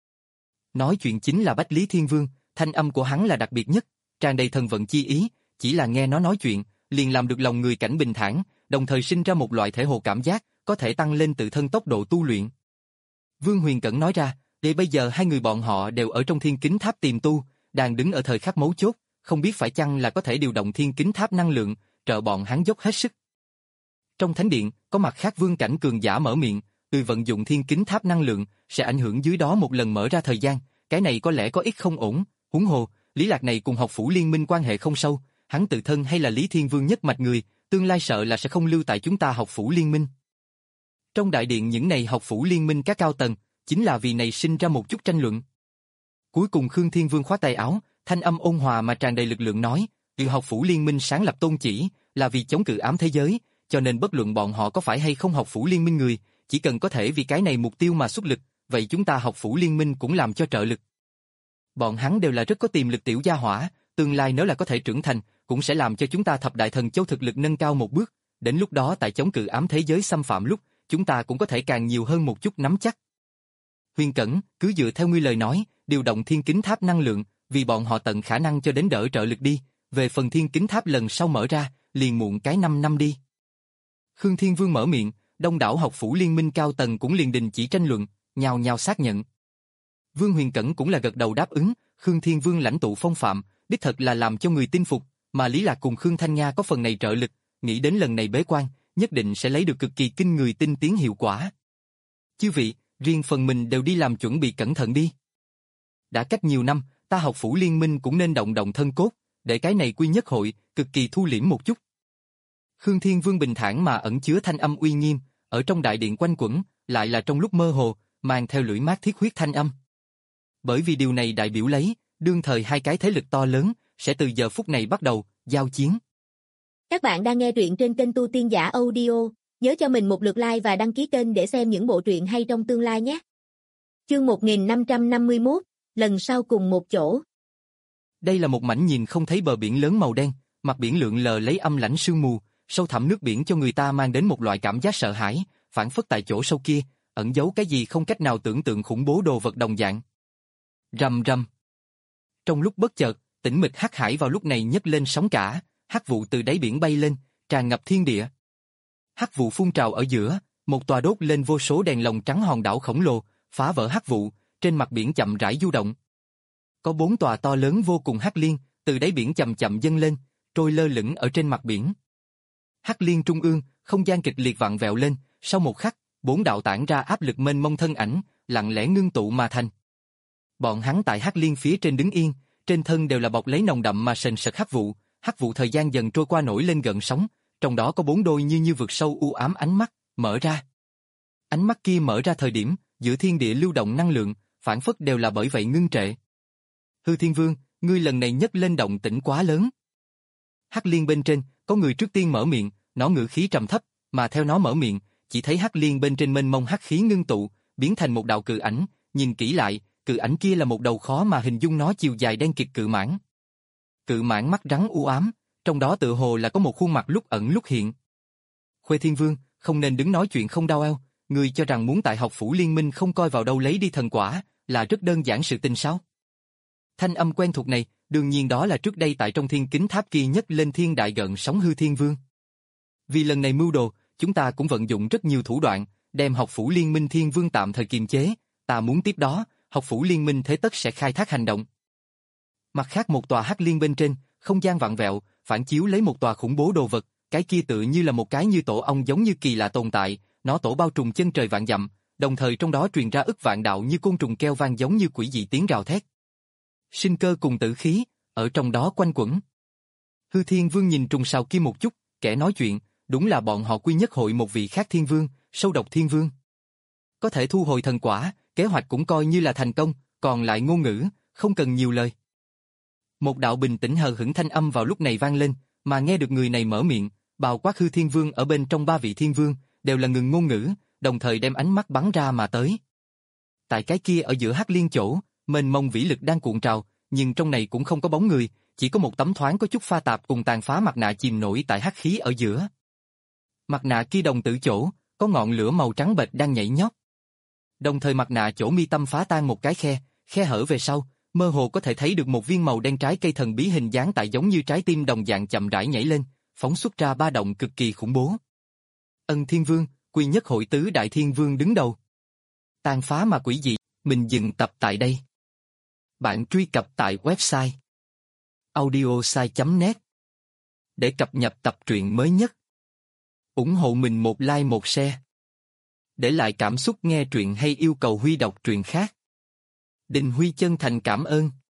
Nói chuyện chính là Bách Lý Thiên Vương, thanh âm của hắn là đặc biệt nhất, tràn đầy thần vận chi ý, chỉ là nghe nó nói chuyện, liền làm được lòng người cảnh bình thản, đồng thời sinh ra một loại thể hồ cảm giác, có thể tăng lên tự thân tốc độ tu luyện. Vương Huyền Cẩn nói ra, để bây giờ hai người bọn họ đều ở trong thiên kính tháp tiềm tu, đang đứng ở thời khắc mấu chốt, không biết phải chăng là có thể điều động thiên kính tháp năng lượng, trợ bọn hắn dốc hết sức. Trong thánh điện, có mặt khác vương cảnh cường giả mở miệng, từ vận dụng thiên kính tháp năng lượng, sẽ ảnh hưởng dưới đó một lần mở ra thời gian, cái này có lẽ có ít không ổn, huống hồ, Lý Lạc này cùng học phủ liên minh quan hệ không sâu, hắn tự thân hay là Lý Thiên Vương nhất mạch người, tương lai sợ là sẽ không lưu tại chúng ta học phủ liên minh. Trong đại điện những này học phủ liên minh các cao tầng, chính là vì này sinh ra một chút tranh luận. Cuối cùng Khương Thiên Vương khoát tay áo, thanh âm ôn hòa mà tràn đầy lực lượng nói, từ học phủ liên minh sáng lập tôn chỉ, là vì chống cự ám thế giới, cho nên bất luận bọn họ có phải hay không học phủ liên minh người, chỉ cần có thể vì cái này mục tiêu mà xuất lực, vậy chúng ta học phủ liên minh cũng làm cho trợ lực. Bọn hắn đều là rất có tiềm lực tiểu gia hỏa, tương lai nếu là có thể trưởng thành, cũng sẽ làm cho chúng ta thập đại thần châu thực lực nâng cao một bước, đến lúc đó tại chống cự ám thế giới xâm phạm lúc, chúng ta cũng có thể càng nhiều hơn một chút nắm chắc. Huyền Cẩn, cứ dựa theo ngươi lời nói, điều động thiên kính tháp năng lượng, vì bọn họ tận khả năng cho đến đỡ trợ lực đi, về phần thiên kính tháp lần sau mở ra, liền muộn cái năm năm đi. Khương Thiên Vương mở miệng, đông đảo học phủ liên minh cao tầng cũng liền đình chỉ tranh luận, nhào nhào xác nhận. Vương Huyền Cẩn cũng là gật đầu đáp ứng, Khương Thiên Vương lãnh tụ phong phạm, đích thật là làm cho người tin phục, mà Lý Lạc cùng Khương Thanh Nha có phần này trợ lực, nghĩ đến lần này bế quan, nhất định sẽ lấy được cực kỳ kinh người tinh tiến hiệu quả. Chư vị, riêng phần mình đều đi làm chuẩn bị cẩn thận đi. Đã cách nhiều năm, ta học phủ liên minh cũng nên động động thân cốt, để cái này quy nhất hội, cực kỳ thu liễm một chút. Khương Thiên Vương bình thản mà ẩn chứa thanh âm uy nghiêm, ở trong đại điện quanh quẩn, lại là trong lúc mơ hồ, mang theo lưỡi mát thiết huyết thanh âm. Bởi vì điều này đại biểu lấy, đương thời hai cái thế lực to lớn, sẽ từ giờ phút này bắt đầu, giao chiến. Các bạn đang nghe truyện trên kênh Tu Tiên Giả Audio, nhớ cho mình một lượt like và đăng ký kênh để xem những bộ truyện hay trong tương lai nhé. Chương một nghìn năm trăm năm mươi mốt, lần sau cùng một chỗ. Đây là một mảnh nhìn không thấy bờ biển lớn màu đen, mặt biển lượn lờ lấy âm lãnh sương mù, sâu thẳm nước biển cho người ta mang đến một loại cảm giác sợ hãi, phảng phất tại chỗ sâu kia, ẩn giấu cái gì không cách nào tưởng tượng khủng bố đồ vật đồng dạng. Rầm rầm. Trong lúc bất chợt, tĩnh mịch hắc hải vào lúc này nhấc lên sóng cả, hắc vụ từ đáy biển bay lên, tràn ngập thiên địa. Hắc vụ phun trào ở giữa, một tòa đốt lên vô số đèn lồng trắng hòn đảo khổng lồ, phá vỡ hắc vụ, trên mặt biển chậm rãi du động. Có bốn tòa to lớn vô cùng hắc liên, từ đáy biển chậm chậm dâng lên, trôi lơ lửng ở trên mặt biển. Hắc liên trung ương, không gian kịch liệt vặn vẹo lên, sau một khắc, bốn đạo tản ra áp lực mênh mông thân ảnh, lặng lẽ ngưng tụ mà thành. Bọn hắn tại hắc liên phía trên đứng yên, trên thân đều là bọc lấy nồng đậm mà sền sệt hắc vụ, hắc vụ thời gian dần trôi qua nổi lên gợn sóng, trong đó có bốn đôi như như vực sâu u ám ánh mắt, mở ra. Ánh mắt kia mở ra thời điểm, giữa thiên địa lưu động năng lượng, phản phất đều là bởi vậy ngưng trệ. Hư Thiên Vương, ngươi lần này nhấc lên động tĩnh quá lớn. Hắc liên bên trên, có người trước tiên mở miệng, nó ngữ khí trầm thấp, mà theo nó mở miệng, chỉ thấy hắc liên bên trên mênh mông hắc khí ngưng tụ, biến thành một đạo cự ảnh, nhìn kỹ lại, cự ảnh kia là một đầu khó mà hình dung nó chiều dài đen kịt cự mãng. Cự mãng mắt rắn u ám, trong đó tựa hồ là có một khuôn mặt lúc ẩn lúc hiện. Khuê Thiên Vương, không nên đứng nói chuyện không đau eo, ngươi cho rằng muốn tại học phủ liên minh không coi vào đâu lấy đi thần quả, là rất đơn giản sự tình sao? Thanh âm quen thuộc này, đương nhiên đó là trước đây tại trong thiên kính tháp kia nhất lên thiên đại gợn sóng Hư Thiên Vương. Vì lần này mưu đồ, chúng ta cũng vận dụng rất nhiều thủ đoạn, đem học phủ liên minh Thiên Vương tạm thời kiềm chế, ta muốn tiếp đó, học phủ liên minh thế tất sẽ khai thác hành động. Mặt khác một tòa hắc liên bên trên, không gian vặn vẹo, phản chiếu lấy một tòa khủng bố đồ vật, cái kia tự như là một cái như tổ ong giống như kỳ lạ tồn tại, nó tổ bao trùm chân trời vạn dặm, đồng thời trong đó truyền ra ức vạn đạo như côn trùng kêu vang giống như quỷ dị tiếng gào thét. Sinh cơ cùng tử khí, ở trong đó quanh quẩn. Hư Thiên Vương nhìn trùng sào kia một chút, kẻ nói chuyện, đúng là bọn họ quy nhất hội một vị khác Thiên Vương, Sâu Độc Thiên Vương. Có thể thu hồi thần quả, kế hoạch cũng coi như là thành công, còn lại ngôn ngữ, không cần nhiều lời. Một đạo bình tĩnh hờ hững thanh âm vào lúc này vang lên, mà nghe được người này mở miệng, bao quát Hư Thiên Vương ở bên trong ba vị Thiên Vương, đều là ngừng ngôn ngữ, đồng thời đem ánh mắt bắn ra mà tới. Tại cái kia ở giữa hắc liên chỗ, mênh mông vĩ lực đang cuộn trào, nhưng trong này cũng không có bóng người, chỉ có một tấm thoáng có chút pha tạp cùng tàn phá mặt nạ chìm nổi tại hắc khí ở giữa. Mặt nạ kia đồng tử chỗ, có ngọn lửa màu trắng bệch đang nhảy nhót. Đồng thời mặt nạ chỗ mi tâm phá tan một cái khe, khe hở về sau, mơ hồ có thể thấy được một viên màu đen trái cây thần bí hình dáng tại giống như trái tim đồng dạng chậm rãi nhảy lên, phóng xuất ra ba động cực kỳ khủng bố. Ân Thiên Vương, quy nhất hội tứ đại Thiên Vương đứng đầu. Tàn phá mà quỷ dị, mình dừng tập tại đây. Bạn truy cập tại website audiosai chấm net để cập nhật tập truyện mới nhất. Ủng hộ mình một like một share. Để lại cảm xúc nghe truyện hay yêu cầu Huy đọc truyện khác. Đình Huy chân thành cảm ơn.